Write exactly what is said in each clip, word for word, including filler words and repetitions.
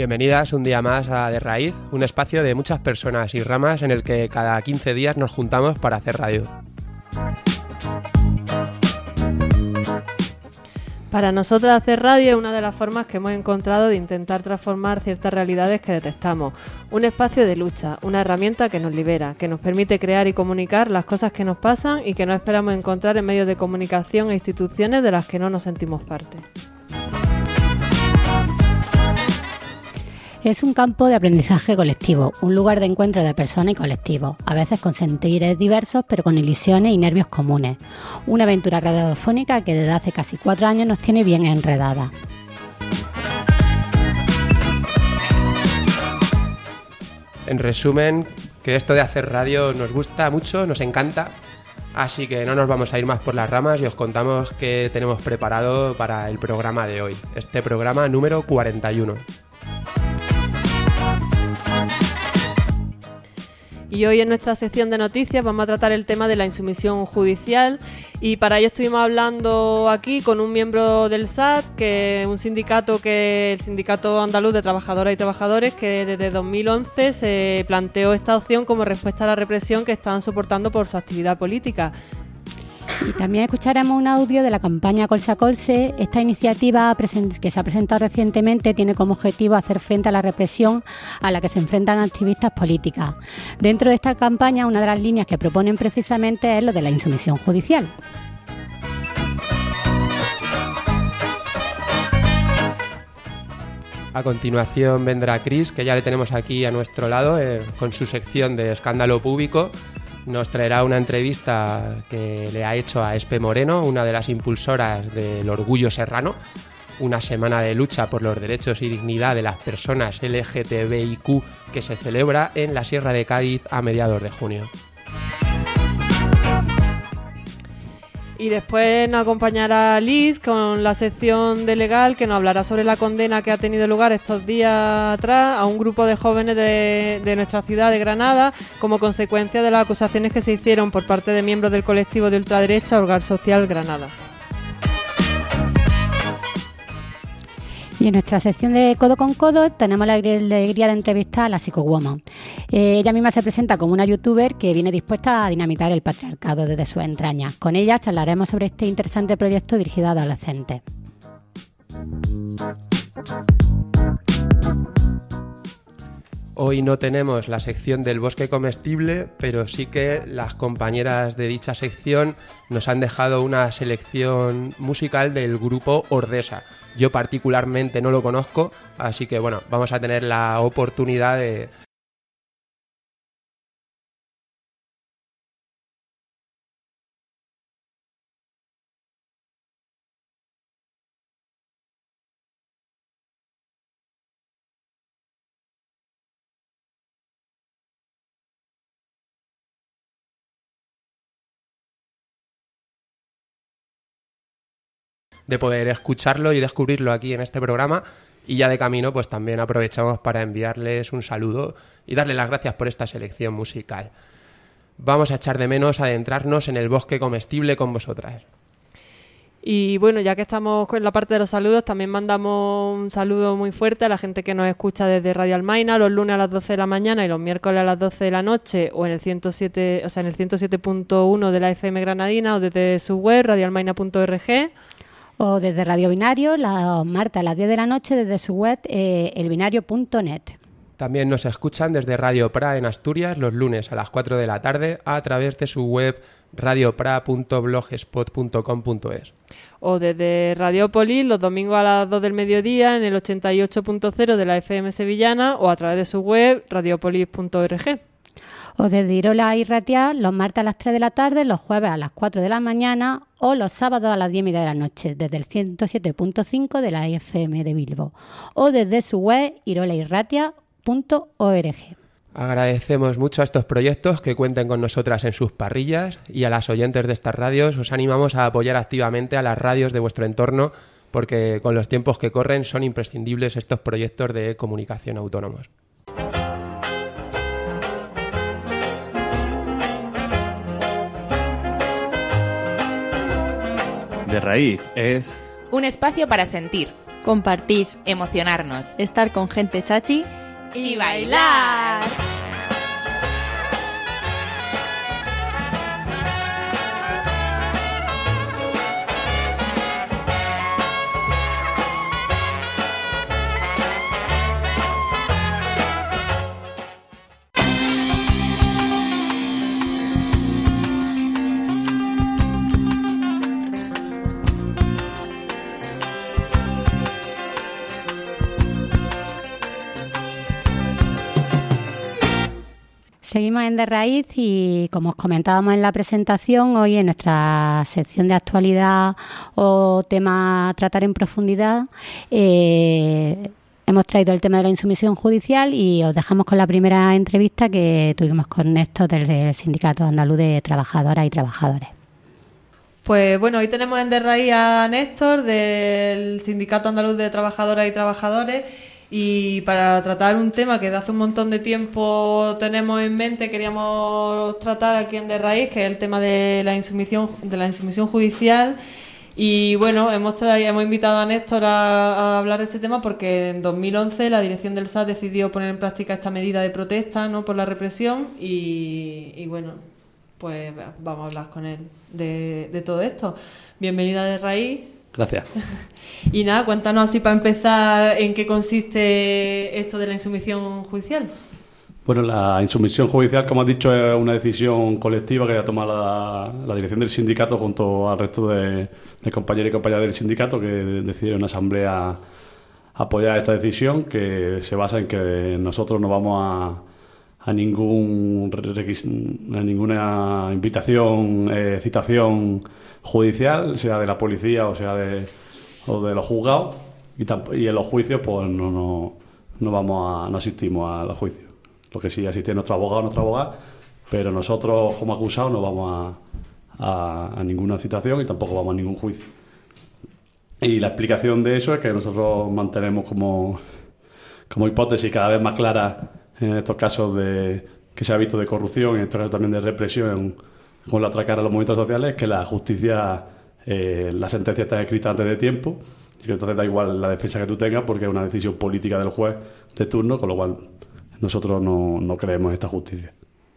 Bienvenidas un día más a De Raíz, un espacio de muchas personas y ramas en el que cada quince días nos juntamos para hacer radio. Para nosotras hacer radio es una de las formas que hemos encontrado de intentar transformar ciertas realidades que detestamos. Un espacio de lucha, una herramienta que nos libera, que nos permite crear y comunicar las cosas que nos pasan y que no esperamos encontrar en medios de comunicación e instituciones de las que no nos sentimos parte. Es un campo de aprendizaje colectivo, un lugar de encuentro de personas y colectivos, a veces con sentires diversos pero con ilusiones y nervios comunes. Una aventura radiofónica que desde hace casi cuatro años nos tiene bien enredada. En resumen, que esto de hacer radio nos gusta mucho, nos encanta, así que no nos vamos a ir más por las ramas y os contamos qué tenemos preparado para el programa de hoy, este programa número cuarenta y uno. Y hoy en nuestra sección de noticias vamos a tratar el tema de la insumisión judicial y para ello estuvimos hablando aquí con un miembro del S A T, que es un sindicato, que el Sindicato Andaluz de Trabajadoras y Trabajadores, que desde dos mil once se planteó esta opción como respuesta a la represión que estaban soportando por su actividad política. Y también escucharemos un audio de la campaña Colse a Colse. Esta iniciativa que se ha presentado recientemente tiene como objetivo hacer frente a la represión a la que se enfrentan activistas políticas. Dentro de esta campaña, una de las líneas que proponen precisamente es lo de la insumisión judicial. A continuación vendrá Cris, que ya le tenemos aquí a nuestro lado, eh, con su sección de escándalo público. Nos traerá una entrevista que le ha hecho a Espe Moreno, una de las impulsoras del Orgullo Serrano, una semana de lucha por los derechos y dignidad de las personas L G T B I Q que se celebra en la Sierra de Cádiz a mediados de junio. Y después nos acompañará Liz con la sección de legal, que nos hablará sobre la condena que ha tenido lugar estos días atrás a un grupo de jóvenes de, de nuestra ciudad de Granada como consecuencia de las acusaciones que se hicieron por parte de miembros del colectivo de ultraderecha Hogar Social Granada. Y en nuestra sección de Codo con Codo tenemos la alegría de entrevistar a la Psychowoman. Eh, ella misma se presenta como una youtuber que viene dispuesta a dinamitar el patriarcado desde sus entrañas. Con ella charlaremos sobre este interesante proyecto dirigido a adolescentes. Hoy no tenemos la sección del bosque comestible, pero sí que las compañeras de dicha sección nos han dejado una selección musical del grupo Ordesa. Yo particularmente no lo conozco, así que bueno, vamos a tener la oportunidad de... de poder escucharlo y descubrirlo aquí en este programa, y ya de camino pues también aprovechamos para enviarles un saludo y darles las gracias por esta selección musical. Vamos a echar de menos adentrarnos en el bosque comestible con vosotras. Y bueno, ya que estamos con la parte de los saludos, también mandamos un saludo muy fuerte a la gente que nos escucha desde Radio Almaina los lunes a las doce de la mañana y los miércoles a las doce de la noche, o en el ciento siete, o sea, en el ciento siete punto uno de la F M Granadina, o desde su web radio almaina punto org. O desde Radio Binario, los martes a las diez de la noche, desde su web eh, elbinario punto net. También nos escuchan desde Radio Pra en Asturias los lunes a las cuatro de la tarde a través de su web radio pra punto blogspot punto com punto es. O desde Radiópolis los domingos a las dos del mediodía en el ochenta y ocho punto cero de la F M sevillana, o a través de su web radiopolis punto org. O desde Irola y Ratia los martes a las tres de la tarde, los jueves a las cuatro de la mañana o los sábados a las diez y media de la noche desde el ciento siete punto cinco de la F M de Bilbo, o desde su web irola y ratia punto org. Agradecemos mucho a estos proyectos que cuenten con nosotras en sus parrillas, y a las oyentes de estas radios os animamos a apoyar activamente a las radios de vuestro entorno, porque con los tiempos que corren son imprescindibles estos proyectos de comunicación autónomos. De Raíz es un espacio para sentir, compartir, emocionarnos, estar con gente chachi y bailar. Seguimos en De Raíz y, como os comentábamos en la presentación, hoy en nuestra sección de actualidad o tema a tratar en profundidad, eh, hemos traído el tema de la insumisión judicial y os dejamos con la primera entrevista que tuvimos con Néstor del Sindicato Andaluz de Trabajadoras y Trabajadores. Pues bueno, hoy tenemos en De Raíz a Néstor del Sindicato Andaluz de Trabajadoras y Trabajadores. Y para tratar un tema que de hace un montón de tiempo tenemos en mente, queríamos tratar aquí en De Raíz, que es el tema de la insumisión, de la insumisión judicial. Y bueno, hemos, traído, hemos invitado a Néstor a, a hablar de este tema porque en dos mil once la dirección del S A T decidió poner en práctica esta medida de protesta, ¿no?, por la represión. Y, y bueno, pues vamos a hablar con él de, de todo esto. Bienvenida a De Raíz. Gracias. Y nada, cuéntanos así para empezar en qué consiste esto de la insumisión judicial. Bueno, la insumisión judicial, como has dicho, es una decisión colectiva que ha tomado la, la dirección del sindicato junto al resto de, de compañeros y compañeras del sindicato, que decidieron en asamblea apoyar esta decisión, que se basa en que nosotros no vamos a, a, ningún, a ninguna invitación, eh, citación judicial, sea de la policía o sea de, o de los juzgados, y, y en los juicios pues no, no, no vamos a, no asistimos a los juicios. Lo que sí asiste nuestro abogado o nuestra abogada, pero nosotros como acusados no vamos a, a, a ninguna citación y tampoco vamos a ningún juicio. Y la explicación de eso es que nosotros mantenemos como, como hipótesis cada vez más clara en estos casos de, que se ha visto de corrupción, en estos casos también de represión con la otra cara de los movimientos sociales, que la justicia, eh, la sentencia está escrita antes de tiempo y que entonces da igual la defensa que tú tengas porque es una decisión política del juez de turno, con lo cual nosotros no, no creemos en esta justicia.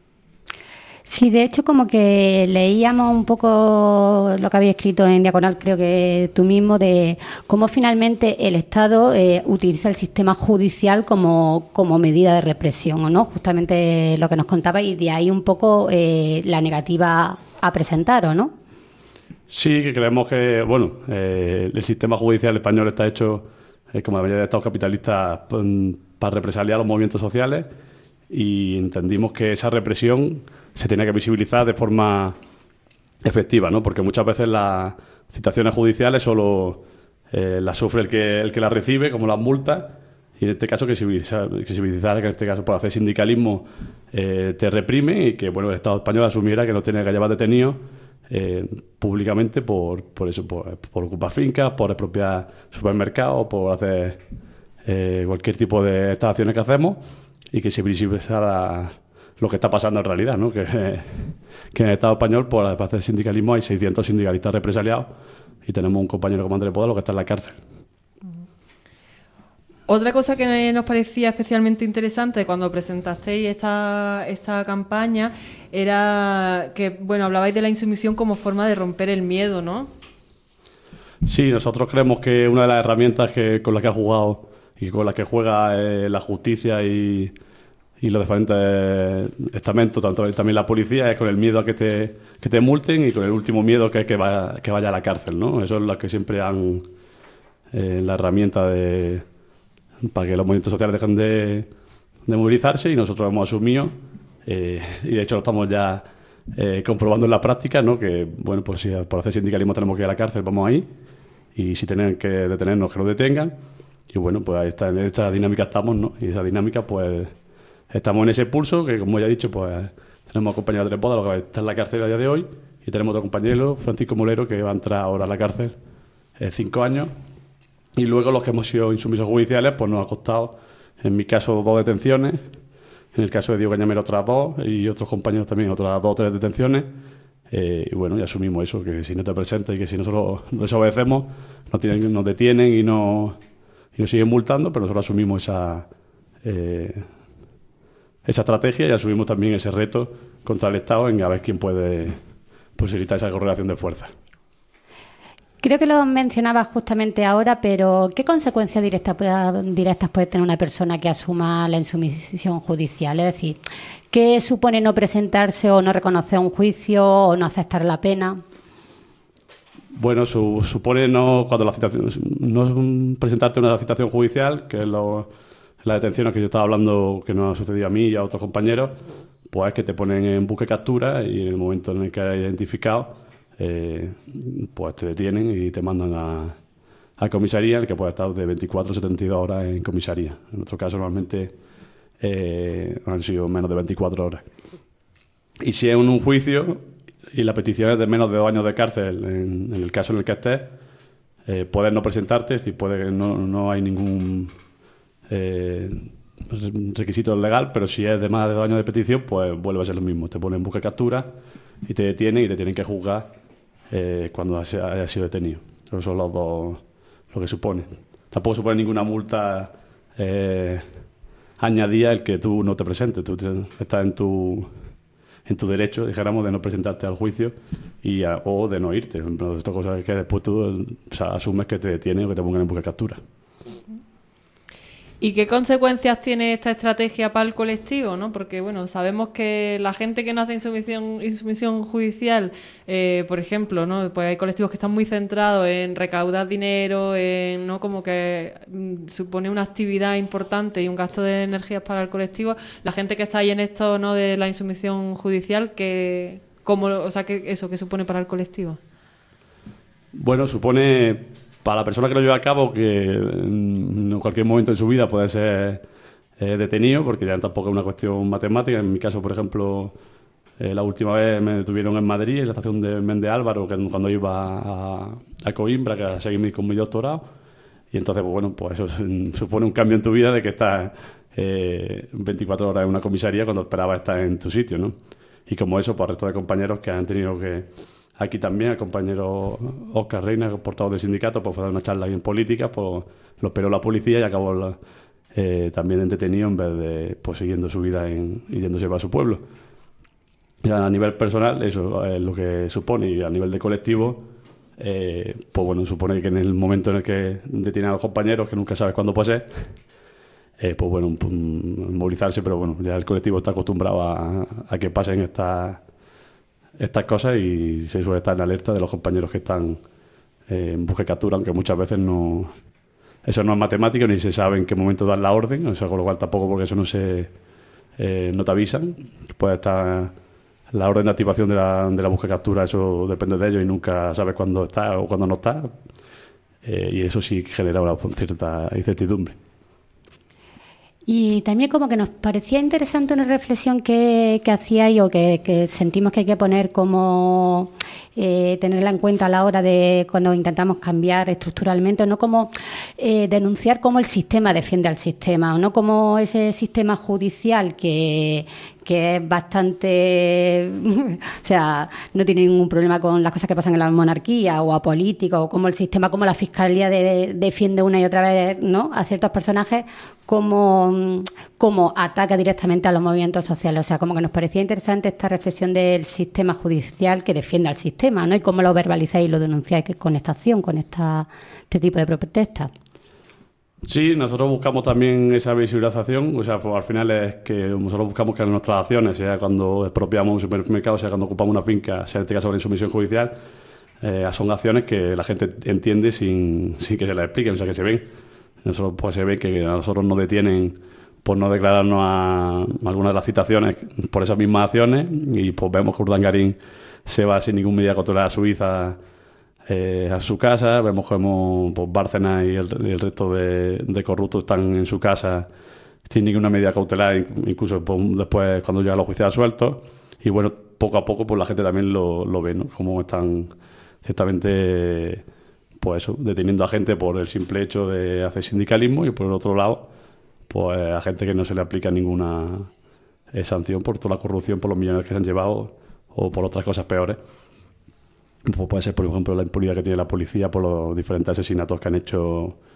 Sí, de hecho, como que leíamos un poco lo que había escrito en Diagonal, creo que tú mismo, de cómo finalmente el Estado eh, utiliza el sistema judicial como, como medida de represión, ¿no? Justamente lo que nos contaba, y de ahí un poco eh, la negativa a presentar, ¿o no? Sí, que creemos que, bueno, eh, el sistema judicial español está hecho, eh, como la mayoría de estados capitalistas, para represaliar los movimientos sociales, y entendimos que esa represión se tenía que visibilizar de forma efectiva, ¿no? Porque muchas veces las citaciones judiciales solo eh, las sufre el que, el que las recibe, como las multas, y en este caso que visibilizar, que visibilizar que en este caso por hacer sindicalismo eh, te reprime, y que bueno, el Estado español asumiera que no tiene que llevar detenido eh, públicamente por, por eso, por, por ocupar fincas, por expropiar supermercados, por hacer eh, cualquier tipo de estas acciones que hacemos, y que se visibilizara lo que está pasando en realidad, ¿no? Que, que en el Estado español, por hacer sindicalismo, hay seiscientos sindicalistas represaliados y tenemos un compañero como Andrés Podalo que está en la cárcel. Otra cosa que nos parecía especialmente interesante cuando presentasteis esta, esta campaña era que, bueno, hablabais de la insumisión como forma de romper el miedo, ¿no? Sí, nosotros creemos que una de las herramientas que, con las que ha jugado y con las que juega eh, la justicia y y los diferentes estamentos, tanto también la policía, es con el miedo a que te, que te multen y con el último miedo que es que vaya, que vaya a la cárcel, ¿no? Eso es lo que siempre han eh, la herramienta de para que los movimientos sociales dejen de, de movilizarse, y nosotros hemos asumido eh, y de hecho lo estamos ya eh, comprobando en la práctica, ¿no? Que bueno, pues si por hacer sindicalismo tenemos que ir a la cárcel, vamos ahí, y si tienen que detenernos, que nos detengan, y bueno, pues ahí está, en esta dinámica estamos, ¿no? Y esa dinámica pues estamos en ese pulso, que como ya he dicho, pues tenemos a compañero Andrés Podalo, que está en la cárcel a día de hoy, y tenemos otro compañero, Francisco Molero, que va a entrar ahora a la cárcel eh, cinco años. Y luego los que hemos sido insumisos judiciales, pues nos ha costado, en mi caso, dos detenciones, en el caso de Diego Cañamero otras dos, y otros compañeros también otras dos o tres detenciones. Eh, y bueno, ya asumimos eso, que si no te presentas y que si nosotros desobedecemos, nos, tienen, nos detienen y no, y nos siguen multando, pero nosotros asumimos esa, eh, esa estrategia y asumimos también ese reto contra el Estado en a ver quién puede posibilitar esa correlación de fuerzas. Creo que lo mencionabas justamente ahora, pero ¿qué consecuencias directas, directas puede tener una persona que asuma la insumisión judicial? Es decir, ¿qué supone no presentarse o no reconocer un juicio o no aceptar la pena? Bueno, su, supone no cuando la citación, no presentarte una citación judicial, que es lo, la detención que yo estaba hablando que nos ha sucedido a mí y a otros compañeros, pues es que te ponen en busca y captura y en el momento en el que has identificado, Eh, pues te detienen y te mandan a, a comisaría, en el que puede estar de veinticuatro a setenta y dos horas en comisaría. En nuestro caso normalmente eh, han sido menos de veinticuatro horas. Y si es un, un juicio y la petición es de menos de dos años de cárcel, en, en el caso en el que estés, eh, puedes no presentarte, es decir, puede que no, no hay ningún eh, requisito legal, pero si es de más de dos años de petición, pues vuelve a ser lo mismo. Te ponen en busca y captura y te detienen y te tienen que juzgar Eh, cuando haya sido detenido. Esos son los dos lo que supone. Tampoco supone ninguna multa eh, añadida el que tú no te presentes. Tú te, estás en tu en tu derecho, dijéramos, de no presentarte al juicio y a, o de no irte. Estas cosas que después tú, o sea, asumes que te detienen o que te pongan en busca y captura. ¿Y qué consecuencias tiene esta estrategia para el colectivo, ¿no? Porque, bueno, sabemos que la gente que no hace insumisión, insumisión judicial, eh, por ejemplo, ¿no? Pues hay colectivos que están muy centrados en recaudar dinero, en, ¿no? Como que mm, supone una actividad importante y un gasto de energías para el colectivo. La gente que está ahí en esto, ¿no? De la insumisión judicial, que, ¿cómo, o sea, que eso qué supone para el colectivo? Bueno, supone para la persona que lo lleva a cabo que en cualquier momento de su vida puede ser eh, detenido, porque ya tampoco es una cuestión matemática. En mi caso, por ejemplo, eh, la última vez me detuvieron en Madrid, en la estación de Méndez Álvaro, que cuando iba a, a Coimbra, que a seguir con mi doctorado. Y entonces, pues bueno, pues eso supone un cambio en tu vida de que estás eh, veinticuatro horas en una comisaría cuando esperabas estar en tu sitio, ¿no? Y como eso, pues el resto de compañeros que han tenido que... Aquí también el compañero Óscar Reina, portavoz del sindicato, pues fue a dar una charla bien política, pues lo esperó la policía y acabó la, eh, también detenido en vez de pues siguiendo su vida en, y yéndose para su pueblo. Y a nivel personal, eso es lo que supone, y a nivel de colectivo, eh, pues bueno, supone que en el momento en el que detienen a los compañeros, que nunca sabes cuándo puede ser, eh, pues bueno, pues, movilizarse, pero bueno, ya el colectivo está acostumbrado a, a que pasen estas estas cosas y se suele estar en alerta de los compañeros que están eh, en busca y captura, aunque muchas veces no, eso no es matemático ni se sabe en qué momento dar la orden, o sea, con lo cual tampoco, porque eso no se eh, no te avisan. Puede estar la orden de activación de la, de la busca y captura, eso depende de ellos y nunca sabes cuándo está o cuándo no está, eh, y eso sí genera una cierta incertidumbre. Y también como que nos parecía interesante una reflexión que, que hacíais o que, que sentimos que hay que poner como eh, tenerla en cuenta a la hora de cuando intentamos cambiar estructuralmente, no como eh, denunciar cómo el sistema defiende al sistema, o no como ese sistema judicial que, que es bastante, o sea, no tiene ningún problema con las cosas que pasan en la monarquía o a políticos, o como el sistema, como la fiscalía de, defiende una y otra vez, ¿no?, a ciertos personajes, como, como ataca directamente a los movimientos sociales. O sea, como que nos parecía interesante esta reflexión del sistema judicial que defiende al sistema, ¿no?, y cómo lo verbalizáis y lo denunciáis con esta acción, con esta, este tipo de protestas. Sí, nosotros buscamos también esa visibilización, o sea, pues al final es que nosotros buscamos que nuestras acciones, sea cuando expropiamos un supermercado, sea cuando ocupamos una finca, sea en este caso la insumisión judicial, eh, son acciones que la gente entiende sin, sin que se les explique, o sea, que se ven. Nosotros pues se ve que a nosotros nos detienen por no declararnos a algunas de las citaciones por esas mismas acciones, y pues vemos que Urdangarín se va sin ninguna medida cautelar a Suiza, Eh, a su casa, vemos como pues, Bárcenas y el, y el resto de, de corruptos están en su casa sin ninguna medida cautelar, incluso pues, después cuando llegan los juicios sueltos, y bueno, poco a poco pues la gente también lo, lo ve, ¿no?, como están ciertamente pues eso, deteniendo a gente por el simple hecho de hacer sindicalismo, y por el otro lado pues a gente que no se le aplica ninguna eh, sanción por toda la corrupción, por los millones que se han llevado o por otras cosas peores. Pues puede ser, por ejemplo, la impunidad que tiene la policía por los diferentes asesinatos que han hecho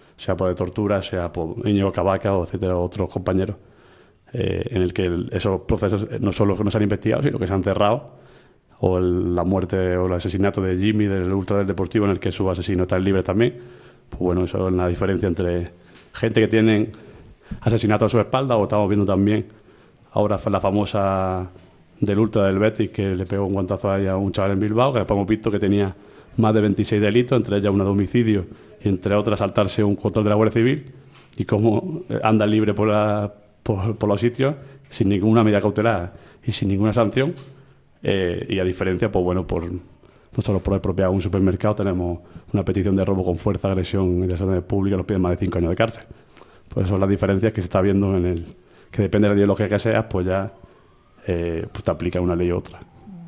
sea por de tortura, sea por Íñigo Cavaca o etcétera, otros compañeros, eh, en el que el, esos procesos no solo que no se han investigado, sino que se han cerrado, o el, la muerte o el asesinato de Jimmy, del ultra del Deportivo, en el que su asesino está libre también. Pues bueno, eso es la diferencia entre gente que tienen asesinato a su espalda, o estamos viendo también ahora la famosa del ultra del Betis, que le pegó un guantazo ahí a un chaval en Bilbao, que después hemos visto que tenía más de veintiséis delitos, entre ellas una de homicidio y entre otras saltarse un control de la Guardia Civil, y cómo anda libre por, la, por, por los sitios sin ninguna medida cautelar y sin ninguna sanción. Eh, y a diferencia, pues bueno, por no solo por expropiar un supermercado, tenemos una petición de robo con fuerza, agresión y desorden público, nos piden más de cinco años de cárcel. Pues son las diferencias que se está viendo en el que depende de la ideología que seas, pues ya eh, pues te aplica una ley u otra.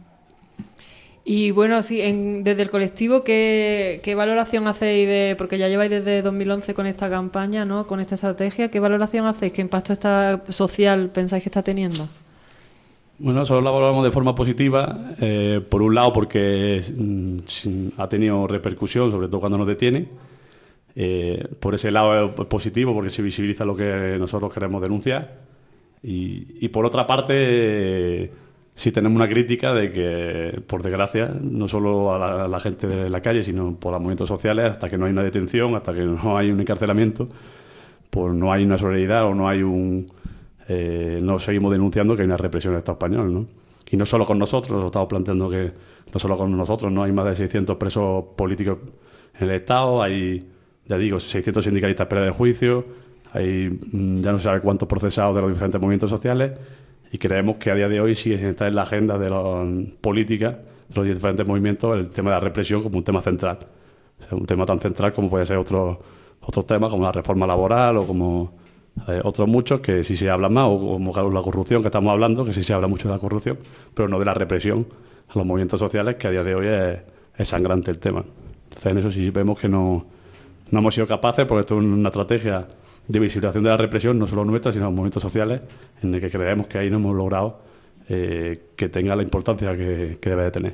Y bueno, sí, en, desde el colectivo, ¿qué, qué valoración hacéis de, porque ya lleváis desde dos mil once con esta campaña, ¿no?, con esta estrategia, ¿qué valoración hacéis? ¿Qué impacto está, social pensáis que está teniendo? Bueno, solo la valoramos de forma positiva, eh, por un lado porque mm, ha tenido repercusión, sobre todo cuando nos detienen. Eh, por ese lado es positivo porque se visibiliza lo que nosotros queremos denunciar. Y, y por otra parte, eh, sí tenemos una crítica de que, por desgracia, no solo a la, a la gente de la calle, sino por los movimientos sociales, hasta que no hay una detención, hasta que no hay un encarcelamiento, pues no hay una solidaridad o no hay un... Eh, no seguimos denunciando que hay una represión en el Estado español, ¿no? Y no solo con nosotros, lo estamos planteando que no solo con nosotros, ¿no? Hay más de seiscientos presos políticos en el Estado, hay, ya digo, seiscientos sindicalistas espera de juicio, hay ya no se sabe cuántos procesados de los diferentes movimientos sociales, y creemos que a día de hoy sigue sin estar en la agenda de la política de los diferentes movimientos el tema de la represión como un tema central. O sea, un tema tan central como puede ser otro, otros temas como la reforma laboral o como... Eh, otros muchos que sí se hablan más, o como la corrupción que estamos hablando, que sí se habla mucho de la corrupción, pero no de la represión a los movimientos sociales, que a día de hoy es, es sangrante el tema. Entonces en eso sí vemos que no, no hemos sido capaces, porque esto es una estrategia de visibilización de la represión, no solo nuestra, sino los movimientos sociales, en el que creemos que ahí no hemos logrado eh, que tenga la importancia que, que debe de tener.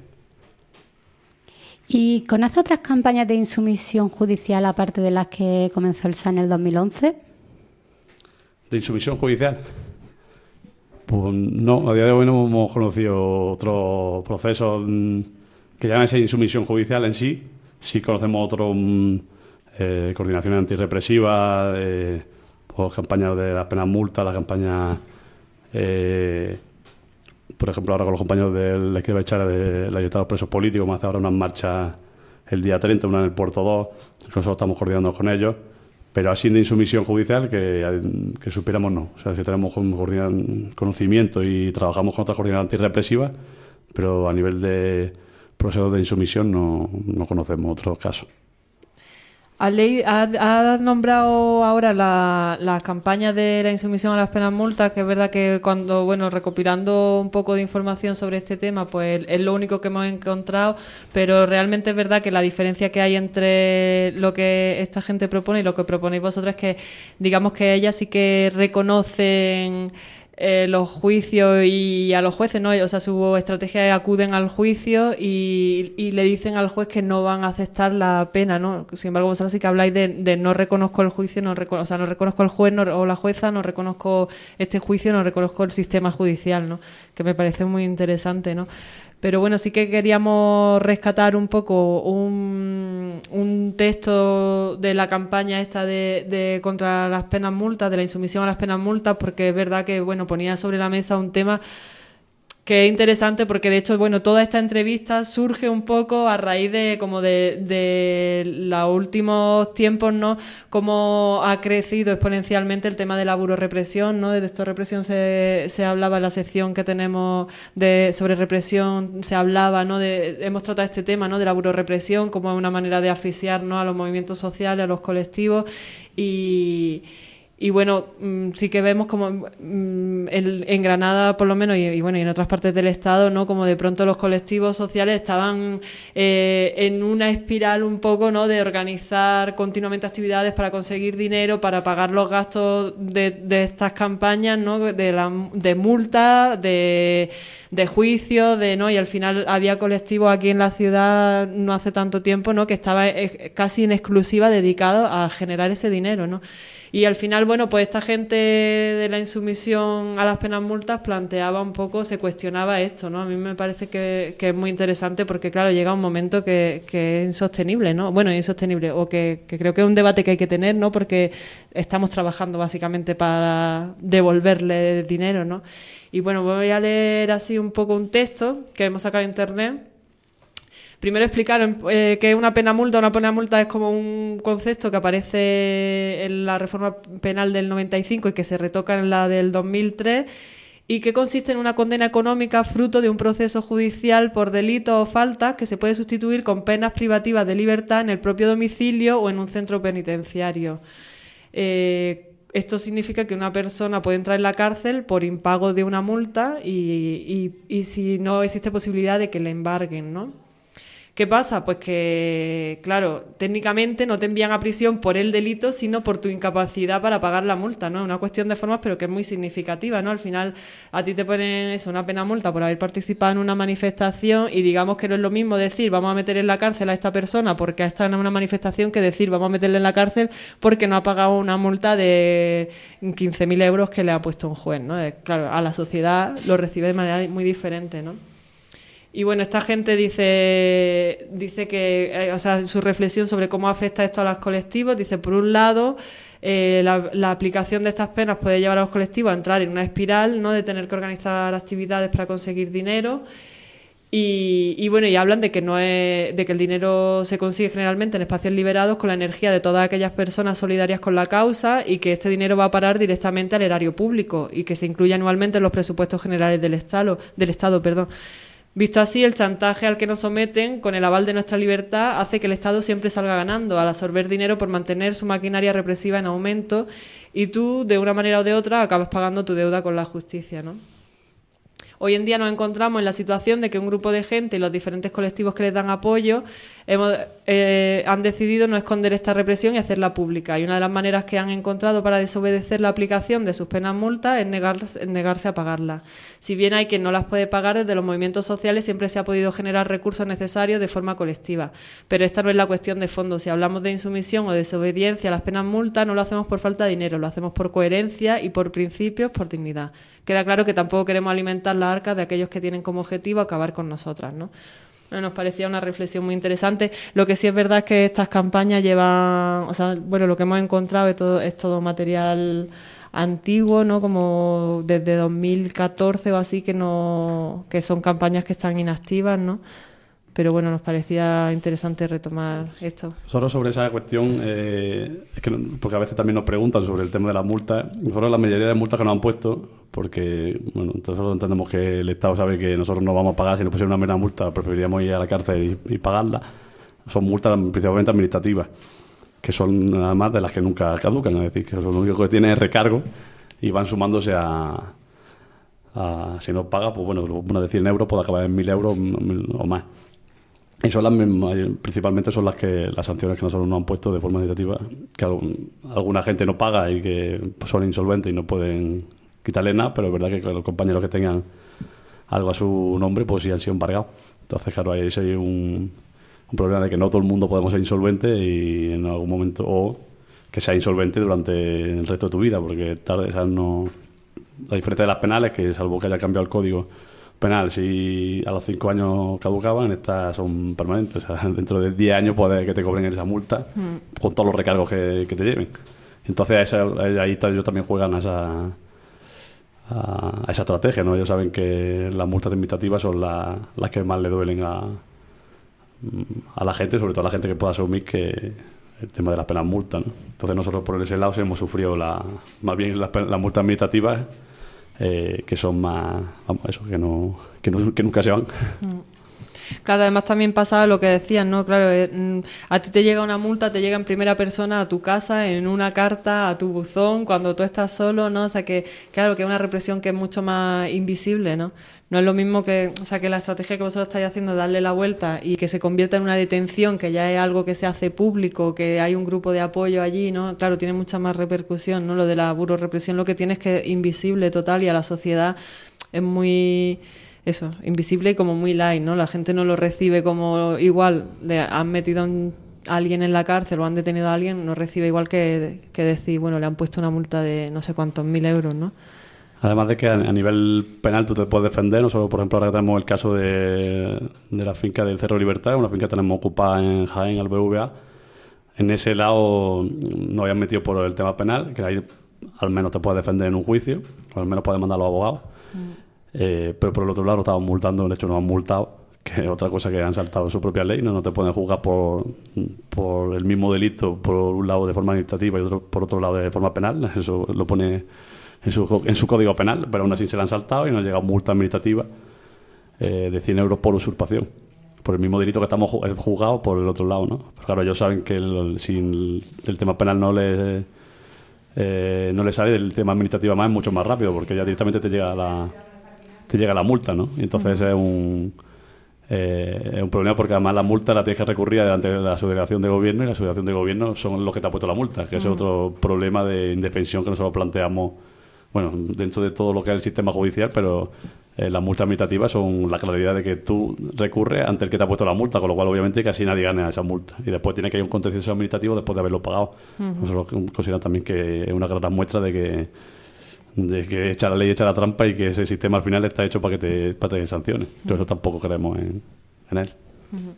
¿Y conoce otras campañas de insumisión judicial aparte de las que comenzó el S A en el dos mil once? ¿De insumisión judicial? Pues no, a día de hoy no hemos conocido otros procesos que llaman esa insumisión judicial en sí. Sí conocemos otros, eh, coordinaciones antirrepresivas, eh, pues campañas de las penas multas, la campaña, eh, por ejemplo, ahora con los compañeros del la izquierda echar de la ayuda a los presos políticos, vamos a hacer ahora unas marchas el día treinta, una en el Puerto dos, que nosotros estamos coordinando con ellos. Pero así de insumisión judicial que, que supiéramos no. O sea, si tenemos conocimiento y trabajamos con otras coordinaciones antirrepresivas, pero a nivel de procesos de insumisión no, no conocemos otros casos. ¿Has, leído, has, has nombrado ahora la, la campaña de la insumisión a las penas multas, que es verdad que cuando, bueno, recopilando un poco de información sobre este tema, pues es lo único que hemos encontrado, pero realmente es verdad que la diferencia que hay entre lo que esta gente propone y lo que proponéis vosotros es que, digamos que ellas sí que reconocen Eh, los juicios y a los jueces, ¿no? O sea, su estrategia es acuden al juicio y, y le dicen al juez que no van a aceptar la pena, ¿no? Sin embargo, vosotros sí que habláis de, de no reconozco el juicio, no reco- o sea, no reconozco el juez no, o la jueza, no reconozco este juicio, no reconozco el sistema judicial, ¿no? Que me parece muy interesante, ¿no? Pero bueno, sí que queríamos rescatar un poco un, un texto de la campaña esta de, de contra las penas multas, de la insumisión a las penas multas, porque es verdad que, bueno, ponía sobre la mesa un tema que es interesante porque, de hecho, bueno, toda esta entrevista surge un poco a raíz de como de, de los últimos tiempos, ¿no? Cómo ha crecido exponencialmente el tema de la burorepresión, ¿no? Desde esto represión se, se hablaba en la sección que tenemos de sobre represión, se hablaba, ¿no? De, hemos tratado este tema, ¿no? De la burorepresión como una manera de asfixiar, ¿no? A los movimientos sociales, a los colectivos y... Y bueno, sí que vemos como en, en Granada, por lo menos, y, y bueno, y en otras partes del Estado, ¿no? Como de pronto los colectivos sociales estaban eh, en una espiral un poco, ¿no? De organizar continuamente actividades para conseguir dinero, para pagar los gastos de, de estas campañas, ¿no? De, la, de multas, de, de juicios, de, ¿no? Y al final había colectivos aquí en la ciudad no hace tanto tiempo, ¿no? Que estaba casi en exclusiva dedicados a generar ese dinero, ¿no? Y al final, bueno, pues esta gente de la insumisión a las penas multas planteaba un poco, se cuestionaba esto, ¿no? A mí me parece que, que es muy interesante porque, claro, llega un momento que, que es insostenible, ¿no? Bueno, insostenible, o que, que creo que es un debate que hay que tener, ¿no? Porque estamos trabajando básicamente para devolverle dinero, ¿no? Y bueno, voy a leer así un poco un texto que hemos sacado de internet. Primero explicar eh, qué es una pena multa. Una pena multa es como un concepto que aparece en la reforma penal del noventa y cinco y que se retoca en la del dos mil tres y que consiste en una condena económica fruto de un proceso judicial por delitos o faltas que se puede sustituir con penas privativas de libertad en el propio domicilio o en un centro penitenciario. Eh, Esto significa que una persona puede entrar en la cárcel por impago de una multa y, y, y si no existe posibilidad de que le embarguen, ¿no? ¿Qué pasa? Pues que, claro, técnicamente no te envían a prisión por el delito, sino por tu incapacidad para pagar la multa, ¿no? Es una cuestión de formas, pero que es muy significativa, ¿no? Al final, a ti te ponen eso, una pena multa por haber participado en una manifestación y digamos que no es lo mismo decir vamos a meter en la cárcel a esta persona porque ha estado en una manifestación que decir vamos a meterle en la cárcel porque no ha pagado una multa de quince mil euros que le ha puesto un juez, ¿no? Claro, a la sociedad lo recibe de manera muy diferente, ¿no? Y bueno, esta gente dice dice que, eh, o sea, su reflexión sobre cómo afecta esto a los colectivos, dice, por un lado, eh, la, la aplicación de estas penas puede llevar a los colectivos a entrar en una espiral, ¿no? De tener que organizar actividades para conseguir dinero. Y, y bueno, y hablan de que no es, de que el dinero se consigue generalmente en espacios liberados con la energía de todas aquellas personas solidarias con la causa y que este dinero va a parar directamente al erario público y que se incluye anualmente en los presupuestos generales del Estado, del Estado, perdón. Visto así, el chantaje al que nos someten, con el aval de nuestra libertad, hace que el Estado siempre salga ganando al absorber dinero por mantener su maquinaria represiva en aumento y tú, de una manera o de otra, acabas pagando tu deuda con la justicia, ¿no? Hoy en día nos encontramos en la situación de que un grupo de gente y los diferentes colectivos que les dan apoyo hemos, eh, han decidido no esconder esta represión y hacerla pública. Y una de las maneras que han encontrado para desobedecer la aplicación de sus penas multas es negarse, negarse a pagarlas. Si bien hay quien no las puede pagar, desde los movimientos sociales siempre se ha podido generar recursos necesarios de forma colectiva. Pero esta no es la cuestión de fondo. Si hablamos de insumisión o desobediencia a las penas multas, no lo hacemos por falta de dinero, lo hacemos por coherencia y por principios, por dignidad. Queda claro que tampoco queremos alimentar las arcas de aquellos que tienen como objetivo acabar con nosotras, ¿no? Bueno, nos parecía una reflexión muy interesante. Lo que sí es verdad es que estas campañas llevan, o sea, bueno, lo que hemos encontrado es todo, es todo material antiguo, ¿no? Como desde dos mil catorce o así, que no, que son campañas que están inactivas, ¿no? Pero bueno, nos parecía interesante retomar esto. Solo sobre esa cuestión, eh, es que no, porque a veces también nos preguntan sobre el tema de las multas. Nosotros la mayoría de multas que nos han puesto, porque bueno, nosotros entendemos que el Estado sabe que nosotros no vamos a pagar. Si nos pusiera una mera multa, preferiríamos ir a la cárcel y, y pagarla. Son multas principalmente administrativas, que son además de las que nunca caducan, es decir, que lo único que tienen es recargo y van sumándose a... a si no paga, pues bueno, una de cien euros puede acabar en mil euros o más. Y son las mismas, principalmente son las que las sanciones que nosotros nos han puesto de forma administrativa, que algún, alguna gente no paga y que son insolventes y no pueden quitarle nada, pero es verdad que los compañeros que tengan algo a su nombre, pues sí han sido embargados. Entonces, claro, ahí hay un, un problema de que no todo el mundo podemos ser insolventes y en algún momento, o que sea insolvente durante el resto de tu vida, porque tarde, o sea, no, a diferencia de las penales, que salvo que haya cambiado el código penal, si a los cinco años caducaban, estas son permanentes. O sea, dentro de diez años puede que te cobren esa multa mm. con todos los recargos que, que te lleven. Entonces esa, ahí ellos también juegan a esa, a, a esa estrategia, ¿no? Ellos saben que las multas administrativas son la, las que más le duelen a, a la gente, sobre todo a la gente que pueda asumir que el tema de las penas multas, ¿no? Entonces nosotros por ese lado sí hemos sufrido la, más bien las, las multas administrativas, Eh, que son más, vamos, eso, que no, que, no, que nunca se van. Claro, además también pasa lo que decías, ¿no? Claro, eh, a ti te llega una multa, te llega en primera persona a tu casa, en una carta, a tu buzón, cuando tú estás solo, ¿no? O sea que, claro, que es una represión que es mucho más invisible, ¿no? No es lo mismo que, o sea, que la estrategia que vosotros estáis haciendo, darle la vuelta y que se convierta en una detención, que ya es algo que se hace público, que hay un grupo de apoyo allí, ¿no? Claro, tiene mucha más repercusión, ¿no? Lo de la burorepresión lo que tiene es que es invisible total y a la sociedad es muy, eso, invisible y como muy light, ¿no? La gente no lo recibe como igual, de, han metido a alguien en la cárcel o han detenido a alguien, no recibe igual que, que decir, bueno, le han puesto una multa de no sé cuántos mil euros, ¿no? Además de que a nivel penal tú te puedes defender, no solo, por ejemplo, ahora tenemos el caso de, de la finca del Cerro Libertad, una finca que tenemos ocupada en Jaén, al B V A. En ese lado nos habían metido por el tema penal, que ahí al menos te puedes defender en un juicio, o al menos puedes mandar a los abogados. Mm. Eh, pero por el otro lado nos estaban multando, de hecho nos han multado, que es otra cosa que han saltado su propia ley, no, no te pueden juzgar por, por el mismo delito, por un lado de forma administrativa y otro, por otro lado de forma penal, eso lo pone en su, en su código penal, pero aún así se le han saltado y nos ha llegado multa administrativa eh, de cien euros por usurpación, por el mismo delito que estamos juzgados por el otro lado, ¿no? Pero claro, ellos saben que el, si el, el tema penal no le, eh, no le sale, el tema administrativo más es mucho más rápido, porque ya directamente te llega la, te llega la multa, ¿no? Y entonces uh-huh. es un... Eh, es un problema porque además la multa la tienes que recurrir ante la subdelegación de gobierno y la subdelegación de gobierno son los que te han puesto la multa, que uh-huh. es otro problema de indefensión que nosotros planteamos, bueno, dentro de todo lo que es el sistema judicial, pero eh, las multas administrativas son la claridad de que tú recurres ante el que te ha puesto la multa, con lo cual obviamente casi nadie gana esa multa y después tiene que ir un contencioso administrativo después de haberlo pagado. Uh-huh. Nosotros consideramos también que es una gran muestra de que de que echa la ley, echa la trampa y que ese sistema al final está hecho para que te, para que te sancione. Uh-huh. Eso tampoco creemos en, en él. Uh-huh.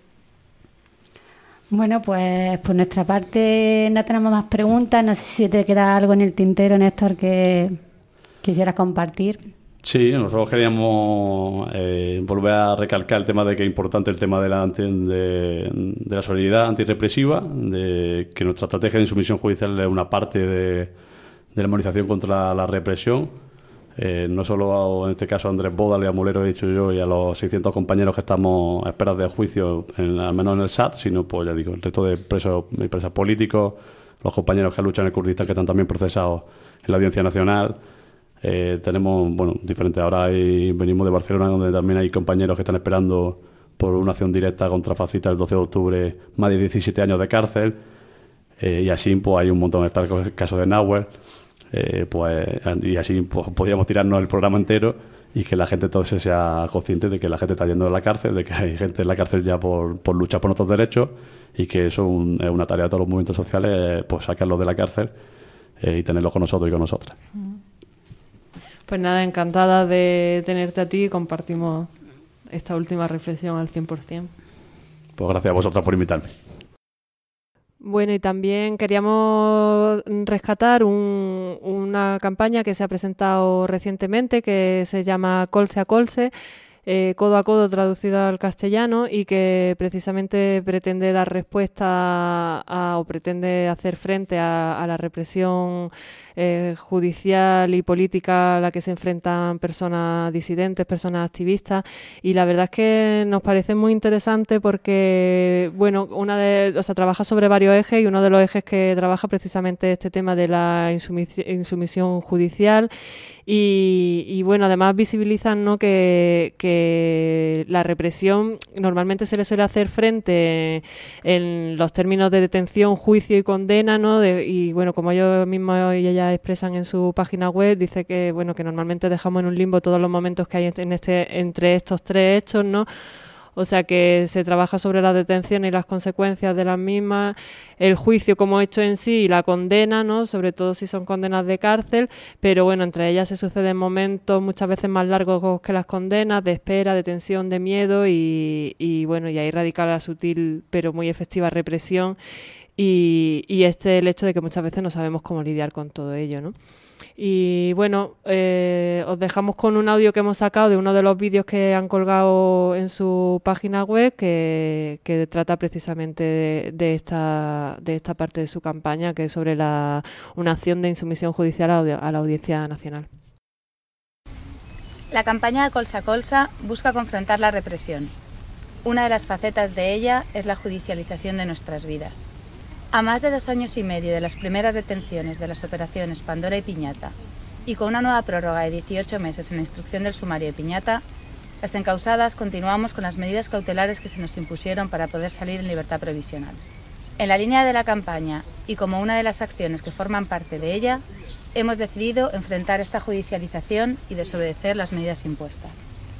Bueno, pues por nuestra parte no tenemos más preguntas. No sé si te queda algo en el tintero, Néstor, que quisieras compartir. Sí, nosotros queríamos eh, volver a recalcar el tema de que es importante el tema de la, de, de la solidaridad antirrepresiva, de que nuestra estrategia de insumisión judicial es una parte de de la movilización contra la represión, eh, no solo en este caso a Andrés Boda, a Molero he dicho yo, y a los seiscientos compañeros que estamos a esperas de juicio, en, al menos en el S A T, sino pues ya digo, el resto de presos y presas políticos, los compañeros que luchan en el Kurdistán que están también procesados en la Audiencia Nacional. Eh, tenemos, bueno, diferentes, ahora hay, venimos de Barcelona, donde también hay compañeros que están esperando por una acción directa contra fascistas el doce de octubre, más de diecisiete años de cárcel. Eh, y así pues hay un montón, está el caso de Nahuel, eh, pues, y así pues, podríamos tirarnos el programa entero y que la gente entonces sea consciente de que la gente está yendo de la cárcel, de que hay gente en la cárcel ya por, por luchar por nuestros derechos y que eso un, es una tarea de todos los movimientos sociales, eh, pues sacarlos de la cárcel eh, y tenerlos con nosotros y con nosotras. Pues nada, encantada de tenerte a ti y compartimos esta última reflexión al cien por ciento. Pues gracias a vosotras por invitarme. Bueno, y también queríamos rescatar un, una campaña que se ha presentado recientemente que se llama Colse a Colse, eh, codo a codo traducido al castellano, y que precisamente pretende dar respuesta a, a, o pretende hacer frente a, a la represión eh, judicial y política a la que se enfrentan personas disidentes, personas activistas, y la verdad es que nos parece muy interesante porque, bueno, una de, o sea, trabaja sobre varios ejes y uno de los ejes que trabaja precisamente este tema de la insumisión, insumisión judicial. Y, y bueno, además visibilizan, ¿no?, que, que la represión normalmente se le suele hacer frente en los términos de detención, juicio y condena, ¿no? De, y bueno, como ellos mismos y ellas expresan en su página web, dice que bueno, que normalmente dejamos en un limbo todos los momentos que hay en este, entre estos tres hechos, ¿no? O sea que se trabaja sobre la detención y las consecuencias de las mismas, el juicio como hecho en sí y la condena, ¿no?, sobre todo si son condenas de cárcel, pero bueno, entre ellas se suceden momentos muchas veces más largos que las condenas, de espera, de tensión, de miedo y, y bueno, y ahí radica la sutil pero muy efectiva represión y, y este el hecho de que muchas veces no sabemos cómo lidiar con todo ello, ¿no? Y bueno, eh, os dejamos con un audio que hemos sacado de uno de los vídeos que han colgado en su página web que, que trata precisamente de, de, esta, de esta parte de su campaña, que es sobre la, una acción de insumisión judicial a, a la Audiencia Nacional. La campaña de Colse a Colse busca confrontar la represión. Una de las facetas de ella es la judicialización de nuestras vidas. A más de dos años y medio de las primeras detenciones de las operaciones Pandora y Piñata, y con una nueva prórroga de dieciocho meses en la instrucción del sumario de Piñata, las encausadas continuamos con las medidas cautelares que se nos impusieron para poder salir en libertad provisional. En la línea de la campaña y como una de las acciones que forman parte de ella, hemos decidido enfrentar esta judicialización y desobedecer las medidas impuestas.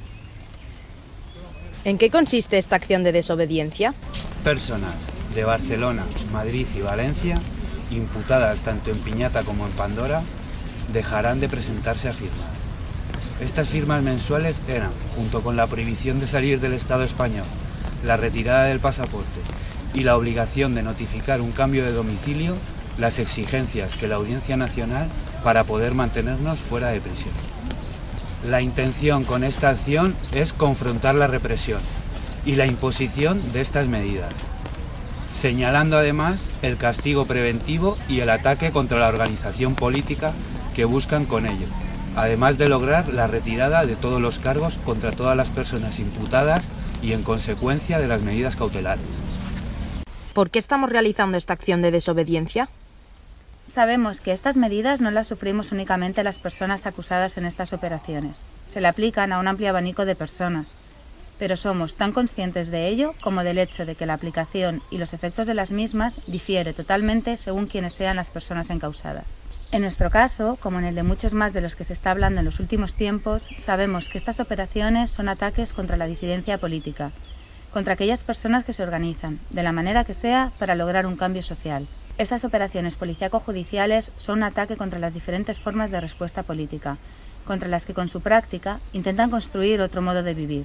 ¿En qué consiste esta acción de desobediencia? Personas de Barcelona, Madrid y Valencia, imputadas tanto en Piñata como en Pandora, dejarán de presentarse a firmar. Estas firmas mensuales eran, junto con la prohibición de salir del Estado español, la retirada del pasaporte y la obligación de notificar un cambio de domicilio, las exigencias que la Audiencia Nacional para poder mantenernos fuera de prisión. La intención con esta acción es confrontar la represión y la imposición de estas medidas, señalando además el castigo preventivo y el ataque contra la organización política que buscan con ello, además de lograr la retirada de todos los cargos contra todas las personas imputadas y en consecuencia de las medidas cautelares. ¿Por qué estamos realizando esta acción de desobediencia? Sabemos que estas medidas no las sufrimos únicamente las personas acusadas en estas operaciones. Se le aplican a un amplio abanico de personas, pero somos tan conscientes de ello como del hecho de que la aplicación y los efectos de las mismas difiere totalmente según quienes sean las personas encausadas. En nuestro caso, como en el de muchos más de los que se está hablando en los últimos tiempos, sabemos que estas operaciones son ataques contra la disidencia política, contra aquellas personas que se organizan, de la manera que sea, para lograr un cambio social. Estas operaciones policíaco-judiciales son un ataque contra las diferentes formas de respuesta política, contra las que con su práctica intentan construir otro modo de vivir.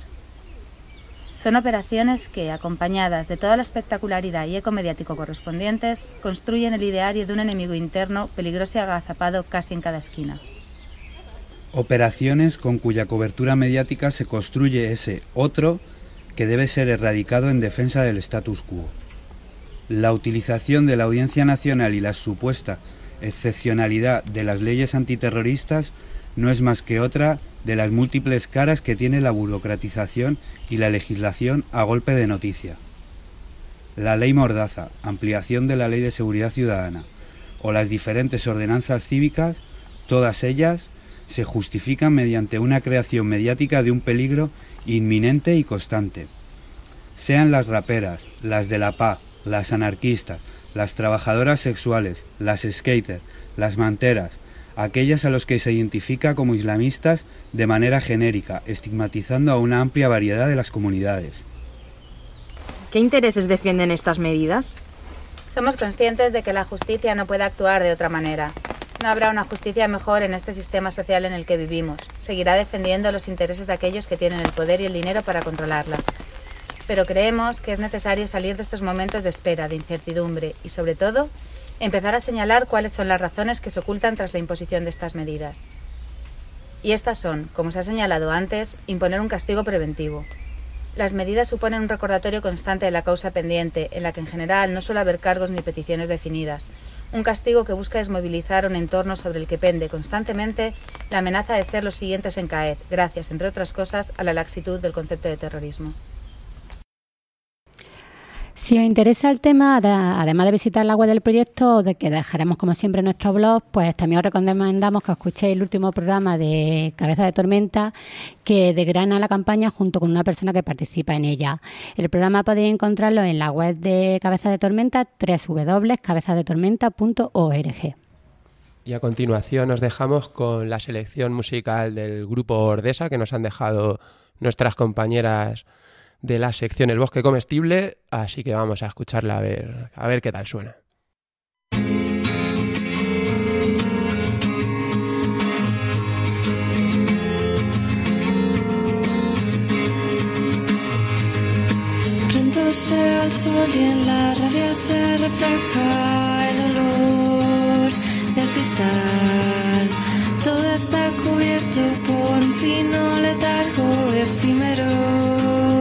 Son operaciones que, acompañadas de toda la espectacularidad y eco mediático correspondientes, construyen el ideario de un enemigo interno peligroso y agazapado casi en cada esquina. Operaciones con cuya cobertura mediática se construye ese otro que debe ser erradicado en defensa del status quo. La utilización de la Audiencia Nacional y la supuesta excepcionalidad de las leyes antiterroristas no es más que otra de las múltiples caras que tiene la burocratización y la legislación a golpe de noticia. La ley Mordaza, ampliación de la Ley de Seguridad Ciudadana o las diferentes ordenanzas cívicas, todas ellas se justifican mediante una creación mediática de un peligro inminente y constante. Sean las raperas, las de la paz, las anarquistas, las trabajadoras sexuales, las skaters, las manteras, aquellas a los que se identifica como islamistas de manera genérica, estigmatizando a una amplia variedad de las comunidades. ¿Qué intereses defienden estas medidas? Somos conscientes de que la justicia no puede actuar de otra manera. No habrá una justicia mejor en este sistema social en el que vivimos. Seguirá defendiendo los intereses de aquellos que tienen el poder y el dinero para controlarla. Pero creemos que es necesario salir de estos momentos de espera, de incertidumbre y, sobre todo, empezar a señalar cuáles son las razones que se ocultan tras la imposición de estas medidas. Y estas son, como se ha señalado antes, imponer un castigo preventivo. Las medidas suponen un recordatorio constante de la causa pendiente, en la que en general no suele haber cargos ni peticiones definidas. Un castigo que busca desmovilizar un entorno sobre el que pende constantemente la amenaza de ser los siguientes en caer, gracias, entre otras cosas, a la laxitud del concepto de terrorismo. Si os interesa el tema, además de visitar la web del proyecto, de que dejaremos como siempre en nuestro blog, pues también os recomendamos que escuchéis el último programa de Cabeza de Tormenta, que desgrana la campaña junto con una persona que participa en ella. El programa podéis encontrarlo en la web de Cabeza de Tormenta, doble u doble u doble u punto cabeza de tormenta punto org. Y a continuación os dejamos con la selección musical del grupo Ordesa, que nos han dejado nuestras compañeras de la sección El Bosque Comestible, así que vamos a escucharla a ver, a ver qué tal suena. Prendióse al sol y en la rabia se refleja el olor del cristal. Todo está cubierto por un fino letargo efímero.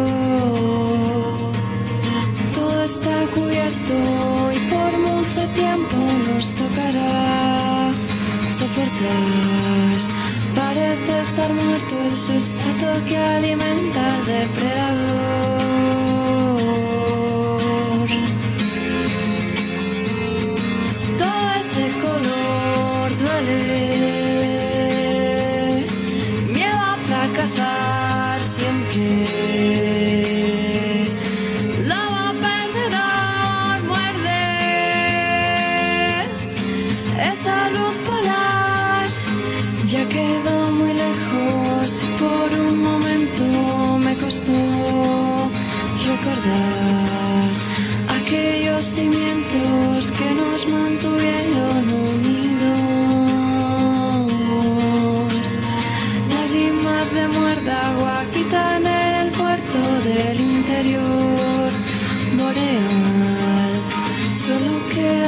Está cubierto y por mucho tiempo nos tocará soportar. Parece estar muerto el sustrato que alimenta al depredador.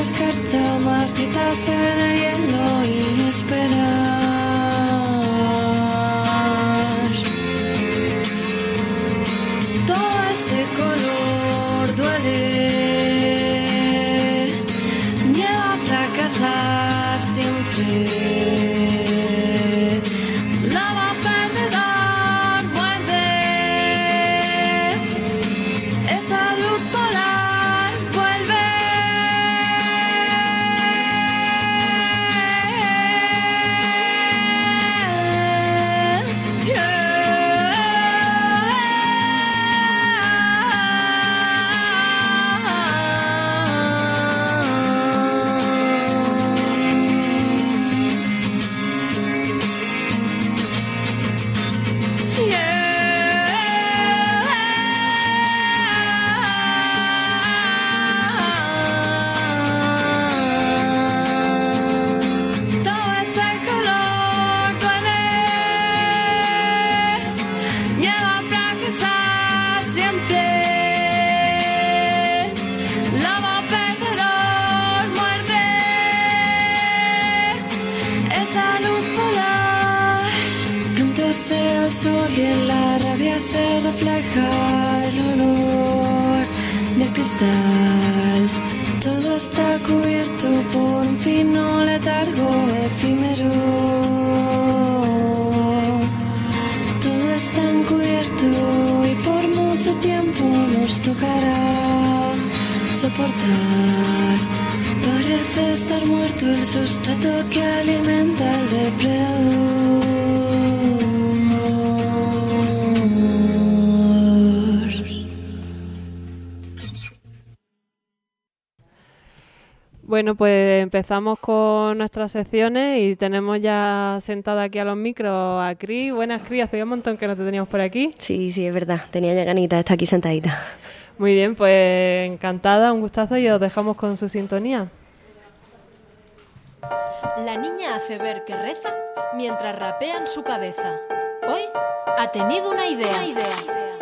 descarta marchitas en el hielo y esperar. Todo ese color duele. Lleva a fracasar siempre. Y en la rabia se refleja el olor del cristal. Todo está cubierto por un fino letargo efímero. Todo está encubierto y por mucho tiempo nos tocará soportar. Parece estar muerto el sustrato que alimenta al depredador. Bueno, pues empezamos con nuestras secciones y tenemos ya sentada aquí a los micros a Cris. Buenas, Cris, hace un montón que no te teníamos por aquí. Sí, sí, es verdad, tenía ya ganitas de estar aquí sentadita. Muy bien, pues encantada, un gustazo y os dejamos con su sintonía. La niña hace ver que reza mientras rapea en su cabeza. Hoy ha tenido una idea. Una idea.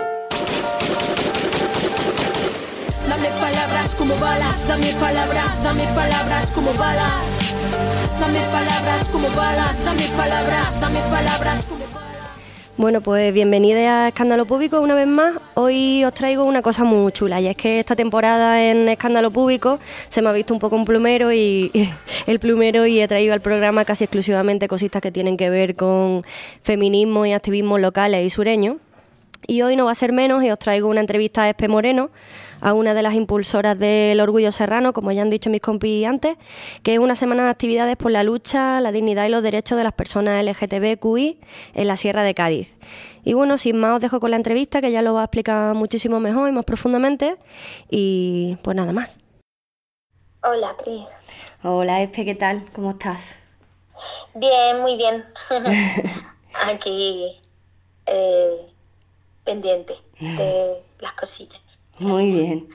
Dame palabras como balas, dame palabras, dame palabras como balas. Dame palabras como balas, dame palabras, dame palabras como balas. Bueno, pues bienvenida a Escándalo Público una vez más. Hoy os traigo una cosa muy chula y es que esta temporada en Escándalo Público se me ha visto un poco un plumero y el plumero y he traído al programa casi exclusivamente cositas que tienen que ver con feminismo y activismo locales y sureños. Y hoy no va a ser menos y os traigo una entrevista a Espe Moreno, a una de las impulsoras del Orgullo Serrano, como ya han dicho mis compis antes, que es una semana de actividades por la lucha, la dignidad y los derechos de las personas L G T B Q I en la Sierra de Cádiz. Y bueno, sin más os dejo con la entrevista, que ya lo va a explicar muchísimo mejor y más profundamente. Y pues nada más. Hola, Cris. Hola, Espe, ¿qué tal? ¿Cómo estás? Bien, muy bien. Aquí... Eh... pendiente de las cosillas. Muy bien.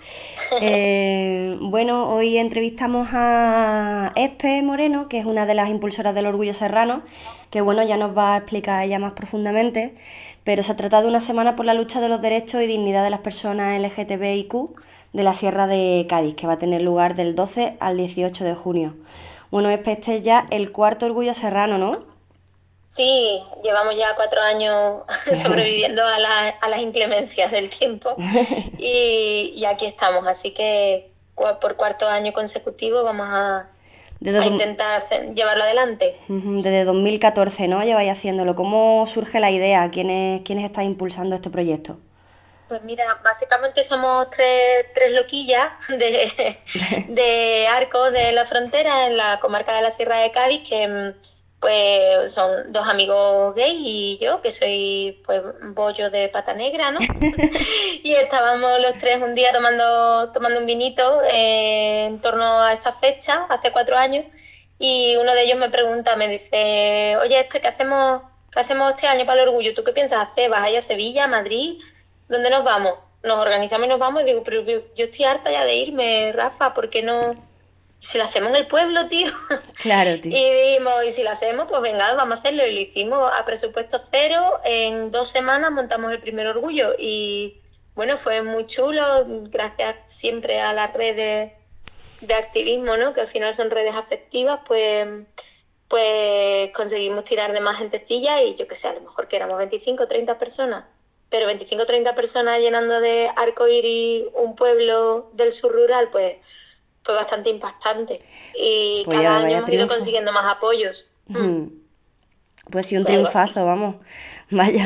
Eh, bueno, hoy entrevistamos a Espe Moreno, que es una de las impulsoras del Orgullo Serrano, que bueno, ya nos va a explicar ella más profundamente, pero se trata de una semana por la lucha de los derechos y dignidad de las personas L G T B I Q de la Sierra de Cádiz, que va a tener lugar del doce al dieciocho de junio. Bueno, Espe, este es ya el cuarto Orgullo Serrano, ¿no? Sí, llevamos ya cuatro años sobreviviendo a, la, a las inclemencias del tiempo y, y aquí estamos, así que por cuarto año consecutivo vamos a, a intentar hacer, llevarlo adelante. Desde dos mil catorce, ¿no? Lleváis haciéndolo. ¿Cómo surge la idea? ¿Quiénes, quiénes estáis impulsando este proyecto? Pues mira, básicamente somos tres, tres loquillas de, de Arcos de la Frontera, en la comarca de la Sierra de Cádiz, que... pues son dos amigos gays y yo, que soy pues bollo de pata negra, ¿no? Y estábamos los tres un día tomando tomando un vinito eh, en torno a esa fecha, hace cuatro años, y uno de ellos me pregunta, me dice, oye, este, ¿qué hacemos, qué hacemos este año para el Orgullo? ¿Tú qué piensas hacer? ¿Vas a ir a Sevilla, a Madrid? ¿Dónde nos vamos? Nos organizamos y nos vamos, y digo, pero yo, yo estoy harta ya de irme, Rafa, ¿por qué no...? Si lo hacemos en el pueblo, tío. Claro, tío. Y dijimos, y si lo hacemos, pues venga, vamos a hacerlo. Y lo hicimos a presupuesto cero. En dos semanas montamos el primer Orgullo. Y bueno, fue muy chulo, gracias siempre a las redes de activismo, ¿no? Que al final son redes afectivas, pues pues conseguimos tirar de más gentecilla y yo qué sé, a lo mejor que éramos veinticinco o treinta personas, pero veinticinco o treinta personas llenando de arcoíris un pueblo del sur rural, pues fue bastante impactante. Y pues cada ya, año vaya hemos ido triunfo. consiguiendo más apoyos. Mm. Pues sí, un Pero- triunfazo, vamos. Vaya.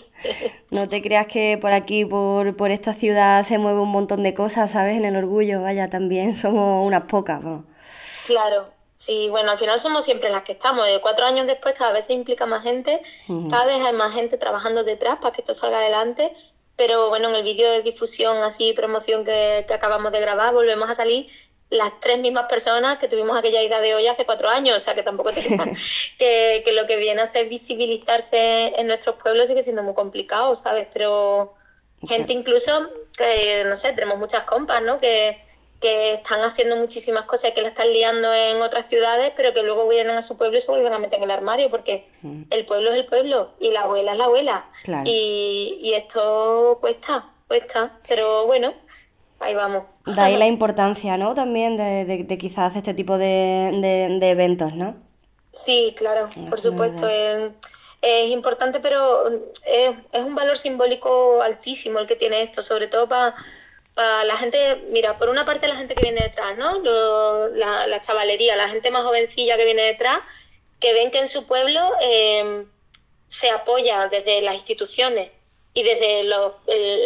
No te creas que por aquí, por, por esta ciudad, se mueve un montón de cosas, ¿sabes? En el orgullo, vaya, también somos unas pocas, vamos. Claro, sí, bueno, al final somos siempre las que estamos. De cuatro años después cada vez se implica más gente, Ujú. cada vez hay más gente trabajando detrás para que esto salga adelante. Pero bueno, en el vídeo de difusión, así, promoción que, que acabamos de grabar, volvemos a salir las tres mismas personas que tuvimos aquella ida de olla hace cuatro años. O sea, que tampoco te creas que, que lo que viene a hacer visibilizarse en nuestros pueblos sigue siendo muy complicado, ¿sabes? Pero gente incluso que, no sé, tenemos muchas compas, ¿no? Que, que están haciendo muchísimas cosas y que la están liando en otras ciudades, pero que luego vienen a su pueblo y se vuelven a meter en el armario, porque el pueblo es el pueblo y la abuela es la abuela. Claro. Y, y esto cuesta, cuesta, pero bueno, ahí vamos. De ahí la importancia, ¿no? También de, de, de quizás este tipo de, de, de eventos, ¿no? Sí, claro, por supuesto. Es, es importante, pero es, es un valor simbólico altísimo el que tiene esto, sobre todo para para la gente. Mira, por una parte la gente que viene detrás, ¿no? Lo, la, la chavalería, la gente más jovencilla que viene detrás, que ven que en su pueblo eh, se apoya desde las instituciones y desde los,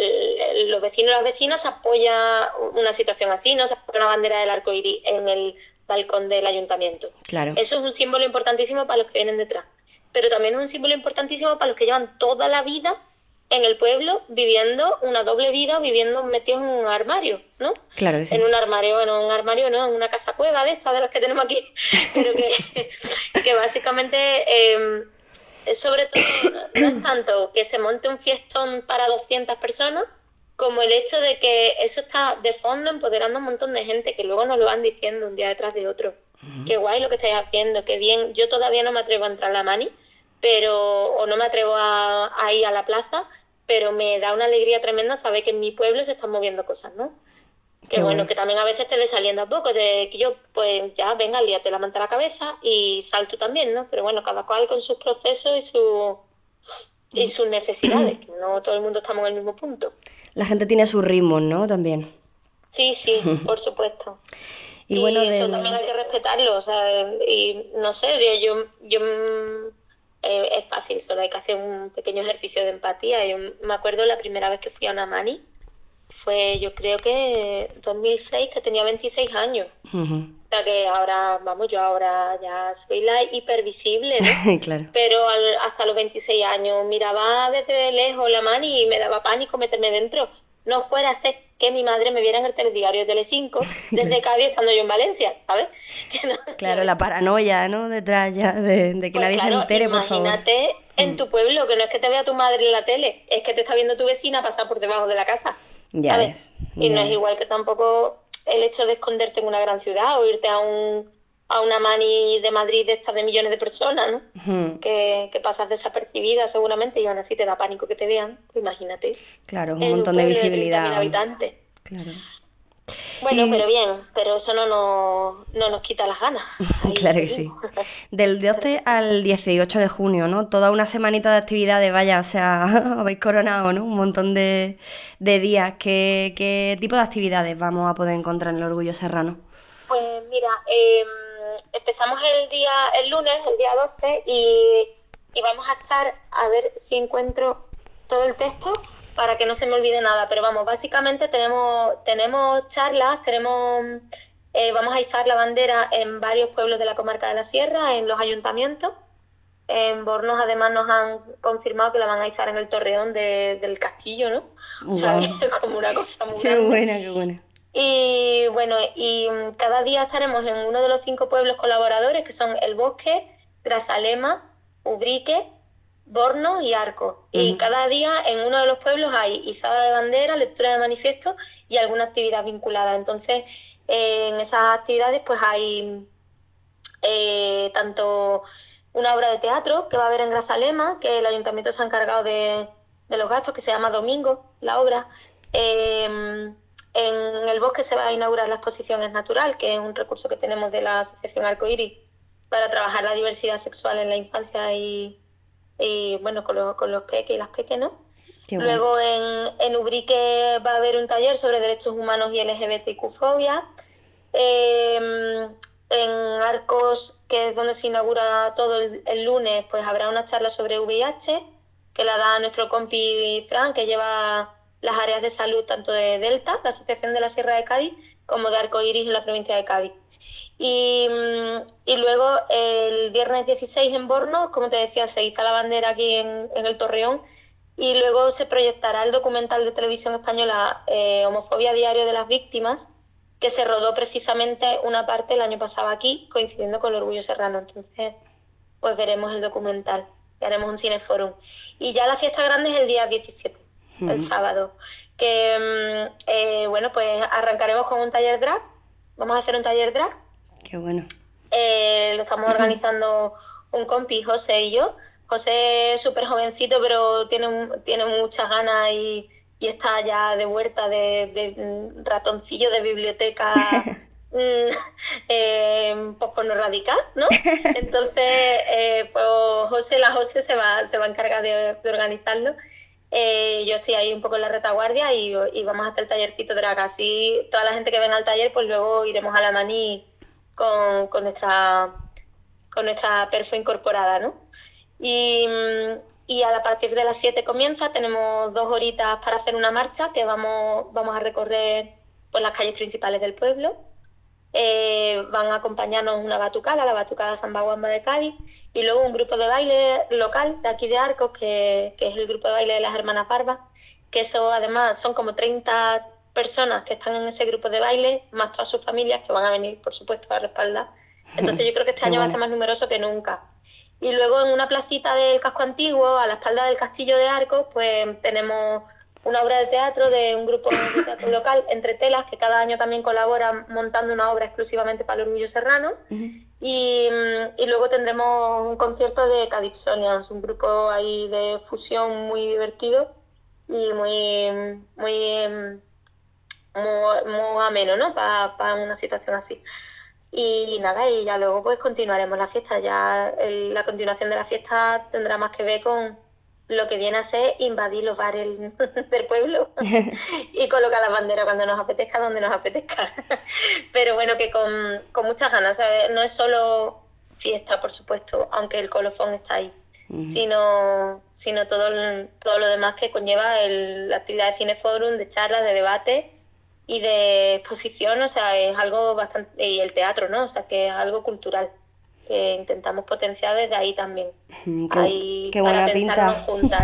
el, los vecinos y las vecinas se apoya una situación así, ¿no? Se apoya una bandera del arco iris en el balcón del ayuntamiento. Claro. Eso es un símbolo importantísimo para los que vienen detrás, pero también es un símbolo importantísimo para los que llevan toda la vida en el pueblo viviendo una doble vida, viviendo metidos en un armario, ¿no? Claro que sí. En un armario, bueno, un armario no, en una casa cueva de estas de las que tenemos aquí, pero que, que básicamente, eh, sobre todo, no es tanto que se monte un fiestón para doscientas personas, como el hecho de que eso está de fondo empoderando a un montón de gente que luego nos lo van diciendo un día detrás de otro. Qué guay lo que estáis haciendo, qué bien. Yo todavía no me atrevo a entrar a la mani, pero o no me atrevo a, a ir a la plaza, pero me da una alegría tremenda saber que en mi pueblo se están moviendo cosas, ¿no? Que Qué bueno, bueno. que también a veces te ve saliendo a poco, de que yo, pues ya, venga, líate la manta a la cabeza y sal tú también, ¿no? Pero bueno, cada cual con sus procesos y, su, y sus necesidades, que no todo el mundo estamos en el mismo punto. La gente tiene sus ritmos, ¿no? También. Sí, sí, por supuesto. Y bueno, eso del- también hay que respetarlo, o sea, y no sé, yo, yo, yo mm, eh, es fácil, solo hay que hacer un pequeño ejercicio de empatía. Yo me acuerdo la primera vez que fui a una mani, fue yo creo que dos mil seis, que tenía veintiséis años. Ujú. O sea que ahora, vamos, yo ahora ya soy la hipervisible, ¿no? Claro. Pero al- hasta los veintiséis años miraba desde lejos la mani y me daba pánico meterme dentro. No fuera a ser que mi madre me viera en el telediario de Telecinco desde Cádiz estando yo en Valencia, ¿sabes? Que no- Claro, la paranoia, ¿no? Detrás ya de, de que Pues nadie claro, se entere, por favor. imagínate en tu pueblo, que no es que te vea tu madre en la tele, es que te está viendo tu vecina pasar por debajo de la casa, Ya ¿sabes? ves, Y ya no es ves. igual que tampoco el hecho de esconderte en una gran ciudad o irte a un a una mani de Madrid de estas de millones de personas, ¿no? Ujú. Que, que pasas desapercibida seguramente y aún así te da pánico que te vean, pues imagínate. Claro, un En montón de pueblo treinta mil visibilidad. habitantes. Claro. Bueno, Y- pero bien, pero eso no nos, no nos quita las ganas. Ahí Claro que sí. seguimos. Del doce al dieciocho de junio, ¿no? Toda una semanita de actividades, vaya, o sea, habéis coronado, ¿no? Un montón de, de días. ¿Qué, ¿Qué tipo de actividades vamos a poder encontrar en el Orgullo Serrano? Pues mira, eh, empezamos el día, el lunes, el día doce, y, y vamos a estar, a ver si encuentro todo el texto para que no se me olvide nada, pero vamos, básicamente tenemos tenemos charlas, tenemos eh, vamos a izar la bandera en varios pueblos de la comarca de la Sierra, en los ayuntamientos. En Bornos además nos han confirmado que la van a izar en el torreón de, del castillo, ¿no? O sea, Guau. es como una cosa muy Qué grande. buena, qué buena. Y bueno, y mm, cada día estaremos en uno de los cinco pueblos colaboradores, que son El Bosque, Grazalema, Ubrique, Borno y Arco. Y Ujú. cada día en uno de los pueblos hay izada de bandera, lectura de manifiesto y alguna actividad vinculada. Entonces, eh, en esas actividades pues hay eh, tanto una obra de teatro que va a haber en Grazalema, que el ayuntamiento se ha encargado de, de los gastos, que se llama Domingo, la obra. Eh, en el bosque se va a inaugurar la exposición Es Natural, que es un recurso que tenemos de la Asociación Arcoiris para trabajar la diversidad sexual en la infancia y, y bueno, con, lo, con los peques y las peques, ¿no? Qué Luego en, en Ubrique va a haber un taller sobre derechos humanos y L G B T Q fobia. Eh, en Arcos, que es donde se inaugura todo el, el lunes, pues habrá una charla sobre V I H, que la da nuestro compi Fran, que lleva las áreas de salud tanto de Delta, la Asociación de la Sierra de Cádiz, como de Arcoiris en la provincia de Cádiz. Y, y luego el viernes dieciséis en Borno, como te decía, se iza la bandera aquí en, en el Torreón, y luego se proyectará el documental de televisión española eh, Homofobia Diario de las Víctimas, que se rodó precisamente una parte el año pasado aquí, coincidiendo con el Orgullo Serrano. Entonces, pues veremos el documental y haremos un cineforum. Y ya la fiesta grande es el día diecisiete, uh-huh. el sábado, que, eh, bueno, pues arrancaremos con un taller drag, vamos a hacer un taller drag. Qué bueno. Eh, lo estamos organizando un compi, José y yo. José es súper jovencito, pero tiene, tiene muchas ganas y, y está ya de vuelta de, de ratoncillo de biblioteca eh, pues por no radical, ¿no? Entonces, eh, pues José, la José se va, se va a encargar de, de organizarlo. Eh, yo estoy ahí un poco en la retaguardia y, y vamos a hacer el tallercito drag. Así toda la gente que venga al taller, pues luego iremos a la maní con, con nuestra con nuestra perfo incorporada, ¿no? Y, y a partir de las siete comienza, tenemos dos horitas para hacer una marcha que vamos vamos a recorrer por las calles principales del pueblo. Eh, van a acompañarnos una batucada, la batucada Samba Guamba de Cádiz, y luego un grupo de baile local de aquí de Arcos, que, que es el grupo de baile de las Hermanas Barbas, que eso además son como treinta personas que están en ese grupo de baile, más todas sus familias que van a venir, por supuesto, a respaldar. Entonces yo creo que este año va a ser más numeroso que nunca. Y luego en una placita del casco antiguo, a la espalda del castillo de Arcos, pues tenemos una obra de teatro de un grupo de teatro local, Entre Telas, que cada año también colabora montando una obra exclusivamente para el Orgullo Serrano. Uh-huh. y, y luego tendremos un concierto de Cadipsonians, un grupo ahí de fusión muy divertido y muy muy muy, muy ameno, ¿no? Para pa una situación así. Y nada, y ya luego pues continuaremos la fiesta. Ya el, la continuación de la fiesta tendrá más que ver con lo que viene a ser invadir los bares del pueblo y colocar la bandera cuando nos apetezca, donde nos apetezca. Pero bueno, que con, con muchas ganas, ¿sabes? No es solo fiesta, por supuesto, aunque el colofón está ahí, uh-huh. sino sino todo, el, todo lo demás que conlleva el, la actividad de cineforum, de charlas, de debate y de exposición. O sea, es algo bastante... Y el teatro, ¿no? O sea, que es algo cultural que intentamos potenciar desde ahí también. Qué, ahí qué buena para pensarnos pinta. juntas.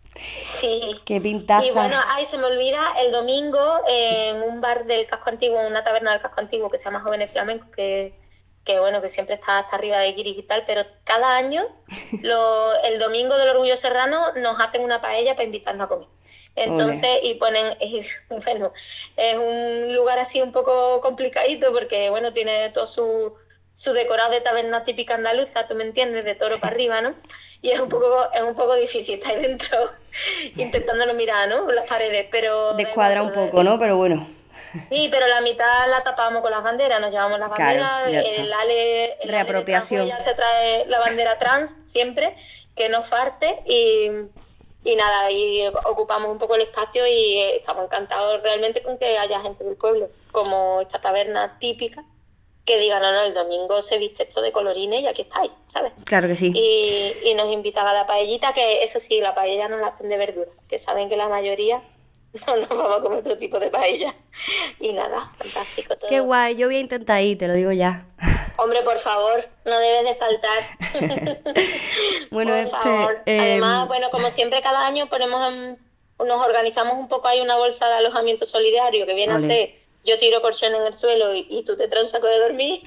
Sí. Qué pintaza. Y bueno, ay, se me olvida, el domingo eh, en un bar del casco antiguo, en una taberna del casco antiguo que se llama Jóvenes Flamencos, que, que bueno, que siempre está hasta arriba de guiris y tal, pero cada año, lo, el domingo del Orgullo Serrano, nos hacen una paella para invitarnos a comer. Entonces, Ole. y ponen, y, bueno, es un lugar así un poco complicadito porque, bueno, tiene todo su, su decorado de taberna típica andaluza, tú me entiendes, de toro para arriba, ¿no? Y es un poco es un poco difícil estar ahí dentro intentándolo mirar, ¿no? Las paredes, pero... Descuadra un poco, ¿no? Pero bueno. Sí, pero la mitad la tapamos con las banderas, nos llevamos las banderas, claro, el ale, el reapropiación. Ale de trans, ya se trae la bandera trans siempre, que no falte, y... Y nada, y ocupamos un poco el espacio y estamos encantados realmente con que haya gente del pueblo, como esta taberna típica, que digan, no, no, el domingo se viste esto de colorines y aquí estáis, ¿sabes? Claro que sí. Y, y nos invitan a la paellita, que eso sí, la paella no la hacen de verduras, que saben que la mayoría no nos vamos a comer otro tipo de paella. Y nada, fantástico todo. Qué guay, yo voy a intentar ir, te lo digo ya. Hombre, por favor, no debes de faltar. Bueno, por este, favor. Eh... Además, bueno, como siempre cada año ponemos en, nos organizamos un poco ahí una bolsa de alojamiento solidario que viene vale. a ser yo tiro colchón en el suelo y, y tú te traes un saco de dormir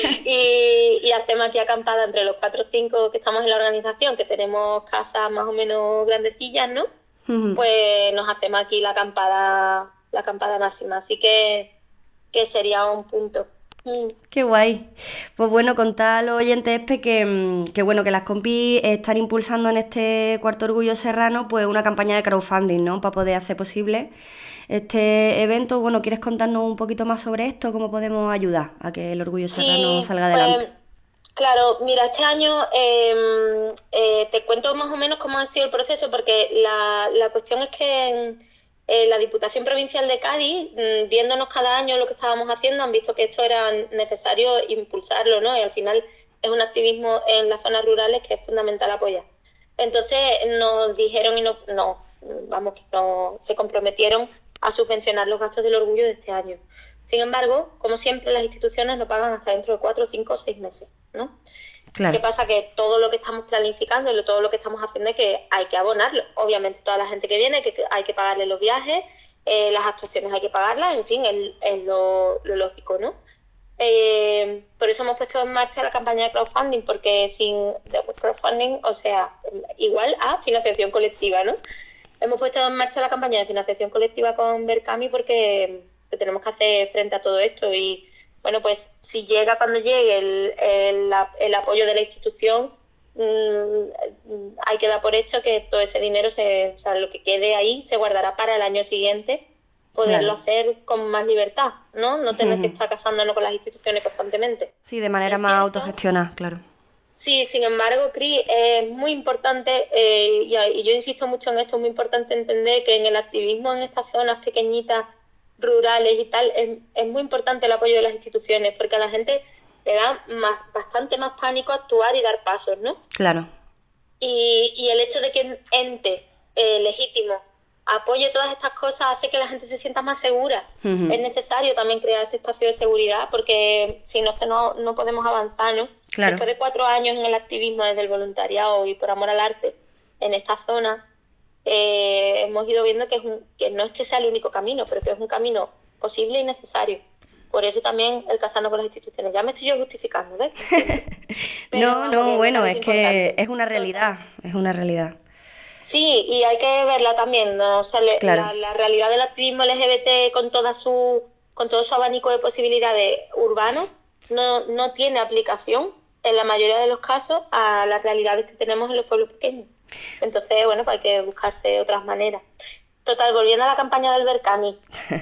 y, y hacemos aquí acampada entre los cuatro o cinco que estamos en la organización, que tenemos casas más o menos grandecillas, ¿no? Uh-huh. Pues nos hacemos aquí la acampada, la acampada máxima, así que que sería un punto. Qué guay. Pues bueno, contar a los oyentes Espe que, que bueno que las compis están impulsando en este cuarto Orgullo Serrano pues una campaña de crowdfunding, ¿no? Para poder hacer posible este evento. Bueno, ¿quieres contarnos un poquito más sobre esto? ¿Cómo podemos ayudar a que el Orgullo Serrano Sí, salga adelante? Pues, claro, mira, este año eh, eh, te cuento más o menos cómo ha sido el proceso, porque la, la cuestión es que eh, la Diputación Provincial de Cádiz, mm, viéndonos cada año lo que estábamos haciendo, han visto que esto era necesario impulsarlo, ¿no? Y al final es un activismo en las zonas rurales que es fundamental apoyar. Entonces nos dijeron y no, no vamos, no, se comprometieron a subvencionar los gastos del Orgullo de este año. Sin embargo, como siempre, las instituciones no pagan hasta dentro de cuatro, cinco o seis meses, ¿no? Claro. ¿Qué pasa? Que todo lo que estamos planificando y todo lo que estamos haciendo es que hay que abonarlo. Obviamente toda la gente que viene que hay que pagarle los viajes, eh, las actuaciones hay que pagarlas, en fin, es, es lo, lo lógico, ¿no? Eh, por eso hemos puesto en marcha la campaña de crowdfunding, porque sin de crowdfunding, o sea, igual a financiación colectiva, ¿no? Hemos puesto en marcha la campaña de financiación colectiva con Berkami porque tenemos que hacer frente a todo esto y, bueno, pues si llega cuando llegue el, el, el apoyo de la institución, mmm, hay que dar por hecho que todo ese dinero, se, o sea, lo que quede ahí, se guardará para el año siguiente, poderlo claro. hacer con más libertad, ¿no? No tener uh-huh. que estar casándonos con las instituciones constantemente. Sí, de manera más autogestionada, claro. Sí, sin embargo, Cris, es muy importante, eh, y, y yo insisto mucho en esto, es muy importante entender que en el activismo en estas zonas pequeñitas, rurales y tal, es, es muy importante el apoyo de las instituciones, porque a la gente le da más, bastante más pánico actuar y dar pasos, ¿no? Claro. Y, y el hecho de que un ente eh, legítimo apoye todas estas cosas hace que la gente se sienta más segura. Uh-huh. Es necesario también crear ese espacio de seguridad, porque si no, que no, no podemos avanzar, ¿no? Claro. Después de cuatro años en el activismo desde el voluntariado y por amor al arte en esta zona, eh, hemos ido viendo que, es un, que no es que sea el único camino, pero que es un camino posible y necesario. Por eso también el casarnos con las instituciones. Ya me estoy yo justificando, ¿ves? no, no, bueno, es, es que es una realidad, es una realidad. Sí, y hay que verla también, ¿no? O sea, le, claro. la, la realidad del activismo L G B T con toda su con todo su abanico de posibilidades urbanas no no tiene aplicación en la mayoría de los casos a las realidades que tenemos en los pueblos pequeños. Entonces, bueno, pues hay que buscarse otras maneras. Total, volviendo a la campaña del Berkami,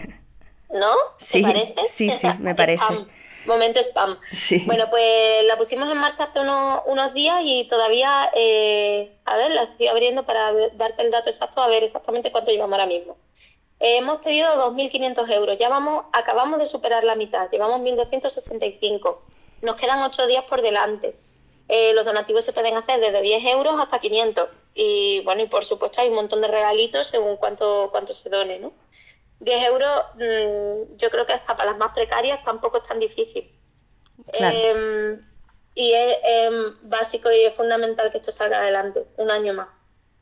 ¿no? ¿Te sí, parece? Sí, sí, me parece. Spam. Momento spam. Sí. Bueno, pues la pusimos en marcha hace unos, unos días y todavía, eh, a ver, la estoy abriendo para darte el dato exacto, a ver exactamente cuánto llevamos ahora mismo. Eh, hemos pedido dos mil quinientos euros, ya vamos, acabamos de superar la mitad, llevamos mil doscientos sesenta y cinco. Nos quedan ocho días por delante. Eh, los donativos se pueden hacer desde diez euros hasta quinientos. Y bueno, y por supuesto hay un montón de regalitos según cuánto, cuánto se done, ¿no? diez euros, mmm, yo creo que hasta para las más precarias tampoco es tan difícil. Claro. Eh, y es eh, básico y es fundamental que esto salga adelante, un año más.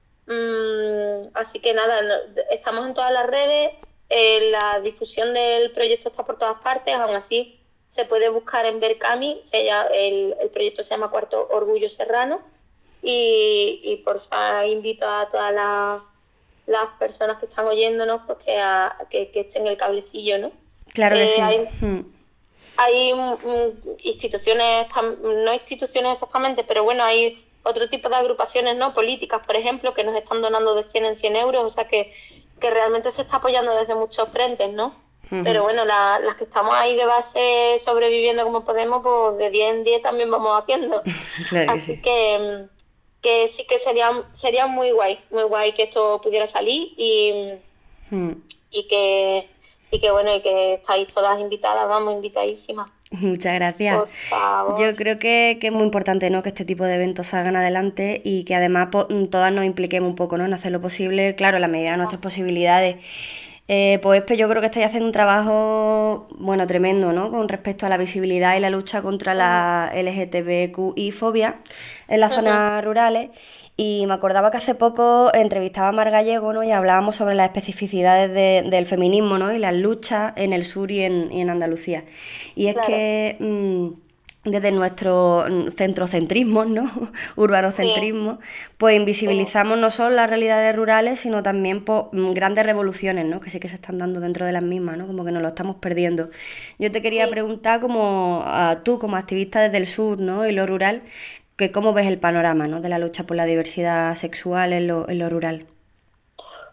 Mm, así que nada, no, estamos en todas las redes, eh, la difusión del proyecto está por todas partes, aún así se puede buscar en Berkami, ella, el, el proyecto se llama Cuarto Orgullo Serrano, y, y por favor invito a todas las, las personas que están oyéndonos pues que, a, que, que echen el cablecillo, ¿no? Claro que eh, sí. Hay, hmm. hay um, instituciones, no instituciones exactamente, pero bueno, hay otro tipo de agrupaciones no políticas, por ejemplo, que nos están donando de cien en cien euros, o sea que, que realmente se está apoyando desde muchos frentes, ¿no? Uh-huh. Pero bueno, la, las que estamos ahí de base sobreviviendo como podemos, pues de diez en diez también vamos haciendo. Claro que Así sí. que, que sí que sería, sería muy guay, muy guay que esto pudiera salir y, uh-huh. y que y que bueno, y que estáis todas invitadas, vamos, invitadísimas. Muchas gracias. Por favor. Yo creo que, que es muy importante, ¿no?, que este tipo de eventos salgan adelante y que además po- todas nos impliquemos un poco, ¿no?, en hacer lo posible, claro, en la medida de nuestras posibilidades. Eh, pues yo creo que estáis haciendo un trabajo, bueno, tremendo, ¿no?, con respecto a la visibilidad y la lucha contra la L G T B Q I fobia en las uh-huh. zonas rurales. Y me acordaba que hace poco entrevistaba a Mar Gallego, ¿no?, y hablábamos sobre las especificidades de, del feminismo, ¿no?, y las luchas en el sur y en, y en Andalucía. Y es claro. que mmm, desde nuestro centrocentrismo, ¿no?, urbanocentrismo, sí. pues invisibilizamos no solo las realidades rurales, sino también pues, grandes revoluciones, ¿no?, que sí que se están dando dentro de las mismas, ¿no?, como que nos lo estamos perdiendo. Yo te quería sí. preguntar, como a tú, como activista desde el sur, ¿no?, y lo rural, que cómo ves el panorama, ¿no?, de la lucha por la diversidad sexual en lo, en lo rural.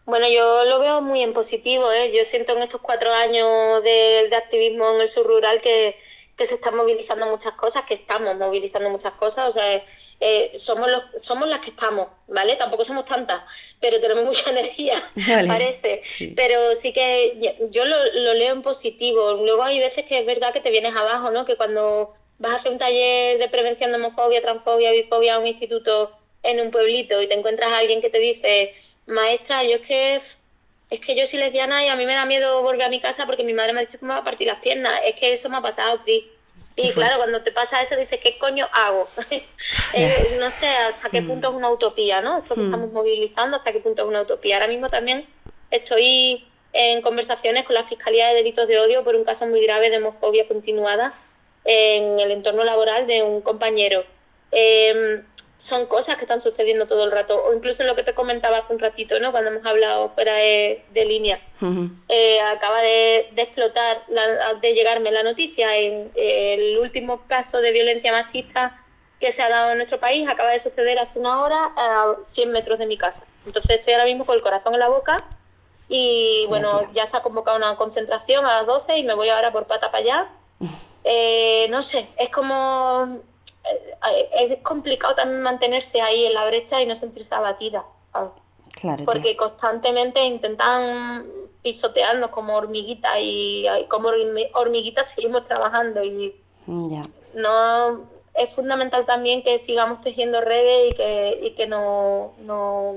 Bueno, yo lo veo muy en positivo, ¿eh? Yo siento en estos cuatro años de, de activismo en el subrural que, que se están movilizando muchas cosas, que estamos movilizando muchas cosas, o sea, eh, somos los, somos las que estamos, ¿vale? Tampoco somos tantas, pero tenemos mucha energía, vale. Parece. Sí. Pero sí que yo lo, lo leo en positivo. Luego hay veces que es verdad que te vienes abajo, ¿no? Que cuando vas a hacer un taller de prevención de homofobia, transfobia, bifobia a un instituto en un pueblito y te encuentras a alguien que te dice, maestra, yo es que es que yo soy lesbiana y a mí me da miedo volver a mi casa porque mi madre me ha dicho que me va a partir las piernas. Es que eso me ha pasado, sí. Y claro, cuando te pasa eso dices, ¿qué coño hago? eh, no sé hasta qué punto es una utopía, ¿no? Esto que estamos movilizando, hasta qué punto es una utopía. Ahora mismo también estoy en conversaciones con la Fiscalía de Delitos de Odio por un caso muy grave de homofobia continuada en el entorno laboral de un compañero. Eh, son cosas que están sucediendo todo el rato, o incluso lo que te comentaba hace un ratito, ¿no? Cuando hemos hablado fuera de, de línea. Uh-huh. Eh, acaba de, de explotar, la, de llegarme la noticia en eh, el último caso de violencia machista que se ha dado en nuestro país, acaba de suceder hace una hora a cien metros de mi casa. Entonces estoy ahora mismo con el corazón en la boca y bueno, uh-huh. ya se ha convocado una concentración a las doce y me voy ahora por pata para allá. Eh, no sé, es como... es complicado también mantenerse ahí en la brecha y no sentirse abatida, ¿sabes? Claro, porque tío. Constantemente intentan pisotearnos como hormiguitas y como hormiguitas seguimos trabajando y ya. No es fundamental también que sigamos tejiendo redes y que y que no no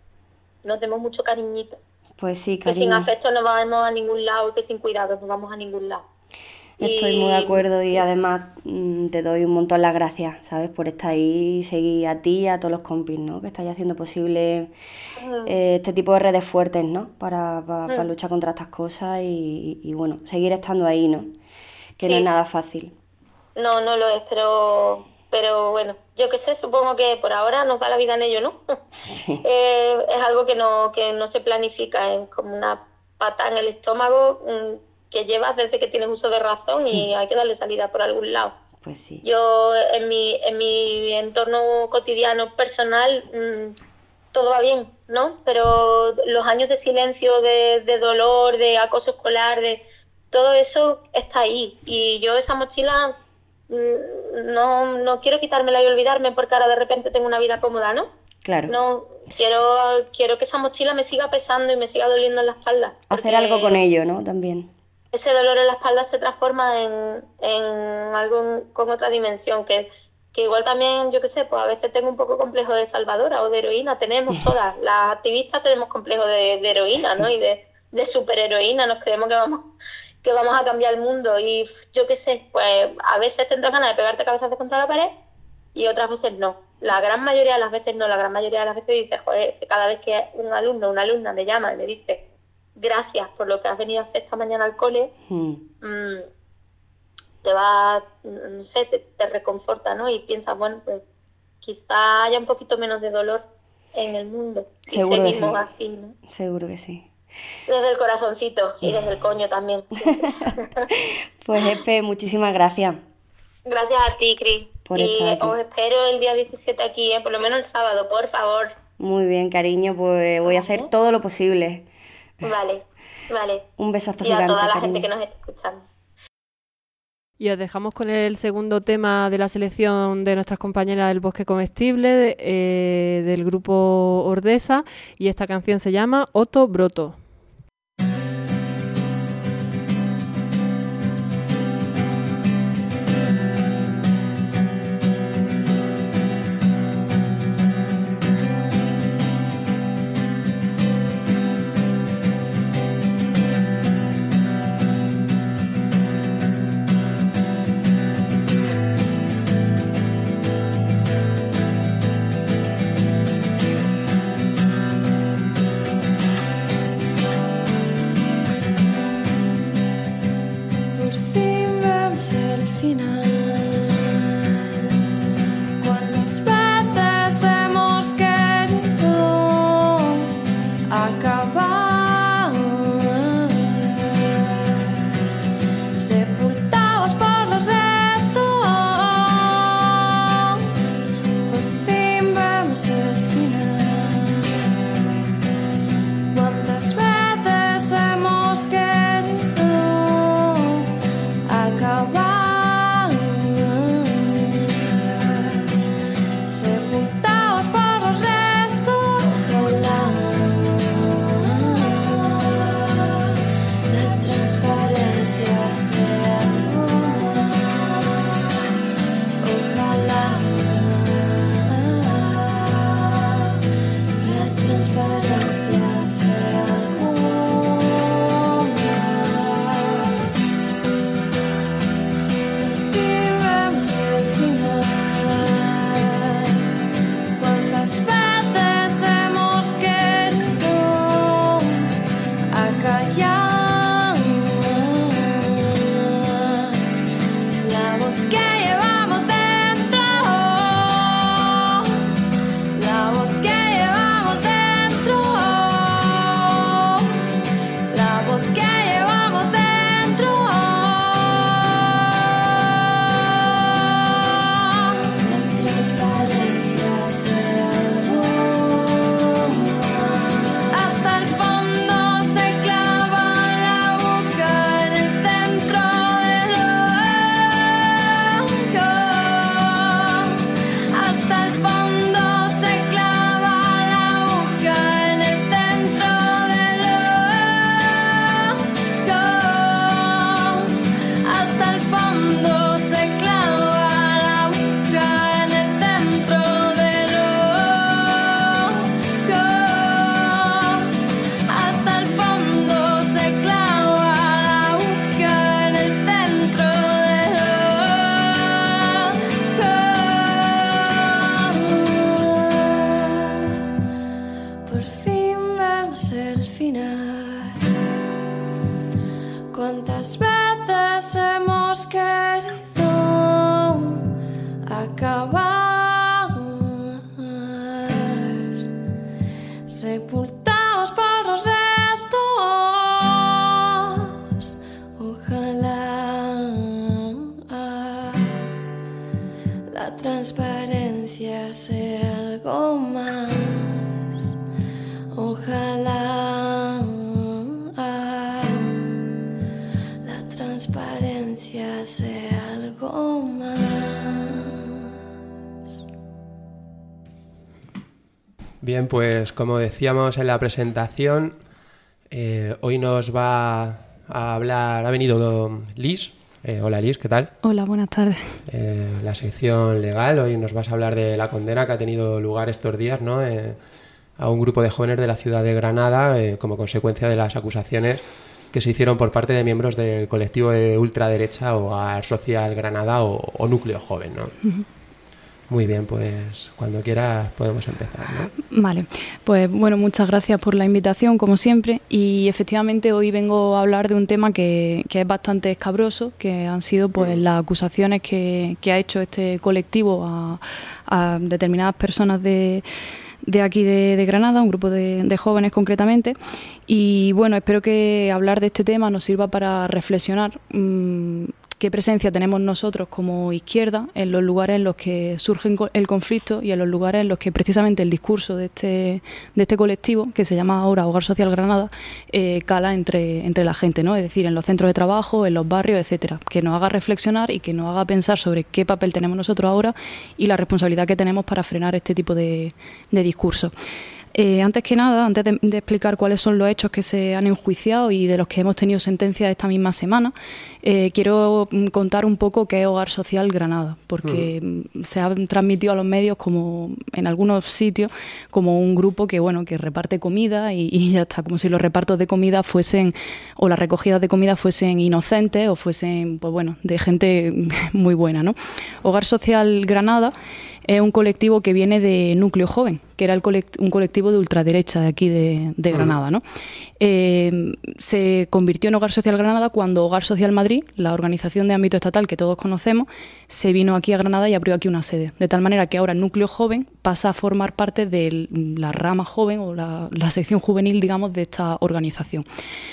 nos demos mucho cariñito. Pues sí, cariño. Que sin afecto no vamos a ningún lado, que sin cuidados no vamos a ningún lado. Estoy muy de acuerdo y además mmm, te doy un montón las gracias, ¿sabes? Por estar ahí y seguir a ti y a todos los compis, ¿no? Que estáis haciendo posible eh, este tipo de redes fuertes, ¿no? Para, para, para luchar contra estas cosas y, y, bueno, seguir estando ahí, ¿no? Que sí. No es nada fácil. No, no lo es, pero, pero bueno, yo qué sé, supongo que por ahora nos da la vida en ello, ¿no? Sí. eh, es algo que no, que no se planifica, es como una pata en el estómago mmm, que llevas desde que tienes uso de razón y hay que darle salida por algún lado. Pues sí. Yo en mi en mi entorno cotidiano personal mmm, todo va bien, ¿no? Pero los años de silencio, de, de dolor, de acoso escolar, de todo eso está ahí y yo esa mochila mmm, no no quiero quitármela y olvidarme porque ahora de repente tengo una vida cómoda, ¿no? Claro. No quiero quiero que esa mochila me siga pesando y me siga doliendo en la espalda. Hacer algo con ello, ¿no? También. Ese dolor en la espalda se transforma en, en algo con otra dimensión, que, que igual también, yo qué sé, pues a veces tengo un poco complejo de salvadora o de heroína, tenemos todas, las activistas tenemos complejo de, de heroína, ¿no? Y de, de superheroína, nos creemos que vamos que vamos a cambiar el mundo y yo qué sé, pues a veces tendrás ganas de pegarte cabezazos contra la pared y otras veces no. La gran mayoría de las veces no, la gran mayoría de las veces dices, joder, cada vez que un alumno o una alumna me llama y me dice gracias por lo que has venido a hacer esta mañana al cole, mm. mmm, te va, no sé, te, te reconforta, ¿no? Y piensas, bueno, pues quizá haya un poquito menos de dolor en el mundo. Seguro que sí. así, ¿no? Seguro que sí. Desde el corazoncito y desde el coño también. Pues Espe, muchísimas gracias. Gracias a ti, Cris. Y os espero el día diecisiete aquí, ¿eh? Por lo menos el sábado, por favor. Muy bien, cariño, pues voy a hacer todo lo posible. Vale, vale. Un besazo y a gigante, toda la cariño. gente que nos está escuchando. Y os dejamos con el segundo tema de la selección de nuestras compañeras del Bosque Comestible, eh, del grupo Ordesa, y esta canción se llama Otto Broto. veces hemos querido acabar sepultados por los restos. Ojalá la transparencia sea algo más. Ojalá la transparencia sea algo más. Bien, pues como decíamos en la presentación, eh, hoy nos va a hablar, ha venido Liz. Eh, hola Liz, ¿qué tal? Hola, buenas tardes. Eh, la sección legal, hoy nos vas a hablar de la condena que ha tenido lugar estos días, ¿no? Eh, a un grupo de jóvenes de la ciudad de Granada eh, como consecuencia de las acusaciones que se hicieron por parte de miembros del colectivo de ultraderecha Hogar Social Granada o, o Núcleo Joven, ¿no? Uh-huh. Muy bien, pues cuando quieras podemos empezar, ¿no? Vale, pues bueno, muchas gracias por la invitación, como siempre, y efectivamente hoy vengo a hablar de un tema que, que es bastante escabroso, que han sido pues las acusaciones que, que ha hecho este colectivo a, a determinadas personas de... de aquí de, de Granada, un grupo de, de jóvenes concretamente, y bueno, espero que hablar de este tema nos sirva para reflexionar mmm, qué presencia tenemos nosotros como izquierda en los lugares en los que surge el conflicto y en los lugares en los que precisamente el discurso de este, de este colectivo, que se llama ahora Hogar Social Granada, eh, cala entre, entre la gente, ¿no? Es decir, en los centros de trabajo, en los barrios, etcétera, que nos haga reflexionar y que nos haga pensar sobre qué papel tenemos nosotros ahora y la responsabilidad que tenemos para frenar este tipo de, de discurso. Eh, antes que nada, antes de, de explicar cuáles son los hechos que se han enjuiciado y de los que hemos tenido sentencias esta misma semana, eh, quiero contar un poco qué es Hogar Social Granada, porque uh-huh. se ha transmitido a los medios como en algunos sitios como un grupo que bueno que reparte comida y, y ya está, como si los repartos de comida fuesen o las recogidas de comida fuesen inocentes o fuesen pues bueno de gente muy buena, ¿no? Hogar Social Granada es un colectivo que viene de Núcleo Joven, que era el colect- un colectivo de ultraderecha de aquí de, de Granada, ¿no? Eh, se convirtió en Hogar Social Granada cuando Hogar Social Madrid, la organización de ámbito estatal que todos conocemos, se vino aquí a Granada y abrió aquí una sede. De tal manera que ahora Núcleo Joven pasa a formar parte de la rama joven o la, la sección juvenil, digamos, de esta organización.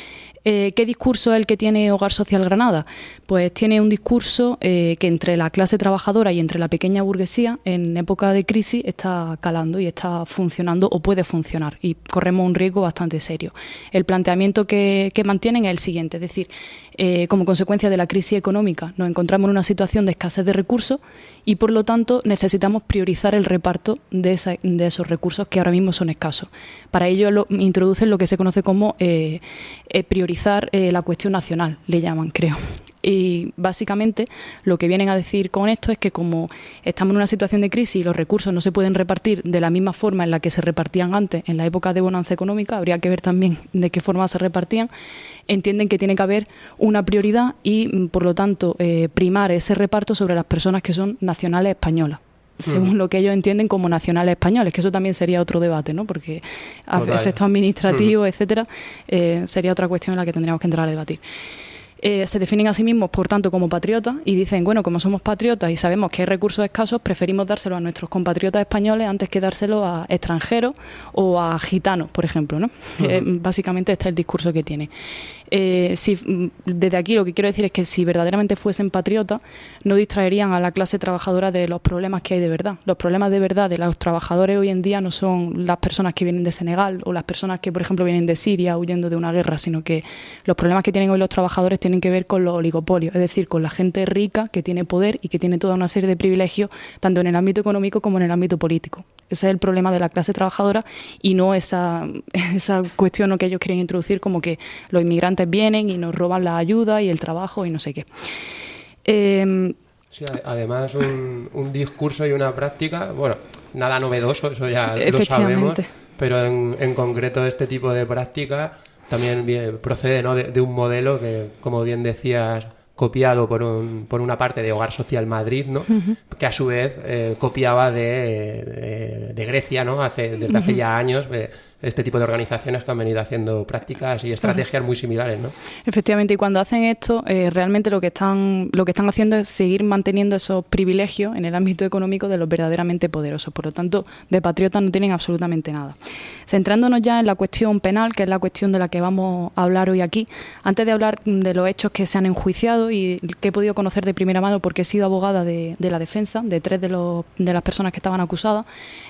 Eh, ¿Qué discurso es el que tiene Hogar Social Granada? Pues tiene un discurso eh, que entre la clase trabajadora y entre la pequeña burguesía en época de crisis está calando y está funcionando o puede funcionar y corremos un riesgo bastante serio. El planteamiento que, que mantienen es el siguiente, es decir, eh, como consecuencia de la crisis económica nos encontramos en una situación de escasez de recursos y por lo tanto necesitamos priorizar el reparto de, esa, de esos recursos que ahora mismo son escasos. Para ello lo, introducen lo que se conoce como eh, eh, priorizar eh, la cuestión nacional, le llaman, creo. Y básicamente lo que vienen a decir con esto es que como estamos en una situación de crisis y los recursos no se pueden repartir de la misma forma en la que se repartían antes, en la época de bonanza económica, habría que ver también de qué forma se repartían, entienden que tiene que haber una prioridad y, por lo tanto, eh, primar ese reparto sobre las personas que son nacionales españolas, según mm. lo que ellos entienden como nacionales españoles, que eso también sería otro debate, ¿no? Porque a efectos administrativos, mm. etcétera, eh, sería otra cuestión en la que tendríamos que entrar a debatir. Eh, se definen a sí mismos, por tanto, como patriotas y dicen, bueno, como somos patriotas y sabemos que hay recursos escasos, preferimos dárselos a nuestros compatriotas españoles antes que dárselos a extranjeros o a gitanos, por ejemplo, ¿no? Uh-huh. Eh, básicamente este es el discurso que tiene. Eh, si, desde aquí lo que quiero decir es que si verdaderamente fuesen patriotas, no distraerían a la clase trabajadora de los problemas que hay de verdad. Los problemas de verdad de los trabajadores hoy en día no son las personas que vienen de Senegal o las personas que, por ejemplo, vienen de Siria huyendo de una guerra, sino que los problemas que tienen hoy los trabajadores tienen que ver con los oligopolios, es decir, con la gente rica que tiene poder y que tiene toda una serie de privilegios, tanto en el ámbito económico como en el ámbito político. Ese es el problema de la clase trabajadora y no esa, esa cuestión que ellos quieren introducir como que los inmigrantes vienen y nos roban la ayuda y el trabajo y no sé qué. Eh, sí, además un, un discurso y una práctica, bueno, nada novedoso, eso ya lo sabemos, pero en, en concreto este tipo de práctica también bien, procede, ¿no? de, de un modelo que, como bien decías, copiado por un, por una parte de Hogar Social Madrid, ¿no? Uh-huh. Que a su vez eh, copiaba de, de, de Grecia, ¿no? Hace, desde uh-huh. hace ya años, eh, este tipo de organizaciones que han venido haciendo prácticas y estrategias muy similares, ¿no? Efectivamente, y cuando hacen esto, eh, realmente lo que están lo que están haciendo es seguir manteniendo esos privilegios en el ámbito económico de los verdaderamente poderosos. Por lo tanto, de patriotas no tienen absolutamente nada. Centrándonos ya en la cuestión penal, que es la cuestión de la que vamos a hablar hoy aquí, antes de hablar de los hechos que se han enjuiciado y que he podido conocer de primera mano porque he sido abogada de, de la defensa, de tres de, los, de las personas que estaban acusadas,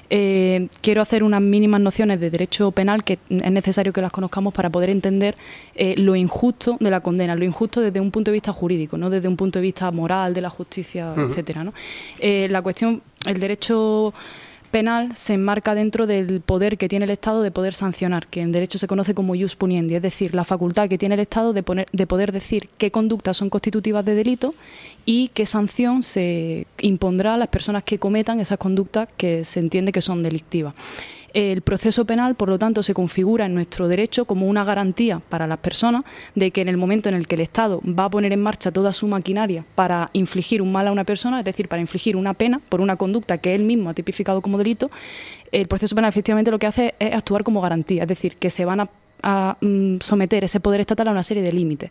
eh, quiero hacer unas mínimas nociones de derecho penal que es necesario que las conozcamos para poder entender eh, lo injusto de la condena, lo injusto desde un punto de vista jurídico, no desde un punto de vista moral, de la justicia, uh-huh. etcétera, ¿no? Eh, la cuestión, el derecho penal se enmarca dentro del poder que tiene el Estado de poder sancionar, que en derecho se conoce como ius puniendi, es decir, la facultad que tiene el Estado de, poner, de poder decir qué conductas son constitutivas de delito y qué sanción se impondrá a las personas que cometan esas conductas que se entiende que son delictivas. El proceso penal, por lo tanto, se configura en nuestro derecho como una garantía para las personas de que en el momento en el que el Estado va a poner en marcha toda su maquinaria para infligir un mal a una persona, es decir, para infligir una pena por una conducta que él mismo ha tipificado como delito, el proceso penal efectivamente lo que hace es actuar como garantía, es decir, que se van a, a mm, someter ese poder estatal a una serie de límites.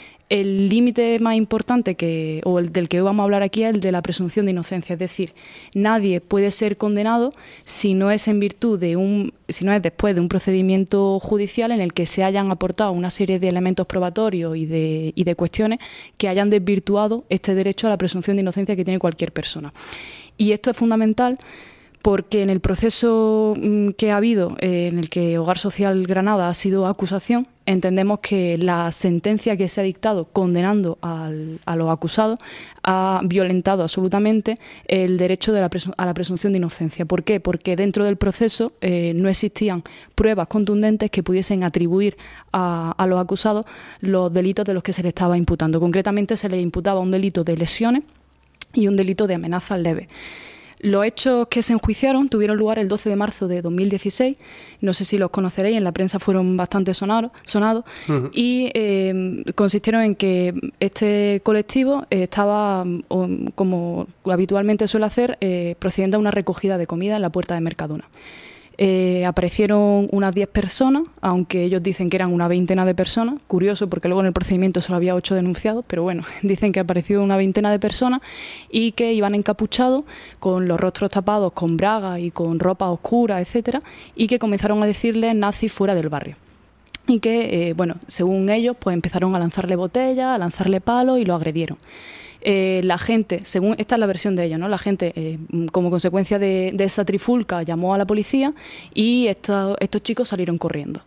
El límite más importante que, o el del que hoy vamos a hablar aquí es el de la presunción de inocencia, es decir, nadie puede ser condenado si no es en virtud de un, si no es después de un procedimiento judicial en el que se hayan aportado una serie de elementos probatorios y de, y de cuestiones que hayan desvirtuado este derecho a la presunción de inocencia que tiene cualquier persona. Y esto es fundamental porque en el proceso que ha habido, eh, en el que Hogar Social Granada ha sido acusación, entendemos que la sentencia que se ha dictado condenando al, a los acusados ha violentado absolutamente el derecho de la presu- a la presunción de inocencia. ¿Por qué? Porque dentro del proceso eh, no existían pruebas contundentes que pudiesen atribuir a, a los acusados los delitos de los que se les estaba imputando. Concretamente se les imputaba un delito de lesiones y un delito de amenazas leves. Los hechos que se enjuiciaron tuvieron lugar el doce de marzo de dos mil dieciséis, no sé si los conoceréis, en la prensa fueron bastante sonados, sonados uh-huh. y eh, consistieron en que este colectivo estaba, o, como habitualmente suele hacer, eh, procediendo a una recogida de comida en la puerta de Mercadona. Eh, aparecieron unas diez personas, aunque ellos dicen que eran una veintena de personas. Curioso, porque luego en el procedimiento solo había ocho denunciados, pero bueno, dicen que apareció una veintena de personas y que iban encapuchados, con los rostros tapados, con bragas y con ropa oscura, etcétera, y que comenzaron a decirles nazis fuera del barrio. Y que, eh, bueno, según ellos, pues empezaron a lanzarle botellas, a lanzarle palos y lo agredieron. Eh, la gente, según esta es la versión de ellos, ¿no? La gente, eh, como consecuencia de, de esa trifulca, llamó a la policía y esta, estos chicos salieron corriendo.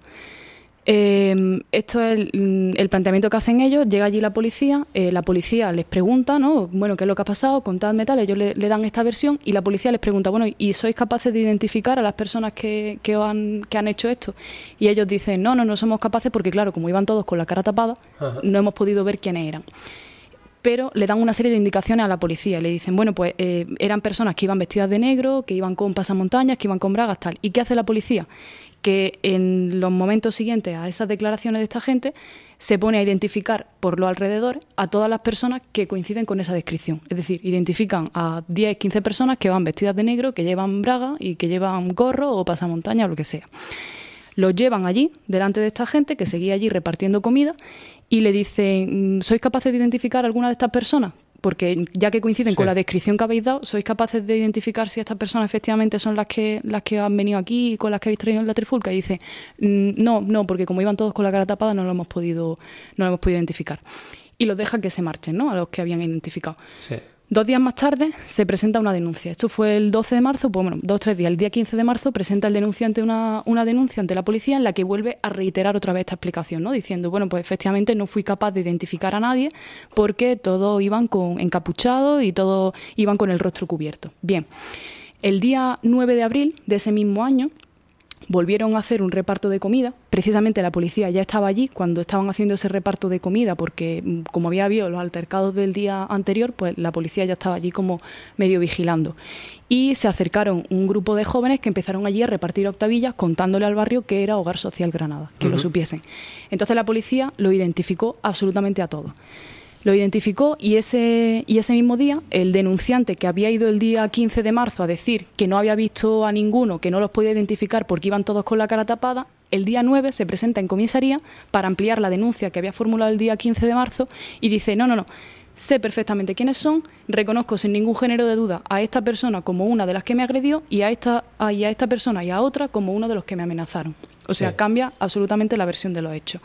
Eh, esto es el, el planteamiento que hacen ellos. Llega allí la policía, eh, la policía les pregunta, ¿no? Bueno, ¿qué es lo que ha pasado? Contadme tal. Ellos le, le dan esta versión y la policía les pregunta, bueno, ¿y sois capaces de identificar a las personas que, que, os han, que han hecho esto? Y ellos dicen, no, no, no somos capaces porque, claro, como iban todos con la cara tapada, Ajá. no hemos podido ver quiénes eran. Pero le dan una serie de indicaciones a la policía. Le dicen, bueno, pues eh, eran personas que iban vestidas de negro, que iban con pasamontañas, que iban con bragas, tal. ¿Y qué hace la policía? Que en los momentos siguientes a esas declaraciones de esta gente se pone a identificar por los alrededores a todas las personas que coinciden con esa descripción. Es decir, identifican a diez, quince personas que van vestidas de negro, que llevan bragas y que llevan gorro o pasamontañas o lo que sea. Los llevan allí, delante de esta gente que seguía allí repartiendo comida, y le dicen, ¿sois capaces de identificar a alguna de estas personas? Porque ya que coinciden sí. con la descripción que habéis dado, ¿sois capaces de identificar si estas personas efectivamente son las que las que han venido aquí y con las que habéis traído en la trifulca? Y dice, no, no, porque como iban todos con la cara tapada no lo hemos podido, no lo hemos podido identificar. Y los dejan que se marchen, ¿no? A los que habían identificado. Sí. Dos días más tarde se presenta una denuncia. Esto fue el doce de marzo, pues bueno, dos o tres días. El día quince de marzo presenta el denunciante una, una denuncia ante la policía en la que vuelve a reiterar otra vez esta explicación, ¿no? Diciendo, bueno, pues efectivamente no fui capaz de identificar a nadie porque todos iban con encapuchados y todos iban con el rostro cubierto. Bien, el día nueve de abril de ese mismo año volvieron a hacer un reparto de comida. Precisamente la policía ya estaba allí cuando estaban haciendo ese reparto de comida porque, como había habido los altercados del día anterior, pues la policía ya estaba allí como medio vigilando. Y se acercaron un grupo de jóvenes que empezaron allí a repartir octavillas contándole al barrio que era Hogar Social Granada, que uh-huh. lo supiesen. Entonces la policía lo identificó absolutamente a todos. Lo identificó y ese, y ese mismo día el denunciante, que había ido el día quince de marzo a decir que no había visto a ninguno, que no los podía identificar porque iban todos con la cara tapada, el día nueve se presenta en comisaría para ampliar la denuncia que había formulado el día quince de marzo y dice, no, no, no, sé perfectamente quiénes son, reconozco sin ningún género de duda a esta persona como una de las que me agredió y a esta, y a esta persona y a otra como uno de los que me amenazaron. O sea, sí. Cambia absolutamente la versión de los hechos.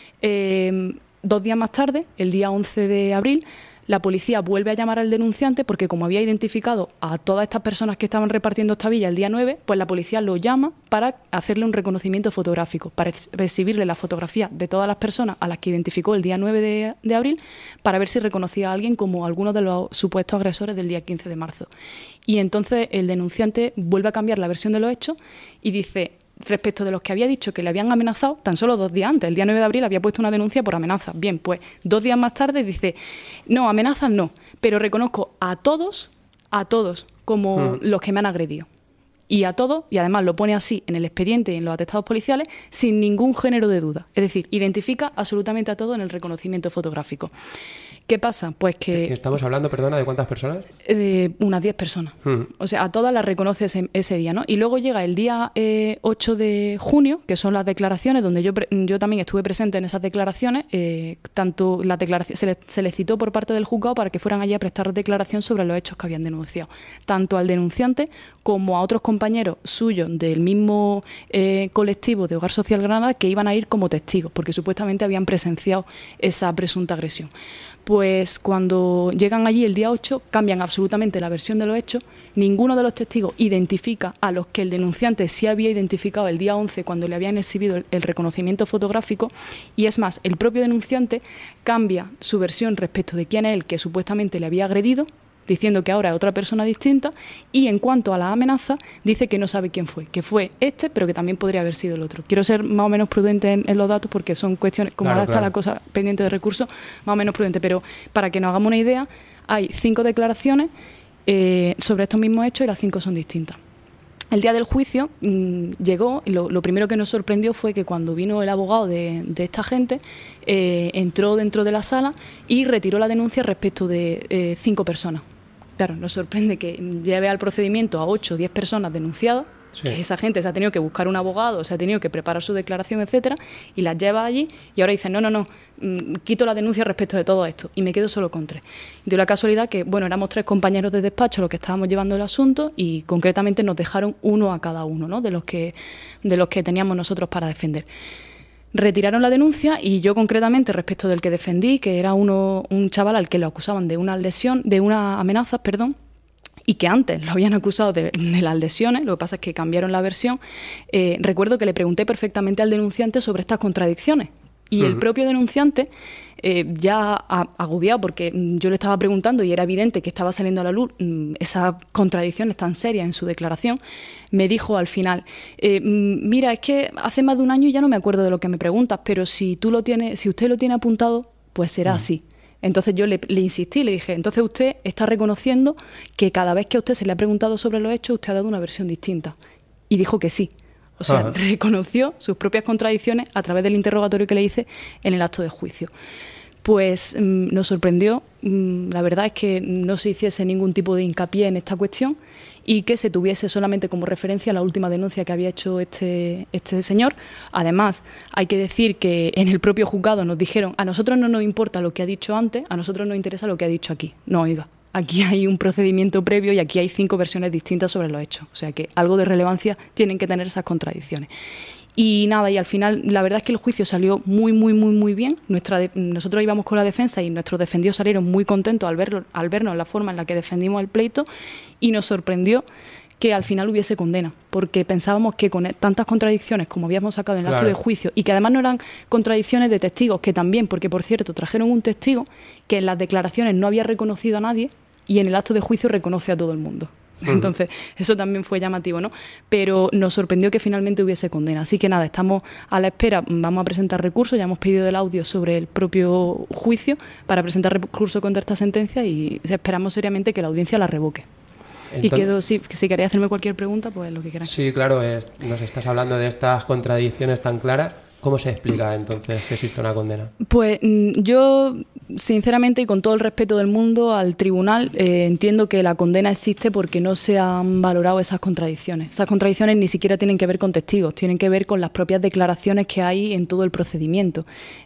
Eh, dos días más tarde, el día once de abril, la policía vuelve a llamar al denunciante porque como había identificado a todas estas personas que estaban repartiendo esta villa el día nueve, pues la policía lo llama para hacerle un reconocimiento fotográfico, para exhibirle la fotografía de todas las personas a las que identificó el día nueve de, de abril, para ver si reconocía a alguien como alguno de los supuestos agresores del día quince de marzo. Y entonces el denunciante vuelve a cambiar la versión de los hechos y dice, respecto de los que había dicho que le habían amenazado tan solo dos días antes, el día nueve de abril había puesto una denuncia por amenaza. Bien, pues dos días más tarde dice, no, amenazas no, pero reconozco a todos, a todos como mm. los que me han agredido. Y a todos, y además lo pone así en el expediente y en los atestados policiales, sin ningún género de duda. Es decir, identifica absolutamente a todos en el reconocimiento fotográfico. ¿Qué pasa? Pues que... Estamos hablando, perdona, ¿de cuántas personas? De unas diez personas. Mm. O sea, a todas las reconoce ese, ese día, ¿no? Y luego llega el día eh, ocho de junio, que son las declaraciones, donde yo, yo también estuve presente en esas declaraciones. Eh, tanto la declaración se les, se les citó por parte del juzgado para que fueran allí a prestar declaración sobre los hechos que habían denunciado. Tanto al denunciante como a otros compañeros suyos del mismo eh, colectivo de Hogar Social Granada que iban a ir como testigos, porque supuestamente habían presenciado esa presunta agresión. Pues cuando llegan allí el día ocho, cambian absolutamente la versión de los hechos. Ninguno de los testigos identifica a los que el denunciante sí había identificado el día once cuando le habían exhibido el, el reconocimiento fotográfico. Y es más, el propio denunciante cambia su versión respecto de quién es el que supuestamente le había agredido, diciendo que ahora es otra persona distinta, y en cuanto a la amenaza, dice que no sabe quién fue, que fue este, pero que también podría haber sido el otro. Quiero ser más o menos prudente en, en los datos porque son cuestiones, como claro, ahora claro. está la cosa pendiente de recursos, más o menos prudente, pero para que nos hagamos una idea, hay cinco declaraciones eh, sobre estos mismos hechos y las cinco son distintas. El día del juicio mmm, llegó y lo, lo primero que nos sorprendió fue que cuando vino el abogado de, de esta gente, eh, entró dentro de la sala y retiró la denuncia respecto de eh, cinco personas. Claro, nos sorprende que lleve al procedimiento a ocho o diez personas denunciadas, sí. que esa gente se ha tenido que buscar un abogado, se ha tenido que preparar su declaración, etcétera, y las lleva allí y ahora dicen, no, no, no, mmm, quito la denuncia respecto de todo esto y me quedo solo con tres. Dio la casualidad que, bueno, éramos tres compañeros de despacho los que estábamos llevando el asunto y concretamente nos dejaron uno a cada uno, ¿no? de los que, de los que teníamos nosotros para defender. Retiraron la denuncia y yo concretamente respecto del que defendí, que era uno un chaval al que lo acusaban de una lesión, de una amenaza, perdón, y que antes lo habían acusado de, de las lesiones, lo que pasa es que cambiaron la versión. Eh, recuerdo que le pregunté perfectamente al denunciante sobre estas contradicciones. Y uh-huh. el propio denunciante, eh, ya agobiado, porque yo le estaba preguntando y era evidente que estaba saliendo a la luz mmm, esas contradicciones tan serias en su declaración, me dijo al final, eh, mira, es que hace más de un año ya no me acuerdo de lo que me preguntas, pero si tú lo tienes, si usted lo tiene apuntado, pues será uh-huh. así. Entonces yo le, le insistí, le dije, entonces usted está reconociendo que cada vez que a usted se le ha preguntado sobre los hechos, usted ha dado una versión distinta. Y dijo que sí. O sea, Ajá. reconoció sus propias contradicciones a través del interrogatorio que le hice en el acto de juicio. Pues mmm, nos sorprendió, mmm, la verdad es que no se hiciese ningún tipo de hincapié en esta cuestión y que se tuviese solamente como referencia la última denuncia que había hecho este, este señor. Además, hay que decir que en el propio juzgado nos dijeron, a nosotros no nos importa lo que ha dicho antes, a nosotros nos interesa lo que ha dicho aquí. No, oiga, aquí hay un procedimiento previo y aquí hay cinco versiones distintas sobre los hechos. O sea que algo de relevancia tienen que tener esas contradicciones. Y nada, y al final la verdad es que el juicio salió muy, muy, muy, muy bien. Nuestra de, nosotros íbamos con la defensa y nuestros defendidos salieron muy contentos al, verlo, al vernos la forma en la que defendimos el pleito y nos sorprendió que al final hubiese condena, porque pensábamos que con tantas contradicciones como habíamos sacado en el claro. acto de juicio y que además no eran contradicciones de testigos, que también, porque por cierto trajeron un testigo que en las declaraciones no había reconocido a nadie y en el acto de juicio reconoce a todo el mundo. Entonces, eso también fue llamativo, ¿no? Pero nos sorprendió que finalmente hubiese condena. Así que nada, estamos a la espera, vamos a presentar recursos, ya hemos pedido el audio sobre el propio juicio para presentar recurso contra esta sentencia y esperamos seriamente que la audiencia la revoque. Entonces, y quedo, si, si queréis hacerme cualquier pregunta, pues lo que queráis. Sí, claro, es, nos estás hablando de estas contradicciones tan claras. ¿Cómo se explica entonces que existe una condena? Pues yo, sinceramente y con todo el respeto del mundo al tribunal, eh, entiendo que la condena existe porque no se han valorado esas contradicciones. Esas contradicciones ni siquiera tienen que ver con testigos, tienen que ver con las propias declaraciones que hay en todo el procedimiento.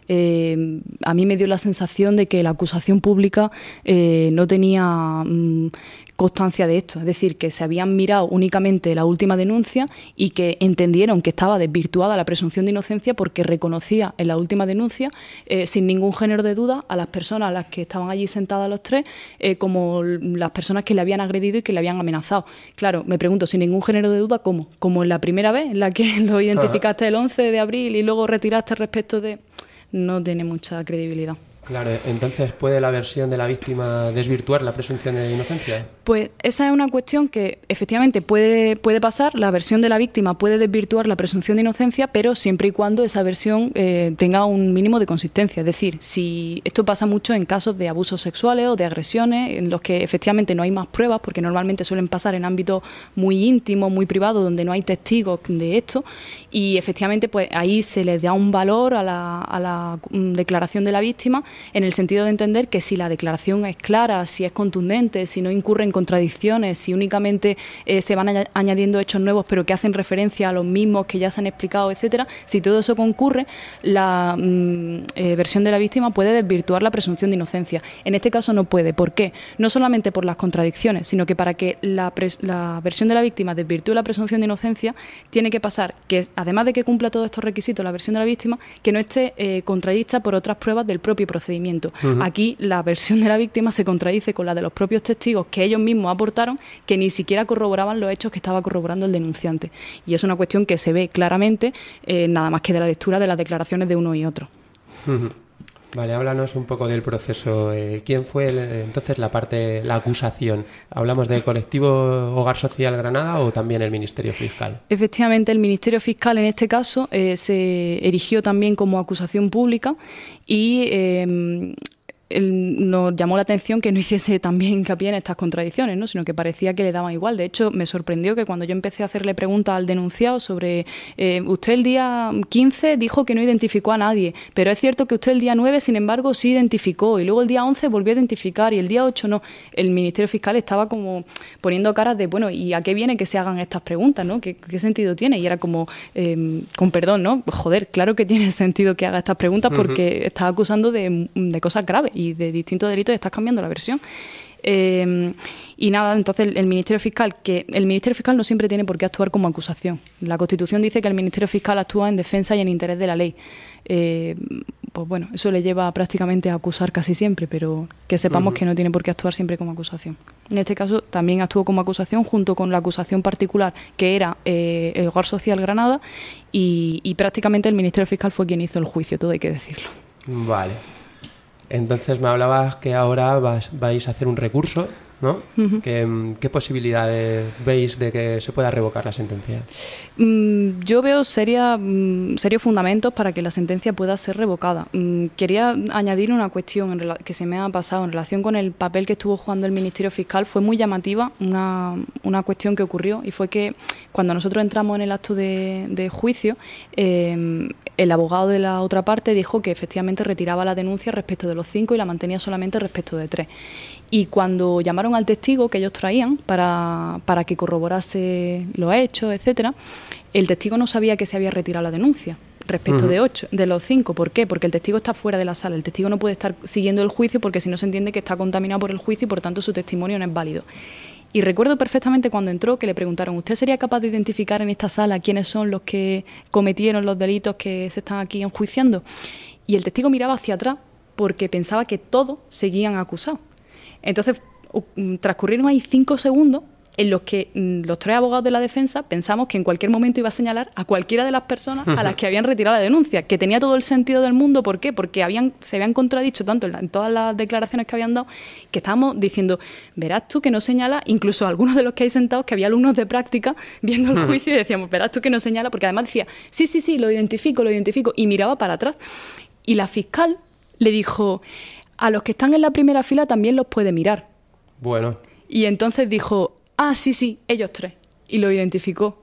Eh, a mí me dio la sensación de que la acusación pública eh, no tenía mmm, constancia de esto, es decir, que se habían mirado únicamente la última denuncia y que entendieron que estaba desvirtuada la presunción de inocencia porque reconocía en la última denuncia, eh, sin ningún género de duda, a las personas a las que estaban allí sentadas los tres eh, como las personas que le habían agredido y que le habían amenazado. Claro, me pregunto, sin ningún género de duda, ¿cómo? ¿Como en la primera vez, en la que lo identificaste el once de abril y luego retiraste respecto de...? No tiene mucha credibilidad. Claro, entonces, ¿puede la versión de la víctima desvirtuar la presunción de inocencia? Pues esa es una cuestión que efectivamente puede, puede pasar. La versión de la víctima puede desvirtuar la presunción de inocencia, pero siempre y cuando esa versión eh, tenga un mínimo de consistencia. Es decir, si esto pasa mucho en casos de abusos sexuales o de agresiones, en los que efectivamente no hay más pruebas, porque normalmente suelen pasar en ámbitos muy íntimos, muy privados, donde no hay testigos de esto, y efectivamente pues ahí se les da un valor a la, a la declaración de la víctima, en el sentido de entender que si la declaración es clara, si es contundente, si no incurre en contradicciones, si únicamente eh, se van a añadiendo hechos nuevos pero que hacen referencia a los mismos que ya se han explicado, etcétera, si todo eso concurre, la mm, eh, versión de la víctima puede desvirtuar la presunción de inocencia. En este caso no puede. ¿Por qué? No solamente por las contradicciones, sino que para que la, pres- la versión de la víctima desvirtúe la presunción de inocencia, tiene que pasar que, además de que cumpla todos estos requisitos la versión de la víctima, que no esté eh, contradicta por otras pruebas del propio procedimiento. Uh-huh. Aquí la versión de la víctima se contradice con la de los propios testigos que ellos mismos aportaron, que ni siquiera corroboraban los hechos que estaba corroborando el denunciante. Y es una cuestión que se ve claramente, eh, nada más que de la lectura de las declaraciones de uno y otro. Uh-huh. Vale, háblanos un poco del proceso. Eh, ¿Quién fue el, entonces la parte, la acusación? ¿Hablamos del colectivo Hogar Social Granada o también el Ministerio Fiscal? Efectivamente, el Ministerio Fiscal en este caso eh, se erigió también como acusación pública y eh, el, nos llamó la atención que no hiciese también hincapié en estas contradicciones, ¿no? Sino que parecía que le daban igual. De hecho, me sorprendió que cuando yo empecé a hacerle preguntas al denunciado sobre eh, usted el día quince dijo que no identificó a nadie, pero es cierto que usted el día nueve, sin embargo, sí identificó, y luego el día once volvió a identificar y el día ocho no. El Ministerio Fiscal estaba como poniendo caras de, bueno, ¿y a qué viene que se hagan estas preguntas, ¿no? ¿Qué, qué sentido tiene? Y era como, eh, con perdón, ¿no? Joder, claro que tiene sentido que haga estas preguntas porque uh-huh. está acusando de, de cosas graves y de distintos delitos y estás cambiando la versión. Eh, y nada, entonces el, el Ministerio Fiscal, que el Ministerio Fiscal no siempre tiene por qué actuar como acusación. La Constitución dice que el Ministerio Fiscal actúa en defensa y en interés de la ley. Eh, pues bueno, eso le lleva prácticamente a acusar casi siempre, pero que sepamos uh-huh. que no tiene por qué actuar siempre como acusación. En este caso también actuó como acusación junto con la acusación particular que era eh, el Hogar Social Granada y, y prácticamente el Ministerio Fiscal fue quien hizo el juicio, todo hay que decirlo. Vale. Entonces me hablabas que ahora vas, vais a hacer un recurso, ¿no? Uh-huh. ¿Qué, ¿Qué posibilidades veis de que se pueda revocar la sentencia? Mm, yo veo seria, mm, serios fundamentos para que la sentencia pueda ser revocada. Mm, quería añadir una cuestión en rela- que se me ha pasado en relación con el papel que estuvo jugando el Ministerio Fiscal. Fue muy llamativa una, una cuestión que ocurrió, y fue que cuando nosotros entramos en el acto de, de juicio, eh, el abogado de la otra parte dijo que efectivamente retiraba la denuncia respecto de los cinco y la mantenía solamente respecto de tres. Y cuando llamaron al testigo que ellos traían para, para que corroborase los hechos, etcétera, el testigo no sabía que se había retirado la denuncia respecto uh-huh. de ocho, de los cinco. ¿Por qué? Porque el testigo está fuera de la sala. El testigo no puede estar siguiendo el juicio porque si no se entiende que está contaminado por el juicio y por tanto su testimonio no es válido. Y recuerdo perfectamente cuando entró que le preguntaron, ¿usted sería capaz de identificar en esta sala quiénes son los que cometieron los delitos que se están aquí enjuiciando? Y el testigo miraba hacia atrás porque pensaba que todos seguían acusados. Entonces, transcurrieron ahí cinco segundos en los que los tres abogados de la defensa pensamos que en cualquier momento iba a señalar a cualquiera de las personas a las que habían retirado la denuncia, que tenía todo el sentido del mundo. ¿Por qué? Porque habían, se habían contradicho tanto en, la, en todas las declaraciones que habían dado, que estábamos diciendo, verás tú que no señala, incluso algunos de los que hay sentados, que había alumnos de práctica viendo el juicio y decíamos, verás tú que no señala, porque además decía, sí, sí, sí, lo identifico, lo identifico, y miraba para atrás. Y la fiscal le dijo, a los que están en la primera fila también los puede mirar. Bueno. Y entonces dijo, ah, sí, sí, ellos tres. Y lo identificó.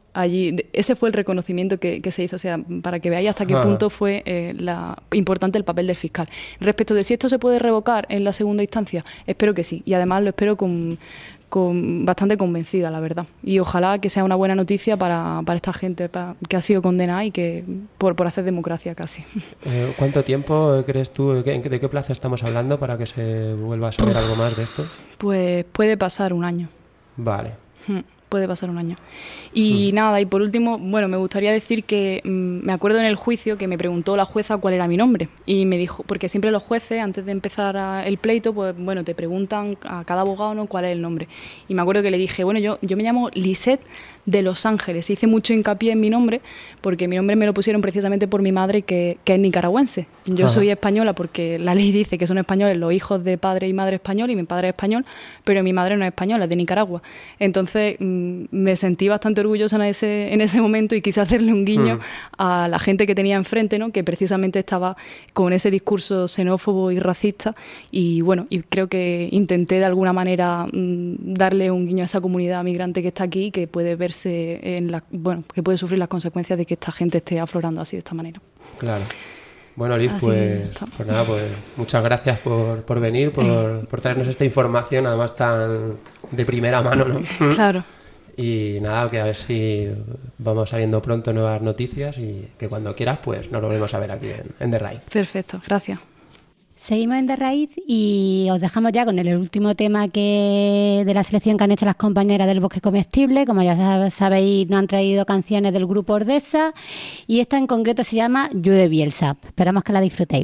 allí, ese fue el reconocimiento que, que se hizo, o sea, para que veáis hasta qué Ah. punto fue eh, la, importante el papel del fiscal. Respecto de si esto se puede revocar en la segunda instancia, espero que sí, y además lo espero con, con bastante convencida, la verdad. Y ojalá que sea una buena noticia para, para esta gente para, que ha sido condenada y que por, por hacer democracia casi. Eh, ¿Cuánto tiempo crees tú, de qué, de qué plazo estamos hablando para que se vuelva a saber algo más de esto? Pues puede pasar un año. Vale. Hmm, Puede pasar un año. Y mm. nada, y por último, bueno, me gustaría decir que mmm, me acuerdo en el juicio que me preguntó la jueza cuál era mi nombre. Y me dijo, porque siempre los jueces, antes de empezar a, el pleito, pues bueno, te preguntan a cada abogado, ¿no?, cuál es el nombre. Y me acuerdo que le dije, bueno, yo, yo me llamo Lisette de Los Ángeles. Hice mucho hincapié en mi nombre, porque mi nombre me lo pusieron precisamente por mi madre, que, que es nicaragüense. Yo Ajá. soy española porque la ley dice que son españoles los hijos de padre y madre español, y mi padre es español, pero mi madre no es española, es de Nicaragua. Entonces mmm, me sentí bastante orgullosa en ese, en ese momento y quise hacerle un guiño mm. a la gente que tenía enfrente, ¿no?, que precisamente estaba con ese discurso xenófobo y racista. Y bueno, y creo que intenté de alguna manera mmm, darle un guiño a esa comunidad migrante que está aquí, que puede verse en la, bueno, que puede sufrir las consecuencias de que esta gente esté aflorando así de esta manera. Claro. Bueno, Liz, pues, pues nada, pues muchas gracias por, por venir, por, por traernos esta información, además tan de primera mano, ¿no? Claro. Y nada, que a ver si vamos saliendo pronto nuevas noticias y que cuando quieras, pues nos lo volvemos a ver aquí en, en The Raíz. Perfecto, gracias. Seguimos en De Raíz y os dejamos ya con el último tema que de la selección que han hecho las compañeras del Bosque Comestible. Como ya sabéis, nos han traído canciones del grupo Ordesa y esta en concreto se llama Llueve Bielsa. Esperamos que la disfrutéis.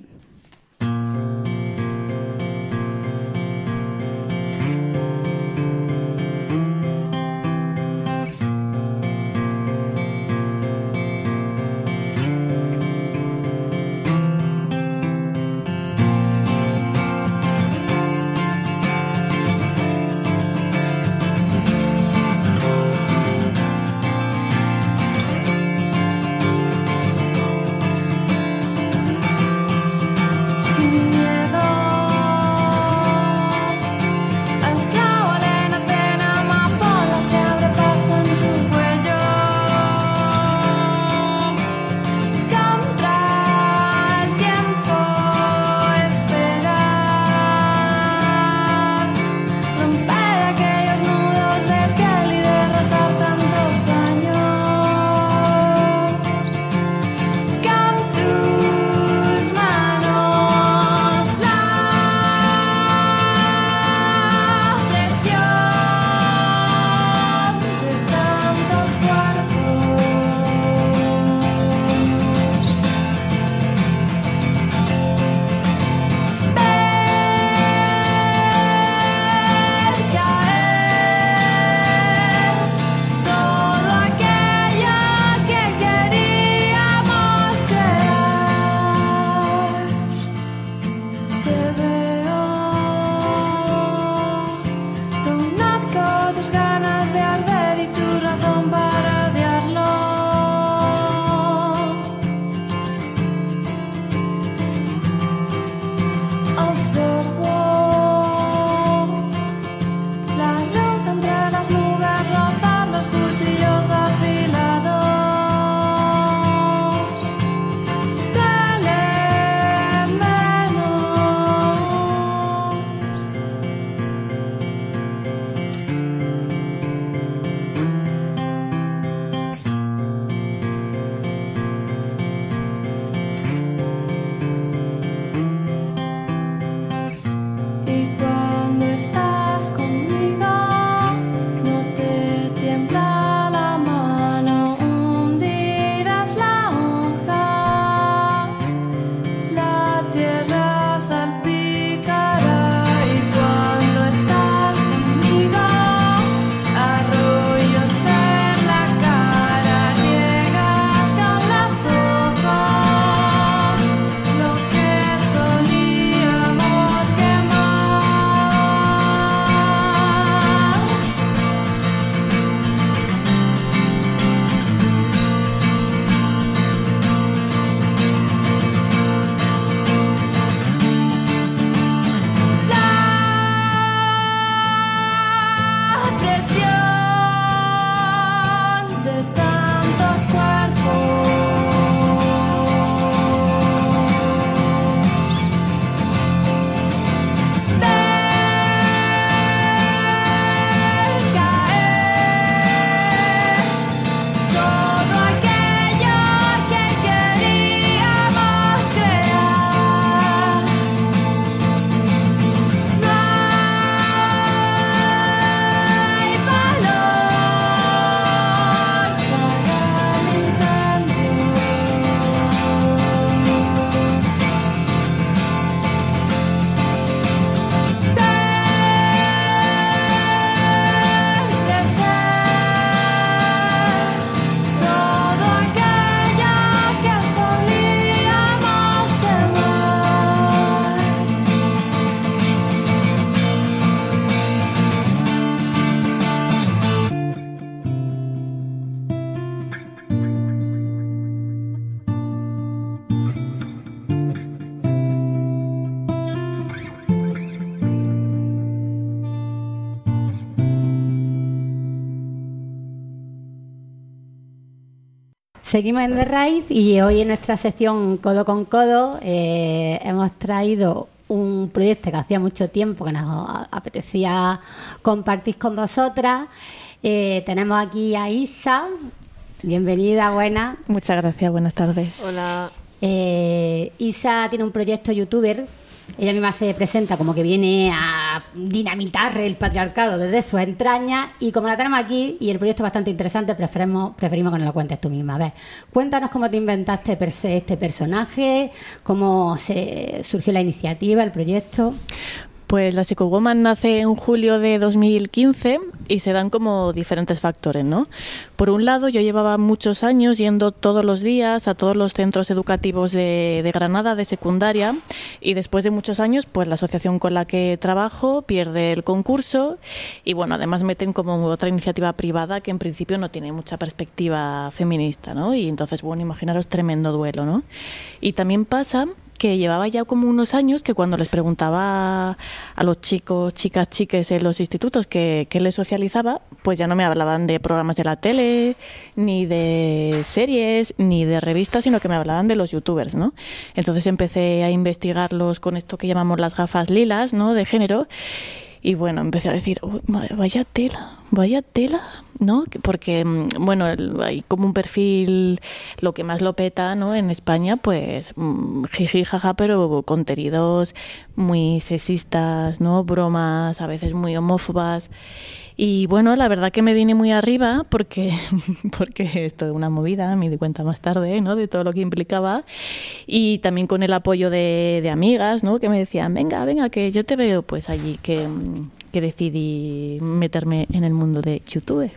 Seguimos en The Raíz y hoy en nuestra sección Codo con Codo eh, hemos traído un proyecto que hacía mucho tiempo que nos apetecía compartir con vosotras. Eh, tenemos aquí a Isa. Bienvenida, buena. Muchas gracias, buenas tardes. Hola. Eh, Isa tiene un proyecto youtuber. Ella misma se presenta como que viene a dinamitar el patriarcado desde sus entrañas, y como la tenemos aquí y el proyecto es bastante interesante, preferimos, preferimos que nos lo cuentes tú misma. A ver, cuéntanos cómo te inventaste este personaje, cómo se surgió la iniciativa, el proyecto. Pues la Psychowoman nace en julio de dos mil quince y se dan como diferentes factores, ¿no? Por un lado, yo llevaba muchos años yendo todos los días a todos los centros educativos de, de Granada, de secundaria, y después de muchos años, pues la asociación con la que trabajo pierde el concurso y, bueno, además meten como otra iniciativa privada que en principio no tiene mucha perspectiva feminista, ¿no? Y entonces, bueno, imaginaros tremendo duelo, ¿no? Y también pasa que llevaba ya como unos años que cuando les preguntaba a los chicos, chicas, chiques en los institutos qué les socializaba, pues ya no me hablaban de programas de la tele, ni de series, ni de revistas, sino que me hablaban de los youtubers, ¿no? Entonces empecé a investigarlos con esto que llamamos las gafas lilas, ¿no?, de género. Y bueno, empecé a decir, oh, vaya tela, vaya tela, ¿no? Porque, bueno, hay como un perfil, lo que más lo peta, ¿no?, en España, pues jiji, jaja, pero contenidos muy sexistas, ¿no?, bromas, a veces muy homófobas. Y bueno, la verdad que me vine muy arriba porque, porque esto es una movida, me di cuenta más tarde, ¿no?, de todo lo que implicaba. Y también con el apoyo de, de amigas, ¿no?, que me decían, venga, venga, que yo te veo, pues allí que, que decidí meterme en el mundo de YouTube.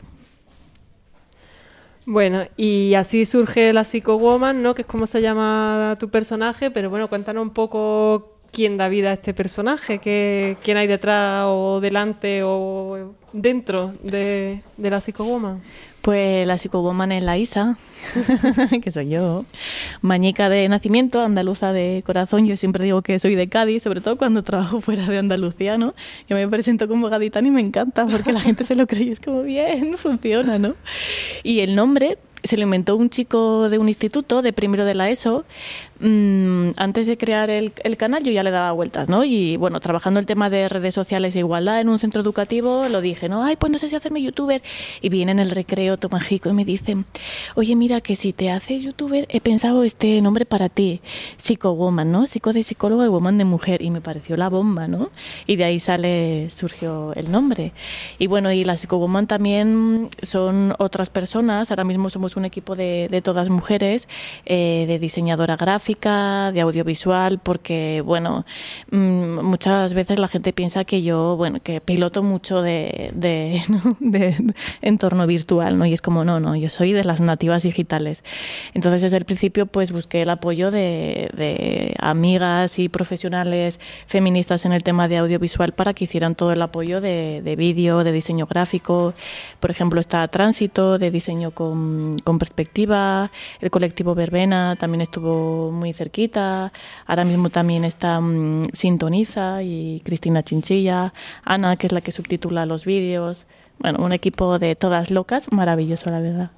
Bueno, y así surge la Psychowoman, ¿no?, que es como se llama tu personaje, pero bueno, cuéntanos un poco quién da vida a este personaje, qué, quién hay detrás o delante o dentro de, de la Psychowoman. Pues la Psychowoman es la Isa, que soy yo, mañica de nacimiento, andaluza de corazón. Yo siempre digo que soy de Cádiz, sobre todo cuando trabajo fuera de Andalucía, ¿no? Yo me presento como gaditana y me encanta porque la gente se lo cree y es como bien, funciona, ¿no? Y el nombre se lo inventó un chico de un instituto, de primero de la ESO. Mm, antes de crear el, el canal yo ya le daba vueltas, ¿no? Y bueno, trabajando el tema de redes sociales e igualdad en un centro educativo, lo dije, ¿no? Ay, pues no sé si hacerme youtuber. Y viene en el recreo Tomajico y me dice, oye, mira, que si te haces youtuber he pensado este nombre para ti, Psychowoman, ¿no? Psico de psicóloga y woman de mujer. Y me pareció la bomba, ¿no? Y de ahí sale, surgió el nombre. Y bueno, y la Psychowoman también son otras personas. Ahora mismo somos un equipo de, de todas mujeres, eh, de diseñadora gráfica, de audiovisual, porque, bueno, mmm, muchas veces la gente piensa que yo, bueno, que piloto mucho de, de, ¿no? de, de entorno virtual, ¿no? Y es como, no, no, yo soy de las nativas digitales. Entonces, desde el principio, pues busqué el apoyo de, de amigas y profesionales feministas en el tema de audiovisual para que hicieran todo el apoyo de, de vídeo, de diseño gráfico. Por ejemplo, está Tránsito, de diseño con con perspectiva, el colectivo Verbena también estuvo muy cerquita, ahora mismo también está um, Sintoniza y Cristina Chinchilla, Ana, que es la que subtitula los vídeos. Bueno, un equipo de todas locas, maravilloso, la verdad.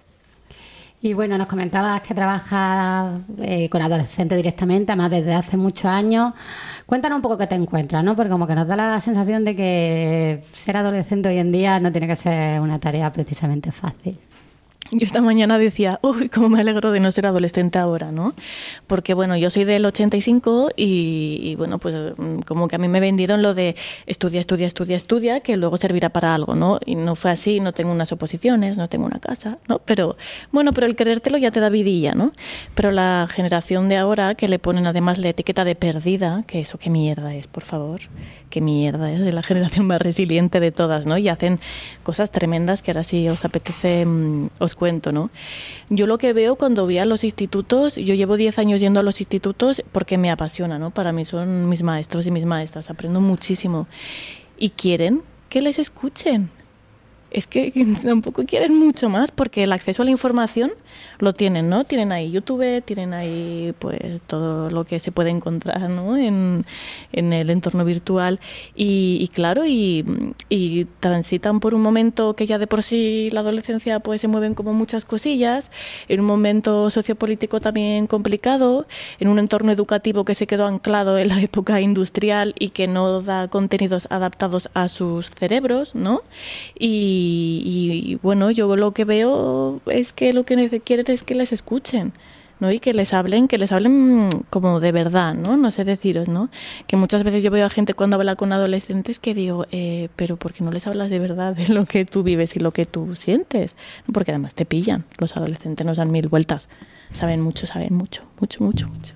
Y bueno, nos comentabas que trabajas eh, con adolescentes directamente, además desde hace muchos años. Cuéntanos un poco qué te encuentras, ¿no? Porque como que nos da la sensación de que ser adolescente hoy en día no tiene que ser una tarea precisamente fácil. Yo esta mañana decía, uy, cómo me alegro de no ser adolescente ahora, ¿no? Porque, bueno, yo soy del ochenta y cinco y, y, bueno, pues como que a mí me vendieron lo de estudia, estudia, estudia, estudia, que luego servirá para algo, ¿no? Y no fue así, no tengo unas oposiciones, no tengo una casa, ¿no? Pero, bueno, pero el querértelo ya te da vidilla, ¿no? Pero la generación de ahora, que le ponen además la etiqueta de perdida, que eso qué mierda es, por favor, qué mierda es, de la generación más resiliente de todas, ¿no? Y hacen cosas tremendas que ahora sí os apetece, mmm, os cuento, ¿no? Yo lo que veo cuando voy a los institutos, yo llevo diez años yendo a los institutos porque me apasiona, ¿no? Para mí son mis maestros y mis maestras, aprendo muchísimo y quieren que les escuchen. es que tampoco quieren mucho más, porque el acceso a la información lo tienen, ¿no? Tienen ahí YouTube, tienen ahí pues todo lo que se puede encontrar, ¿no? en, en el entorno virtual y, y claro, y, y transitan por un momento que ya de por sí la adolescencia pues se mueven como muchas cosillas, en un momento sociopolítico también complicado, en un entorno educativo que se quedó anclado en la época industrial y que no da contenidos adaptados a sus cerebros, ¿no? Y Y, y bueno, yo lo que veo es que lo que quieren es que les escuchen, ¿no? Y que les hablen, que les hablen como de verdad, ¿no? No sé deciros, ¿no? Que muchas veces yo veo a gente cuando habla con adolescentes que digo, eh, pero ¿por qué no les hablas de verdad de lo que tú vives y lo que tú sientes? Porque además te pillan, los adolescentes nos dan mil vueltas, saben mucho, saben mucho, mucho, mucho, mucho.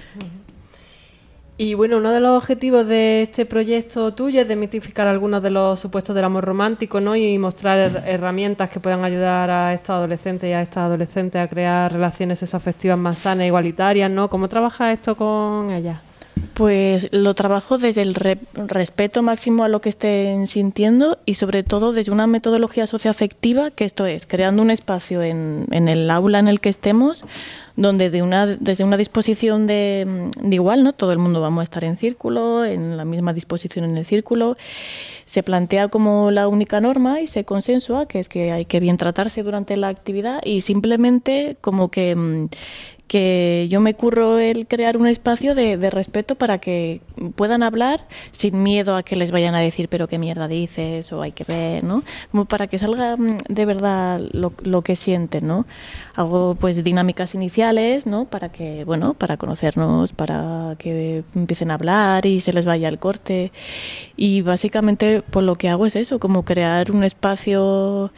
Y bueno, uno de los objetivos de este proyecto tuyo es desmitificar algunos de los supuestos del amor romántico, ¿no? Y mostrar her- herramientas que puedan ayudar a estos adolescentes y a estas adolescentes a crear relaciones sexoafectivas más sanas e igualitarias, ¿no? ¿Cómo trabajas esto con ellas? Pues lo trabajo desde el re- respeto máximo a lo que estén sintiendo y sobre todo desde una metodología socioafectiva, que esto es, creando un espacio en, en el aula en el que estemos, donde de una, desde una disposición de, de igual, ¿no? Todo el mundo vamos a estar en círculo, en la misma disposición en el círculo, se plantea como la única norma y se consensúa, que es que hay que bien tratarse durante la actividad y simplemente como que... que yo me curro el crear un espacio de, de respeto para que puedan hablar sin miedo a que les vayan a decir pero qué mierda dices o hay que ver, ¿no? Como para que salga de verdad lo, lo que sienten, ¿no? Hago pues dinámicas iniciales, ¿no? Para que, bueno, para conocernos, para que empiecen a hablar y se les vaya el corte y básicamente pues lo que hago es eso, como crear un espacio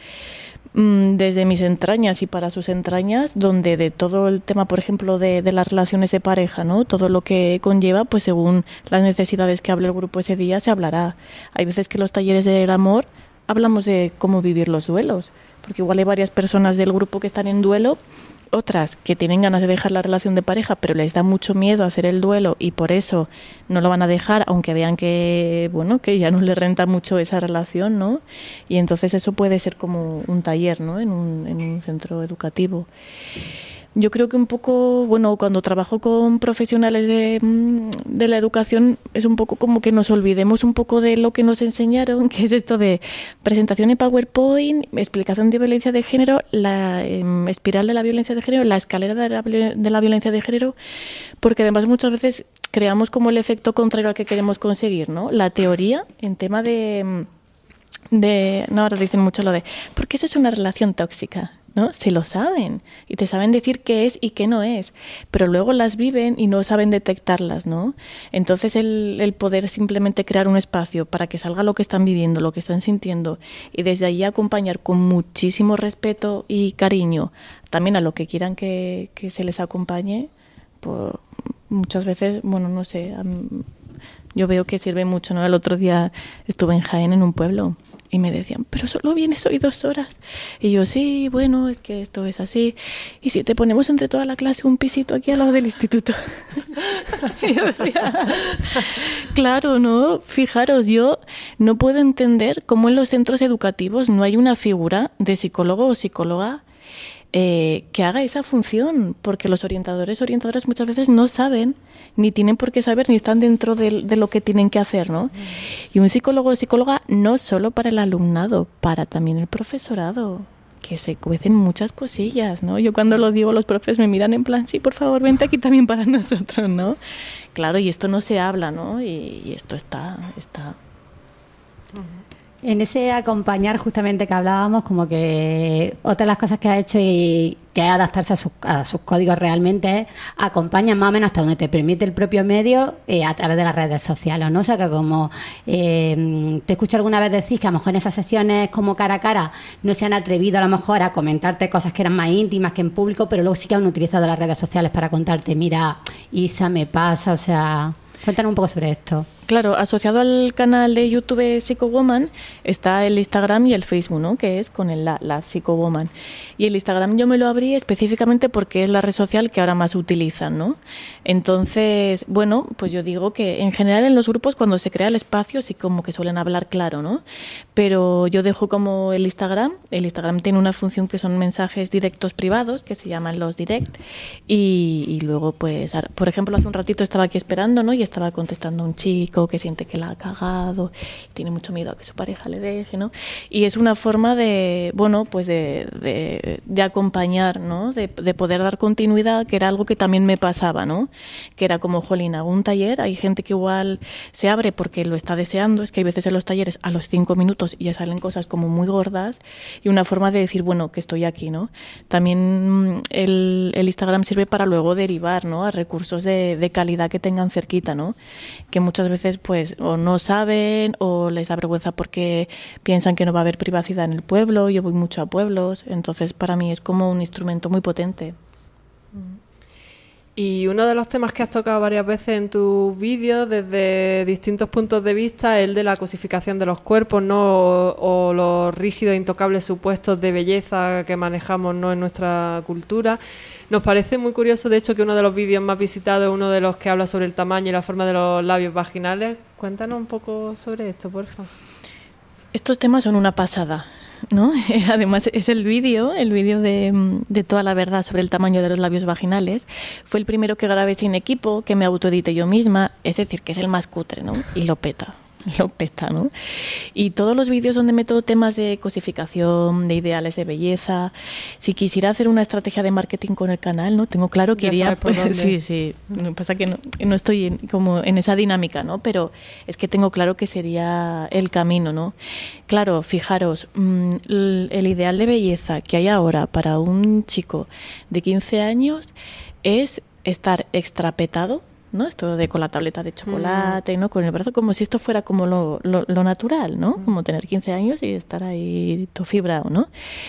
desde mis entrañas y para sus entrañas, donde de todo el tema, por ejemplo, de, de las relaciones de pareja, ¿no? Todo lo que conlleva, pues según las necesidades que hable el grupo ese día, se hablará. Hay veces que los talleres del amor hablamos de cómo vivir los duelos, porque igual hay varias personas del grupo que están en duelo, otras que tienen ganas de dejar la relación de pareja, pero les da mucho miedo hacer el duelo y por eso no lo van a dejar, aunque vean que, bueno, que ya no les renta mucho esa relación, ¿no? Y entonces eso puede ser como un taller, ¿no? En un, en un centro educativo. Yo creo que un poco, bueno, cuando trabajo con profesionales de, de la educación es un poco como que nos olvidemos un poco de lo que nos enseñaron, que es esto de presentación en PowerPoint, explicación de violencia de género, la eh, espiral de la violencia de género, la escalera de la, de la violencia de género, porque además muchas veces creamos como el efecto contrario al que queremos conseguir, ¿no? La teoría en tema de... de no, ahora dicen mucho lo de, porque eso es una relación tóxica, ¿no? Se lo saben y te saben decir qué es y qué no es, pero luego las viven y no saben detectarlas, ¿no? Entonces el, el poder simplemente crear un espacio para que salga lo que están viviendo, lo que están sintiendo y desde allí acompañar con muchísimo respeto y cariño también a lo que quieran que, que se les acompañe, pues muchas veces, bueno, no sé, yo veo que sirve mucho, ¿no? El otro día estuve en Jaén, en un pueblo, y me decían, pero solo vienes hoy dos horas. Y yo, sí, bueno, es que esto es así. Y si te ponemos entre toda la clase un pisito aquí al lado del instituto. Y yo decía, claro, ¿no? Fijaros, yo no puedo entender cómo en los centros educativos no hay una figura de psicólogo o psicóloga eh, que haga esa función, porque los orientadores o orientadoras muchas veces no saben, ni tienen por qué saber, ni están dentro de, de lo que tienen que hacer, ¿no? Y un psicólogo o psicóloga no solo para el alumnado, para también el profesorado, que se cuecen muchas cosillas, ¿no? Yo cuando lo digo, los profes me miran en plan, sí, por favor, vente aquí también para nosotros, ¿no? Claro, y esto no se habla, ¿no? Y, y esto está... está En ese acompañar justamente que hablábamos, como que otra de las cosas que ha hecho y que es adaptarse a sus, a sus códigos realmente es acompañar más o menos hasta donde te permite el propio medio eh, a través de las redes sociales, ¿no? O sea que como eh, te escucho alguna vez decir que a lo mejor en esas sesiones como cara a cara no se han atrevido a lo mejor a comentarte cosas que eran más íntimas que en público, pero luego sí que han utilizado las redes sociales para contarte, mira, Isa, me pasa, o sea, cuéntanos un poco sobre esto. Claro, asociado al canal de YouTube Psychowoman está el Instagram y el Facebook, ¿no? Que es con el, la, la Psychowoman. Y el Instagram yo me lo abrí específicamente porque es la red social que ahora más utilizan, ¿no? Entonces, bueno, pues yo digo que en general en los grupos cuando se crea el espacio sí como que suelen hablar claro, ¿no? Pero yo dejo como el Instagram. El Instagram tiene una función que son mensajes directos privados, que se llaman los direct. Y, y luego, pues, por ejemplo, hace un ratito estaba aquí esperando, ¿no? Y estaba contestando a un chico que siente que la ha cagado, tiene mucho miedo a que su pareja le deje, ¿no? Y es una forma de, bueno, pues de, de, de acompañar, ¿no? De, de poder dar continuidad, que era algo que también me pasaba, ¿no? Que era como, jolín, hago un taller, hay gente que igual se abre porque lo está deseando, es que hay veces en los talleres a los cinco minutos ya salen cosas como muy gordas, y una forma de decir, bueno, que estoy aquí, ¿no? También el, el Instagram sirve para luego derivar, ¿no? A recursos de, de calidad que tengan cerquita, ¿no? Que muchas veces pues o no saben o les da vergüenza porque piensan que no va a haber privacidad en el pueblo. Yo voy mucho a pueblos, entonces para mí es como un instrumento muy potente. Y uno de los temas que has tocado varias veces en tus vídeos desde distintos puntos de vista es el de la cosificación de los cuerpos, ¿no? O, o los rígidos e intocables supuestos de belleza que manejamos, ¿no? En nuestra cultura. Nos parece muy curioso, de hecho, que uno de los vídeos más visitados es uno de los que habla sobre el tamaño y la forma de los labios vaginales. Cuéntanos un poco sobre esto, por favor. Estos temas son una pasada, ¿no? Además es el vídeo, el vídeo de, de toda la verdad sobre el tamaño de los labios vaginales. Fue el primero que grabé sin equipo, que me autoedité yo misma, es decir, que es el más cutre, ¿no? Y lo peta. Lo peta, ¿no? Y todos los vídeos donde meto temas de cosificación, de ideales de belleza. Si quisiera hacer una estrategia de marketing con el canal, ¿no? Tengo claro que ya iría... sabes por dónde. Sí, sí. Lo que pasa que no, no estoy en, como en esa dinámica, ¿no? Pero es que tengo claro que sería el camino, ¿no? Claro, fijaros, mmm, el, el ideal de belleza que hay ahora para un chico de quince años es estar extrapetado, ¿no? Esto de con la tableta de chocolate, mm. ¿no? Con el brazo, como si esto fuera como lo, lo, lo natural, ¿no? Mm. Como tener quince años y estar ahí todo fibrado, ¿no?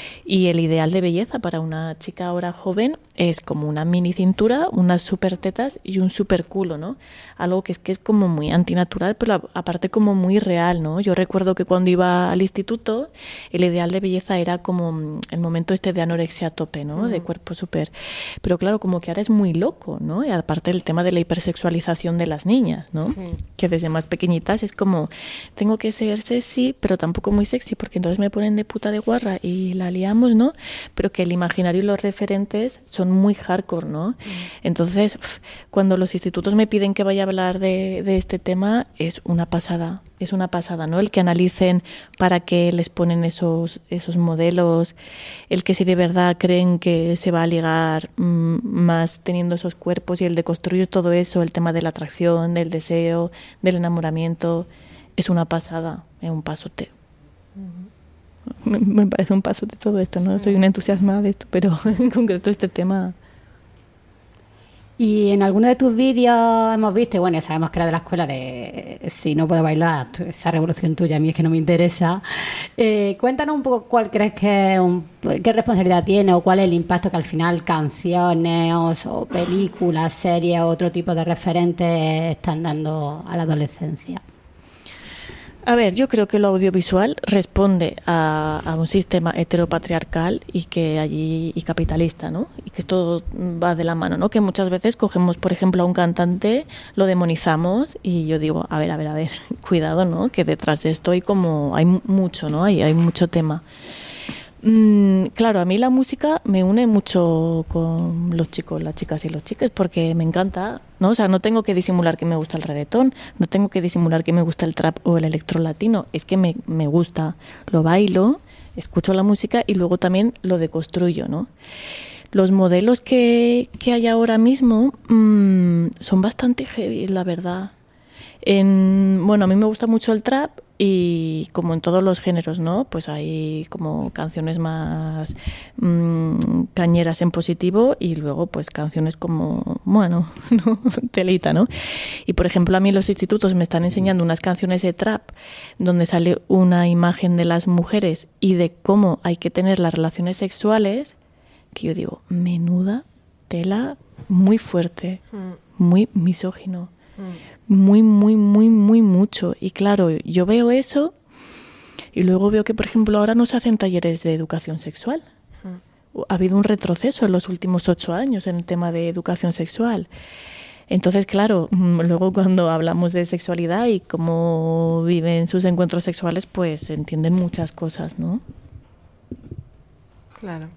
Y el ideal de belleza para una chica ahora joven es como una mini cintura, unas super tetas y un super culo, ¿no? Algo que es que es como muy antinatural, pero aparte como muy real, ¿no? Yo recuerdo que cuando iba al instituto, el ideal de belleza era como el momento este de anorexia a tope, ¿no? Mm. De cuerpo súper... Pero claro, como que ahora es muy loco, ¿no? Y aparte el tema de la hipersexualización de las niñas, ¿no? Sí. Que desde más pequeñitas es como, tengo que ser sexy, pero tampoco muy sexy, porque entonces me ponen de puta de guarra y la liamos, ¿no? Pero que el imaginario y los referentes son muy hardcore, ¿no? Mm. Entonces, cuando los institutos me piden que vaya a hablar de, de este tema, es una pasada, es una pasada, ¿no? El que analicen para qué les ponen esos, esos modelos, el que si de verdad creen que se va a ligar mmm, más teniendo esos cuerpos, y el de construir todo eso, el tema de la atracción, del deseo, del enamoramiento, es una pasada, es un pasote. Mm. Me, me parece un pasote todo esto, ¿no? Sí. Soy una entusiasmada de esto, pero en concreto este tema... Y en alguno de tus vídeos hemos visto, y bueno, sabemos que era de la escuela de si no puedo bailar, esa revolución tuya, a mí es que no me interesa. Eh, cuéntanos un poco cuál crees que es un, qué responsabilidad tiene o cuál es el impacto que al final canciones o, o películas, series o otro tipo de referentes están dando a la adolescencia. A ver, yo creo que lo audiovisual responde a, a un sistema heteropatriarcal y que allí y capitalista, ¿no? Y que todo va de la mano, ¿no? Que muchas veces cogemos, por ejemplo, a un cantante, lo demonizamos y yo digo, a ver, a ver, a ver, cuidado, ¿no? Que detrás de esto hay como hay mucho, ¿no? Hay hay mucho tema. Mm, claro, a mí la música me une mucho con los chicos, las chicas y los chicos, porque me encanta, ¿no? O sea, no tengo que disimular que me gusta el reggaetón, no tengo que disimular que me gusta el trap o el electro latino, es que me, me gusta, lo bailo, escucho la música y luego también lo deconstruyo, ¿no? Los modelos que, que hay ahora mismo mmm, son bastante heavy, la verdad. En, bueno, a mí me gusta mucho el trap y como en todos los géneros, ¿no? Pues hay como canciones más mmm, cañeras en positivo y luego pues canciones como, bueno, ¿no? telita, ¿no? Y por ejemplo a mí en los institutos me están enseñando unas canciones de trap donde sale una imagen de las mujeres y de cómo hay que tener las relaciones sexuales, que yo digo, menuda tela, muy fuerte, muy misógino. Mm. muy, muy, muy, muy mucho. Y claro, yo veo eso y luego veo que, por ejemplo, ahora no se hacen talleres de educación sexual. Mm. Ha habido un retroceso en los últimos ocho años en el tema de educación sexual. Entonces, claro, luego cuando hablamos de sexualidad y cómo viven sus encuentros sexuales, pues se entienden muchas cosas, ¿no? Claro.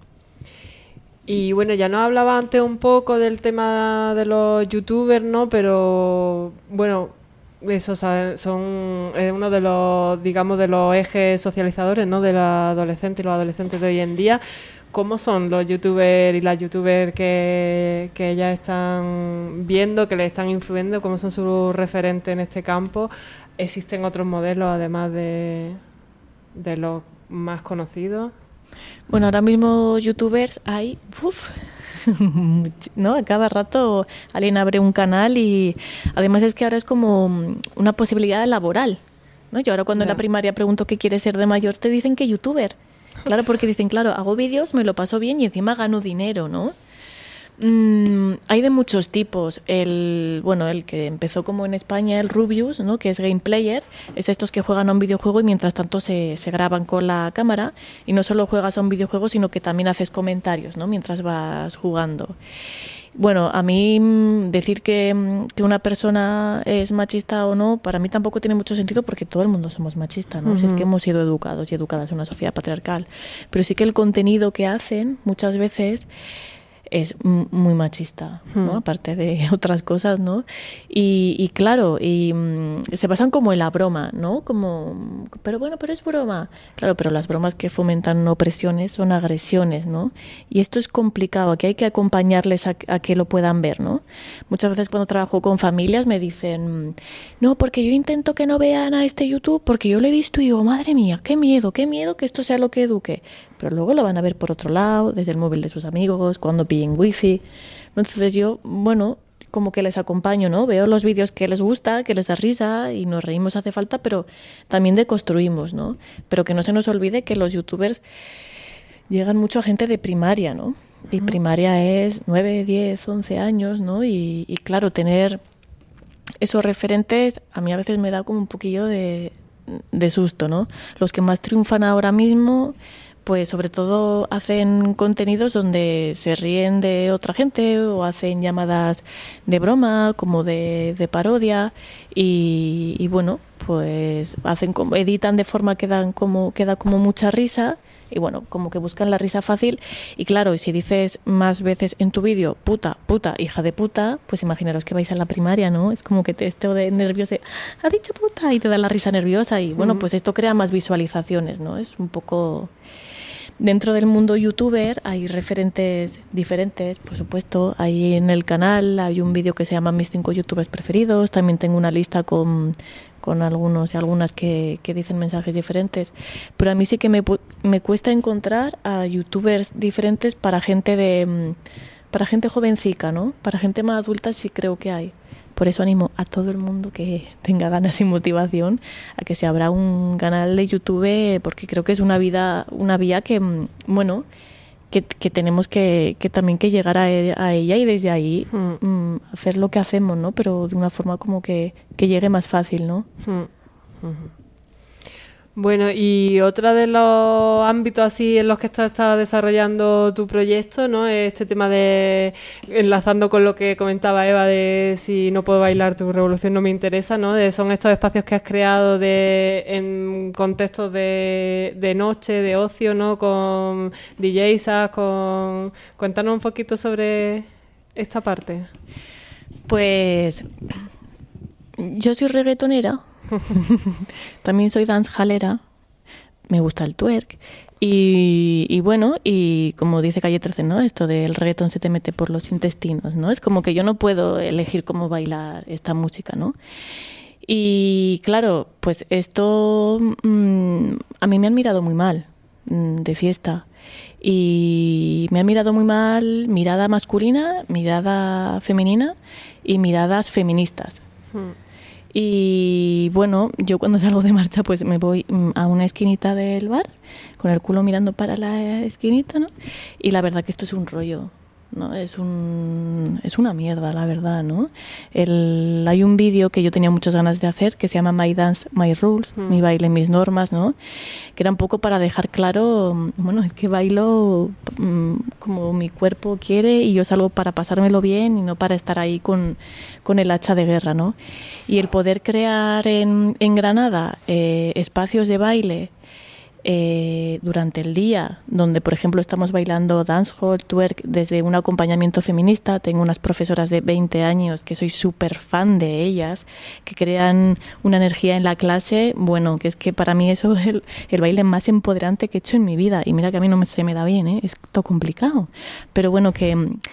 Y bueno, ya nos hablaba antes un poco del tema de los youtubers, ¿no? Pero bueno, eso son es uno de los, digamos, de los ejes socializadores, ¿no? De los adolescentes y los adolescentes de hoy en día. ¿Cómo son los youtubers y las youtubers que, que ya están viendo, que les están influyendo? ¿Cómo son sus referentes en este campo? ¿Existen otros modelos además de, de los más conocidos? Bueno, ahora mismo youtubers hay, uf, ¿no? A cada rato alguien abre un canal y además es que ahora es como una posibilidad laboral, ¿no? Yo ahora cuando yeah. en la primaria pregunto qué quieres ser de mayor, te dicen que youtuber. Claro, porque dicen, claro, hago vídeos, me lo paso bien y encima gano dinero, ¿no? Mm, hay de muchos tipos. El, bueno, el que empezó como en España, el Rubius, ¿no? Que es game player, es estos que juegan a un videojuego y mientras tanto se, se graban con la cámara y no solo juegas a un videojuego, sino que también haces comentarios, ¿no? Mientras vas jugando. Bueno, a mí decir que, que una persona es machista o no, para mí tampoco tiene mucho sentido porque todo el mundo somos machistas, ¿no? Uh-huh. Si es que hemos sido educados y educadas en una sociedad patriarcal. Pero sí que el contenido que hacen muchas veces es muy machista, ¿no? Hmm. Aparte de otras cosas, ¿no? Y, y claro, y um, se basan como en la broma, ¿no? Como, pero bueno, pero es broma. Claro, pero las bromas que fomentan opresiones son agresiones, ¿no? Y esto es complicado, aquí hay que acompañarles a, a que lo puedan ver, ¿no? Muchas veces cuando trabajo con familias me dicen, no, porque yo intento que no vean a este YouTube, porque yo lo he visto y digo, madre mía, qué miedo, qué miedo que esto sea lo que eduque. Pero luego lo van a ver por otro lado, desde el móvil de sus amigos, cuando pillen wifi. Entonces yo, bueno, como que les acompaño, ¿no? Veo los vídeos que les gusta, que les da risa y nos reímos hace falta, pero también deconstruimos, ¿no? Pero que no se nos olvide que los youtubers llegan mucho a gente de primaria, ¿no? Y primaria es nueve, diez, once años, ¿no? Y, y claro, tener esos referentes a mí a veces me da como un poquillo de, de susto, ¿no? Los que más triunfan ahora mismo, pues sobre todo hacen contenidos donde se ríen de otra gente o hacen llamadas de broma, como de, de parodia y, y bueno, pues hacen como, editan de forma que dan como, que da como mucha risa y bueno, como que buscan la risa fácil y claro, y si dices más veces en tu vídeo puta, puta, hija de puta, pues imaginaros que vais a la primaria, ¿no? Es como que te esté de nervioso, ha dicho puta y te da la risa nerviosa y bueno, pues esto crea más visualizaciones, ¿no? Es un poco... Dentro del mundo youtuber hay referentes diferentes, por supuesto. Ahí en el canal hay un vídeo que se llama Mis cinco youtubers preferidos. También tengo una lista con, con algunos y algunas que, que dicen mensajes diferentes. Pero a mí sí que me, me cuesta encontrar a youtubers diferentes para gente de para gente jovencica, ¿no? Para gente más adulta sí creo que hay. Por eso animo a todo el mundo que tenga ganas y motivación a que se abra un canal de YouTube, porque creo que es una vida, una vía que, bueno, que, que tenemos que, que también que llegar a, a ella y desde ahí mm. Mm, hacer lo que hacemos, ¿no? Pero de una forma como que, que llegue más fácil, ¿no? Mm. Mm-hmm. Bueno, y otro de los ámbitos así en los que estás, estás desarrollando tu proyecto, ¿no? Este tema de, enlazando con lo que comentaba Eva de si no puedo bailar tu revolución no me interesa, ¿no? De, son estos espacios que has creado de, en contextos de, de noche, de ocio, ¿no? Con D Js, con... Cuéntanos un poquito sobre esta parte. Pues yo soy reggaetonera. También soy dancehalera, me gusta el twerk y, y bueno, y como dice Calle trece, ¿no? Esto del reggaetón se te mete por los intestinos, ¿no? Es como que yo no puedo elegir cómo bailar esta música, ¿no? Y claro, pues esto mmm, a mí me han mirado muy mal mmm, de fiesta y me han mirado muy mal mirada masculina, mirada femenina y miradas feministas. Hmm. Y bueno, yo cuando salgo de marcha pues me voy a una esquinita del bar con el culo mirando para la esquinita, ¿no? Y la verdad que esto es un rollo, ¿no? Es un es una mierda, la verdad, ¿no? El, hay un vídeo que yo tenía muchas ganas de hacer que se llama My Dance, My Rules, mm. mi baile, mis normas, ¿no? Que era un poco para dejar claro, bueno, es que bailo mmm, como mi cuerpo quiere y yo salgo para pasármelo bien y no para estar ahí con, con el hacha de guerra, ¿no? Y el poder crear en, en Granada eh, espacios de baile Eh, durante el día, donde por ejemplo estamos bailando dancehall, twerk desde un acompañamiento feminista. Tengo unas profesoras de veinte años que soy súper fan de ellas, que crean una energía en la clase, bueno, que es que para mí eso es el, el baile más empoderante que he hecho en mi vida, y mira que a mí no me, se me da bien, ¿eh? Es todo complicado, pero bueno, que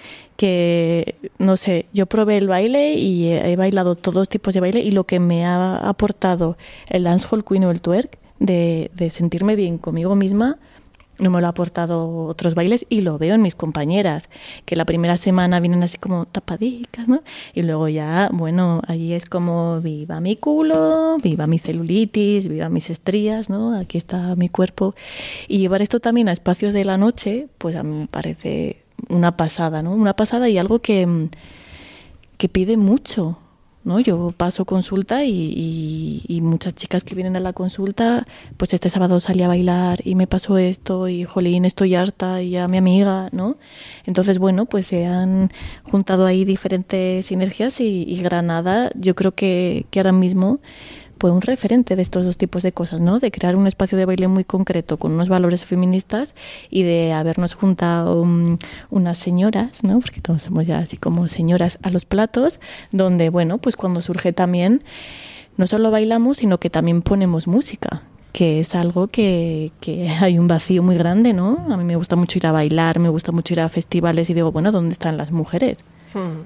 que, no sé, yo probé el baile y he, he bailado todos tipos de baile, y lo que me ha aportado el dancehall queen o el twerk De, de sentirme bien conmigo misma, no me lo ha aportado otros bailes, y lo veo en mis compañeras, que la primera semana vienen así como tapadicas, ¿no? Y luego ya, bueno, allí es como viva mi culo, viva mi celulitis, viva mis estrías, ¿no? Aquí está mi cuerpo. Y llevar esto también a espacios de la noche, pues a mí me parece una pasada, ¿no? Una pasada y algo que, que pide mucho, ¿no? Yo paso consulta y, y, y muchas chicas que vienen a la consulta, pues este sábado salí a bailar y me pasó esto y jolín, estoy harta, y a mi amiga, ¿no? Entonces, bueno, pues se han juntado ahí diferentes sinergias y, y Granada, yo creo que, que ahora mismo pues un referente de estos dos tipos de cosas, ¿no? De crear un espacio de baile muy concreto con unos valores feministas y de habernos juntado um, unas señoras, ¿no? Porque todos somos ya así como señoras a los platos, donde, bueno, pues cuando surge también, no solo bailamos, sino que también ponemos música, que es algo que, que hay un vacío muy grande, ¿no? A mí me gusta mucho ir a bailar, me gusta mucho ir a festivales y digo, bueno, ¿dónde están las mujeres? Hmm.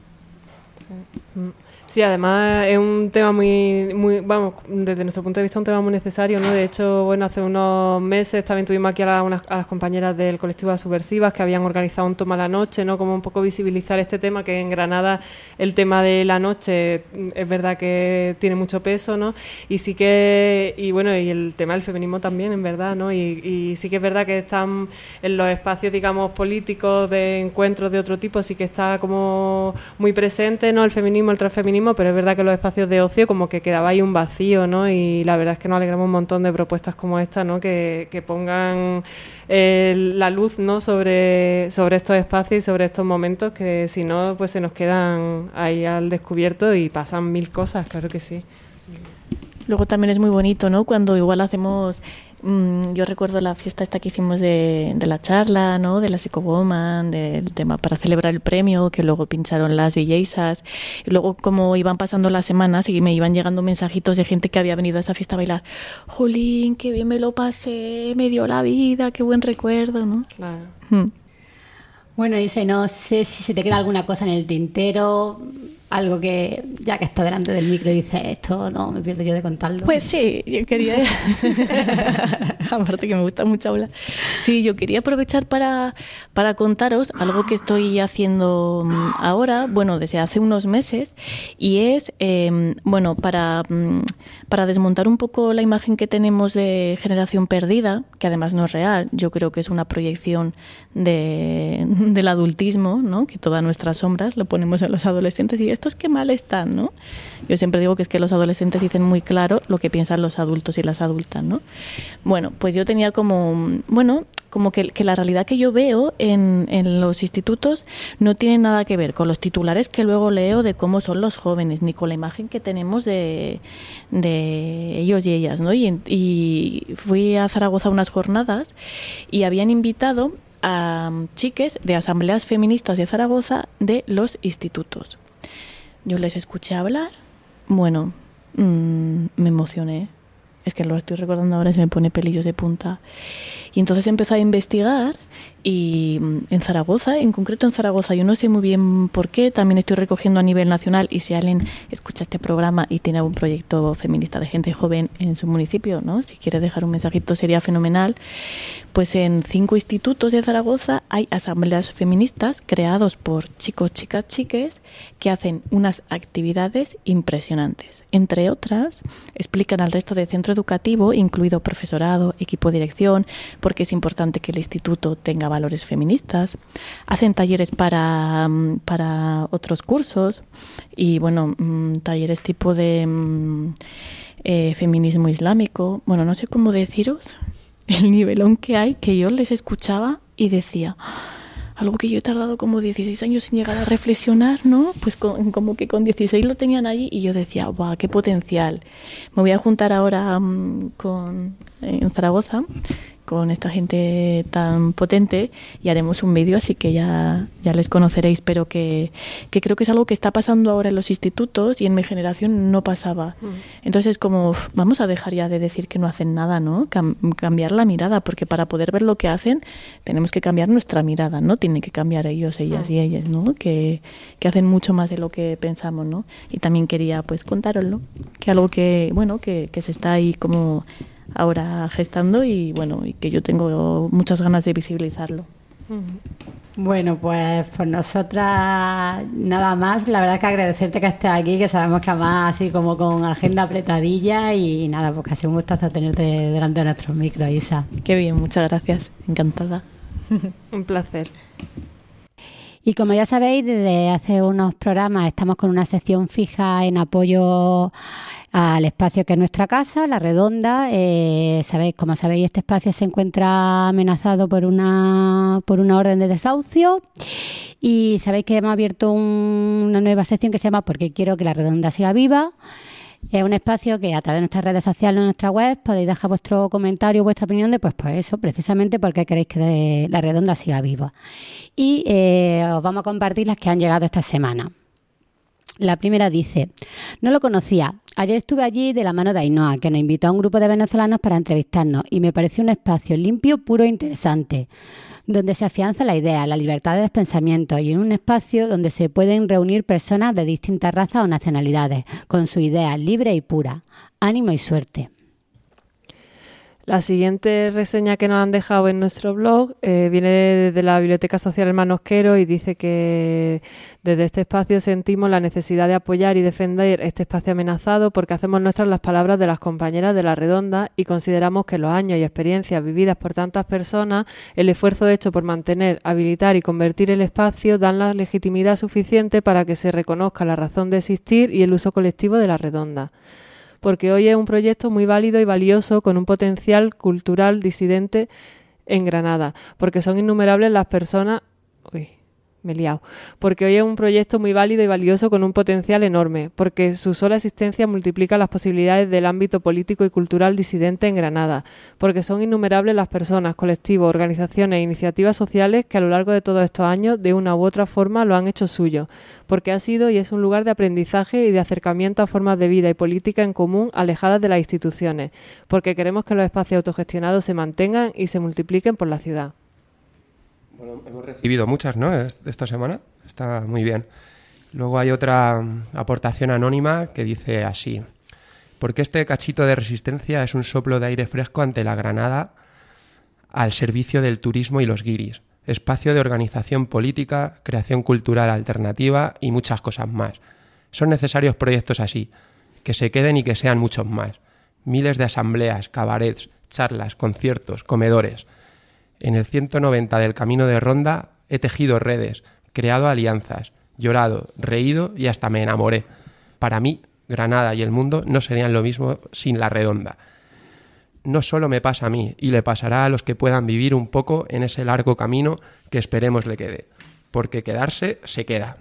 Sí. Hmm. Sí, además es un tema muy, muy, vamos, desde nuestro punto de vista un tema muy necesario, ¿no? De hecho, bueno, hace unos meses también tuvimos aquí a, la, unas, a las compañeras del colectivo de Subversivas que habían organizado un Toma a la Noche, ¿no? Como un poco visibilizar este tema, que en Granada el tema de la noche es verdad que tiene mucho peso, ¿no? Y sí que, y bueno, y el tema del feminismo también, en verdad, ¿no? Y, y sí que es verdad que están en los espacios, digamos, políticos de encuentros de otro tipo, sí que está como muy presente, ¿no? El feminismo, el transfeminismo, pero es verdad que los espacios de ocio como que quedaba ahí un vacío, ¿no? Y la verdad es que nos alegramos un montón de propuestas como esta, ¿no? Que, que pongan eh, la luz, ¿no? Sobre, sobre estos espacios y sobre estos momentos, que si no, pues se nos quedan ahí al descubierto y pasan mil cosas, claro que sí. Luego también es muy bonito, ¿no? Cuando igual hacemos... Yo recuerdo la fiesta esta que hicimos de, de la charla, ¿no? De la Psychowoman, del tema para celebrar el premio, que luego pincharon las D Js. Y luego, como iban pasando las semanas y me iban llegando mensajitos de gente que había venido a esa fiesta a bailar. Jolín, qué bien me lo pasé, me dio la vida, qué buen recuerdo, ¿no? Claro. Hmm. Bueno, Ise, no sé si se te queda alguna cosa en el tintero, algo que, ya que está delante del micro, dices esto, no me pierdo yo de contarlo. Pues sí, yo quería... Aparte que me gusta mucho hablar. Sí, yo quería aprovechar para, para contaros algo que estoy haciendo ahora, bueno, desde hace unos meses, y es, eh, bueno, para, para desmontar un poco la imagen que tenemos de generación perdida, que además no es real, yo creo que es una proyección de, del adultismo, ¿no? Que todas nuestras sombras lo ponemos en los adolescentes y estos qué mal están, ¿no? Yo siempre digo que es que los adolescentes dicen muy claro lo que piensan los adultos y las adultas, ¿no? Bueno, pues yo tenía como, bueno, como que, que la realidad que yo veo en, en los institutos no tiene nada que ver con los titulares que luego leo de cómo son los jóvenes, ni con la imagen que tenemos de, de ellos y ellas, ¿no? Y, y fui a Zaragoza unas jornadas y habían invitado a chiques de asambleas feministas de Zaragoza de los institutos. Yo les escuché hablar, bueno, mmm, me emocioné. Es que lo estoy recordando ahora y se me pone pelillos de punta. Y entonces empecé a investigar y en Zaragoza, en concreto en Zaragoza, yo no sé muy bien por qué, también estoy recogiendo a nivel nacional, y si alguien escucha este programa y tiene algún proyecto feminista de gente joven en su municipio, ¿no? Si quiere dejar un mensajito sería fenomenal. Pues en cinco institutos de Zaragoza hay asambleas feministas creados por chicos, chicas, chiques que hacen unas actividades impresionantes. Entre otras, explican al resto del centro educativo, incluido profesorado, equipo de dirección, porque es importante que el instituto tenga valores feministas. Hacen talleres para, para otros cursos y, bueno, talleres tipo de eh, feminismo islámico. Bueno, no sé cómo deciros el nivelón que hay, que yo les escuchaba y decía... Algo que yo he tardado como dieciséis años sin llegar a reflexionar, ¿no? Pues con, como que con dieciséis lo tenían allí y yo decía, ¡guau, qué potencial! Me voy a juntar ahora um, con, en Zaragoza con esta gente tan potente y haremos un vídeo, así que ya, ya les conoceréis, pero que, que creo que es algo que está pasando ahora en los institutos y en mi generación no pasaba. Mm. Entonces, como uf, vamos a dejar ya de decir que no hacen nada, ¿no? Cam- cambiar la mirada, porque para poder ver lo que hacen tenemos que cambiar nuestra mirada, ¿no? Tienen que cambiar ellos, ellas mm. y ellas, ¿no? Que, que hacen mucho más de lo que pensamos, ¿no? Y también quería, pues, contároslo, que algo que, bueno, que, que se está ahí como... ahora gestando y bueno, y que yo tengo muchas ganas de visibilizarlo. Bueno, pues por nosotras nada más, la verdad es que agradecerte que estés aquí, que sabemos que además así como con agenda apretadilla y nada, pues que ha sido un gustazo tenerte delante de nuestros micros, Isa. Qué bien, muchas gracias, encantada. Un placer. Y como ya sabéis, desde hace unos programas estamos con una sección fija en apoyo al espacio que es nuestra casa, La Redonda. Eh, sabéis, como sabéis, este espacio se encuentra amenazado por una por una orden de desahucio y sabéis que hemos abierto un, una nueva sección que se llama Porque quiero que La Redonda siga viva. Es un espacio que a través de nuestras redes sociales o nuestra web podéis dejar vuestro comentario, vuestra opinión de pues, pues eso, precisamente porque queréis que La Redonda siga viva. Y eh, os vamos a compartir las que han llegado esta semana. La primera dice, no lo conocía. Ayer estuve allí de la mano de Ainhoa, que nos invitó a un grupo de venezolanos para entrevistarnos y me pareció un espacio limpio, puro e interesante, donde se afianza la idea, la libertad de pensamiento y en un espacio donde se pueden reunir personas de distintas razas o nacionalidades, con su idea libre y pura. Ánimo y suerte. La siguiente reseña que nos han dejado en nuestro blog eh, viene desde la Biblioteca Social Hermanos Quero y dice que desde este espacio sentimos la necesidad de apoyar y defender este espacio amenazado porque hacemos nuestras las palabras de las compañeras de La Redonda y consideramos que los años y experiencias vividas por tantas personas, el esfuerzo hecho por mantener, habilitar y convertir el espacio dan la legitimidad suficiente para que se reconozca la razón de existir y el uso colectivo de La Redonda. Porque hoy es un proyecto muy válido y valioso con un potencial cultural disidente en Granada, porque son innumerables las personas... Uy, me he liado. Porque hoy es un proyecto muy válido y valioso con un potencial enorme, porque su sola existencia multiplica las posibilidades del ámbito político y cultural disidente en Granada, porque son innumerables las personas, colectivos, organizaciones e iniciativas sociales que a lo largo de todos estos años de una u otra forma lo han hecho suyo, porque ha sido y es un lugar de aprendizaje y de acercamiento a formas de vida y política en común alejadas de las instituciones, porque queremos que los espacios autogestionados se mantengan y se multipliquen por la ciudad. Bueno, hemos recibido muchas, ¿no?, esta semana. Está muy bien. Luego hay otra aportación anónima que dice así. Porque este cachito de resistencia es un soplo de aire fresco ante la Granada al servicio del turismo y los guiris. Espacio de organización política, creación cultural alternativa y muchas cosas más. Son necesarios proyectos así, que se queden y que sean muchos más. Miles de asambleas, cabarets, charlas, conciertos, comedores. En el ciento noventa del Camino de Ronda he tejido redes, creado alianzas, llorado, reído y hasta me enamoré. Para mí, Granada y el mundo no serían lo mismo sin La Redonda. No solo me pasa a mí, y le pasará a los que puedan vivir un poco en ese largo camino que esperemos le quede. Porque quedarse, se queda.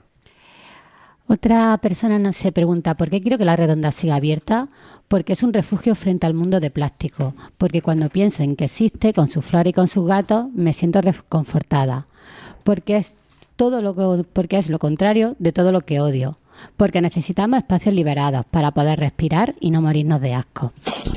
Otra persona nos se pregunta ¿por qué quiero que La Redonda siga abierta? Porque es un refugio frente al mundo de plástico. Porque cuando pienso en que existe, con su flora y con sus gatos, me siento reconfortada. Porque es todo lo que, porque es lo contrario de todo lo que odio. Porque necesitamos espacios liberados para poder respirar y no morirnos de asco.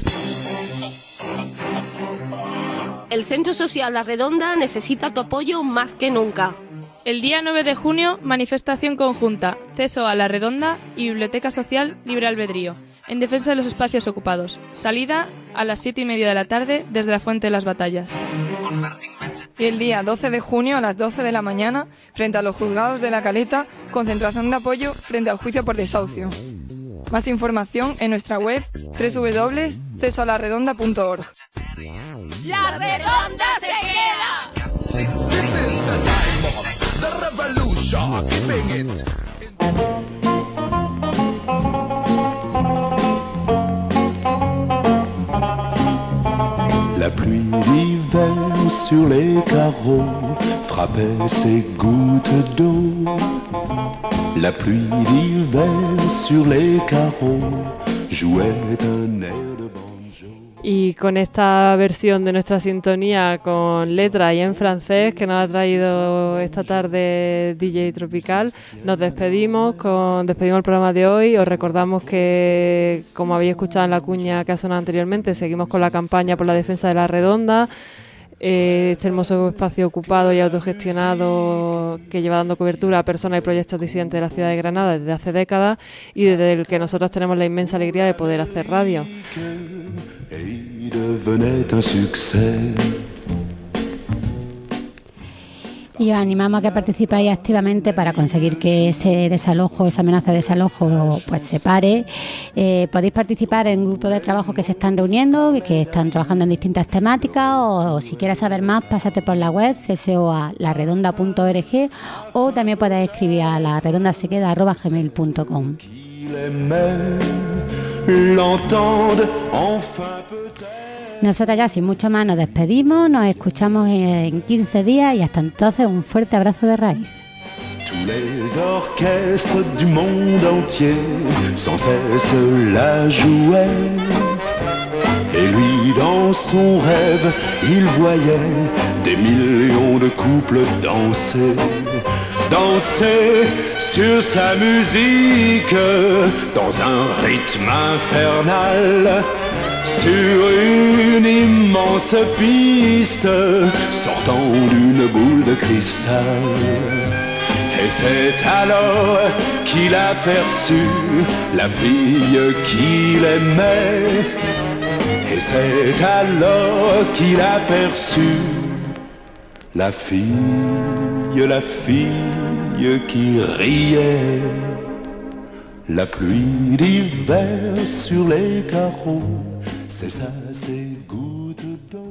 El Centro Social La Redonda necesita tu apoyo más que nunca. El día nueve de junio, manifestación conjunta, C E S O a La Redonda y Biblioteca Social Libre Albedrío, en defensa de los espacios ocupados. Salida a las siete y media de la tarde desde la Fuente de las Batallas. Y el día doce de junio a las doce de la mañana, frente a los juzgados de La Caleta, concentración de apoyo frente al juicio por desahucio. Más información en nuestra web doble u doble u doble u punto ceso a la redonda punto org. ¡La Redonda se queda! La pluie d'hiver sur les carreaux frappait ses gouttes d'eau. La pluie d'hiver sur les carreaux jouait un air de banjo. Y con esta versión de nuestra sintonía con letra y en francés que nos ha traído esta tarde D J Tropical, nos despedimos con despedimos el programa de hoy. Os recordamos que, como habéis escuchado en la cuña que ha sonado anteriormente, seguimos con la campaña por la defensa de la Redonda, eh, este hermoso espacio ocupado y autogestionado que lleva dando cobertura a personas y proyectos disidentes de la ciudad de Granada desde hace décadas y desde el que nosotros tenemos la inmensa alegría de poder hacer radio. Y os animamos a que participéis activamente para conseguir que ese desalojo, esa amenaza de desalojo, pues se pare. Eh, podéis participar en grupos de trabajo que se están reuniendo y que están trabajando en distintas temáticas, o, o si quieres saber más, pásate por la web c s o a la redonda punto org, o también puedes escribir a la redonda se queda arroba gmail punto com. Nosotras ya sin mucho más nos despedimos, nos escuchamos en quince días y hasta entonces un fuerte abrazo de raíz. Tous les orchestres du monde entier sans cesse la jouaient. Et lui dans son rêve, il voyait des millions de couples danser, danser sur sa musique dans un rythme infernal. Sur une immense piste sortant d'une boule de cristal. Et c'est alors qu'il aperçut la fille qu'il aimait. Et c'est alors qu'il aperçut la fille, la fille qui riait. La pluie d'hiver sur les carreaux, c'est ça, ces gouttes d'eau.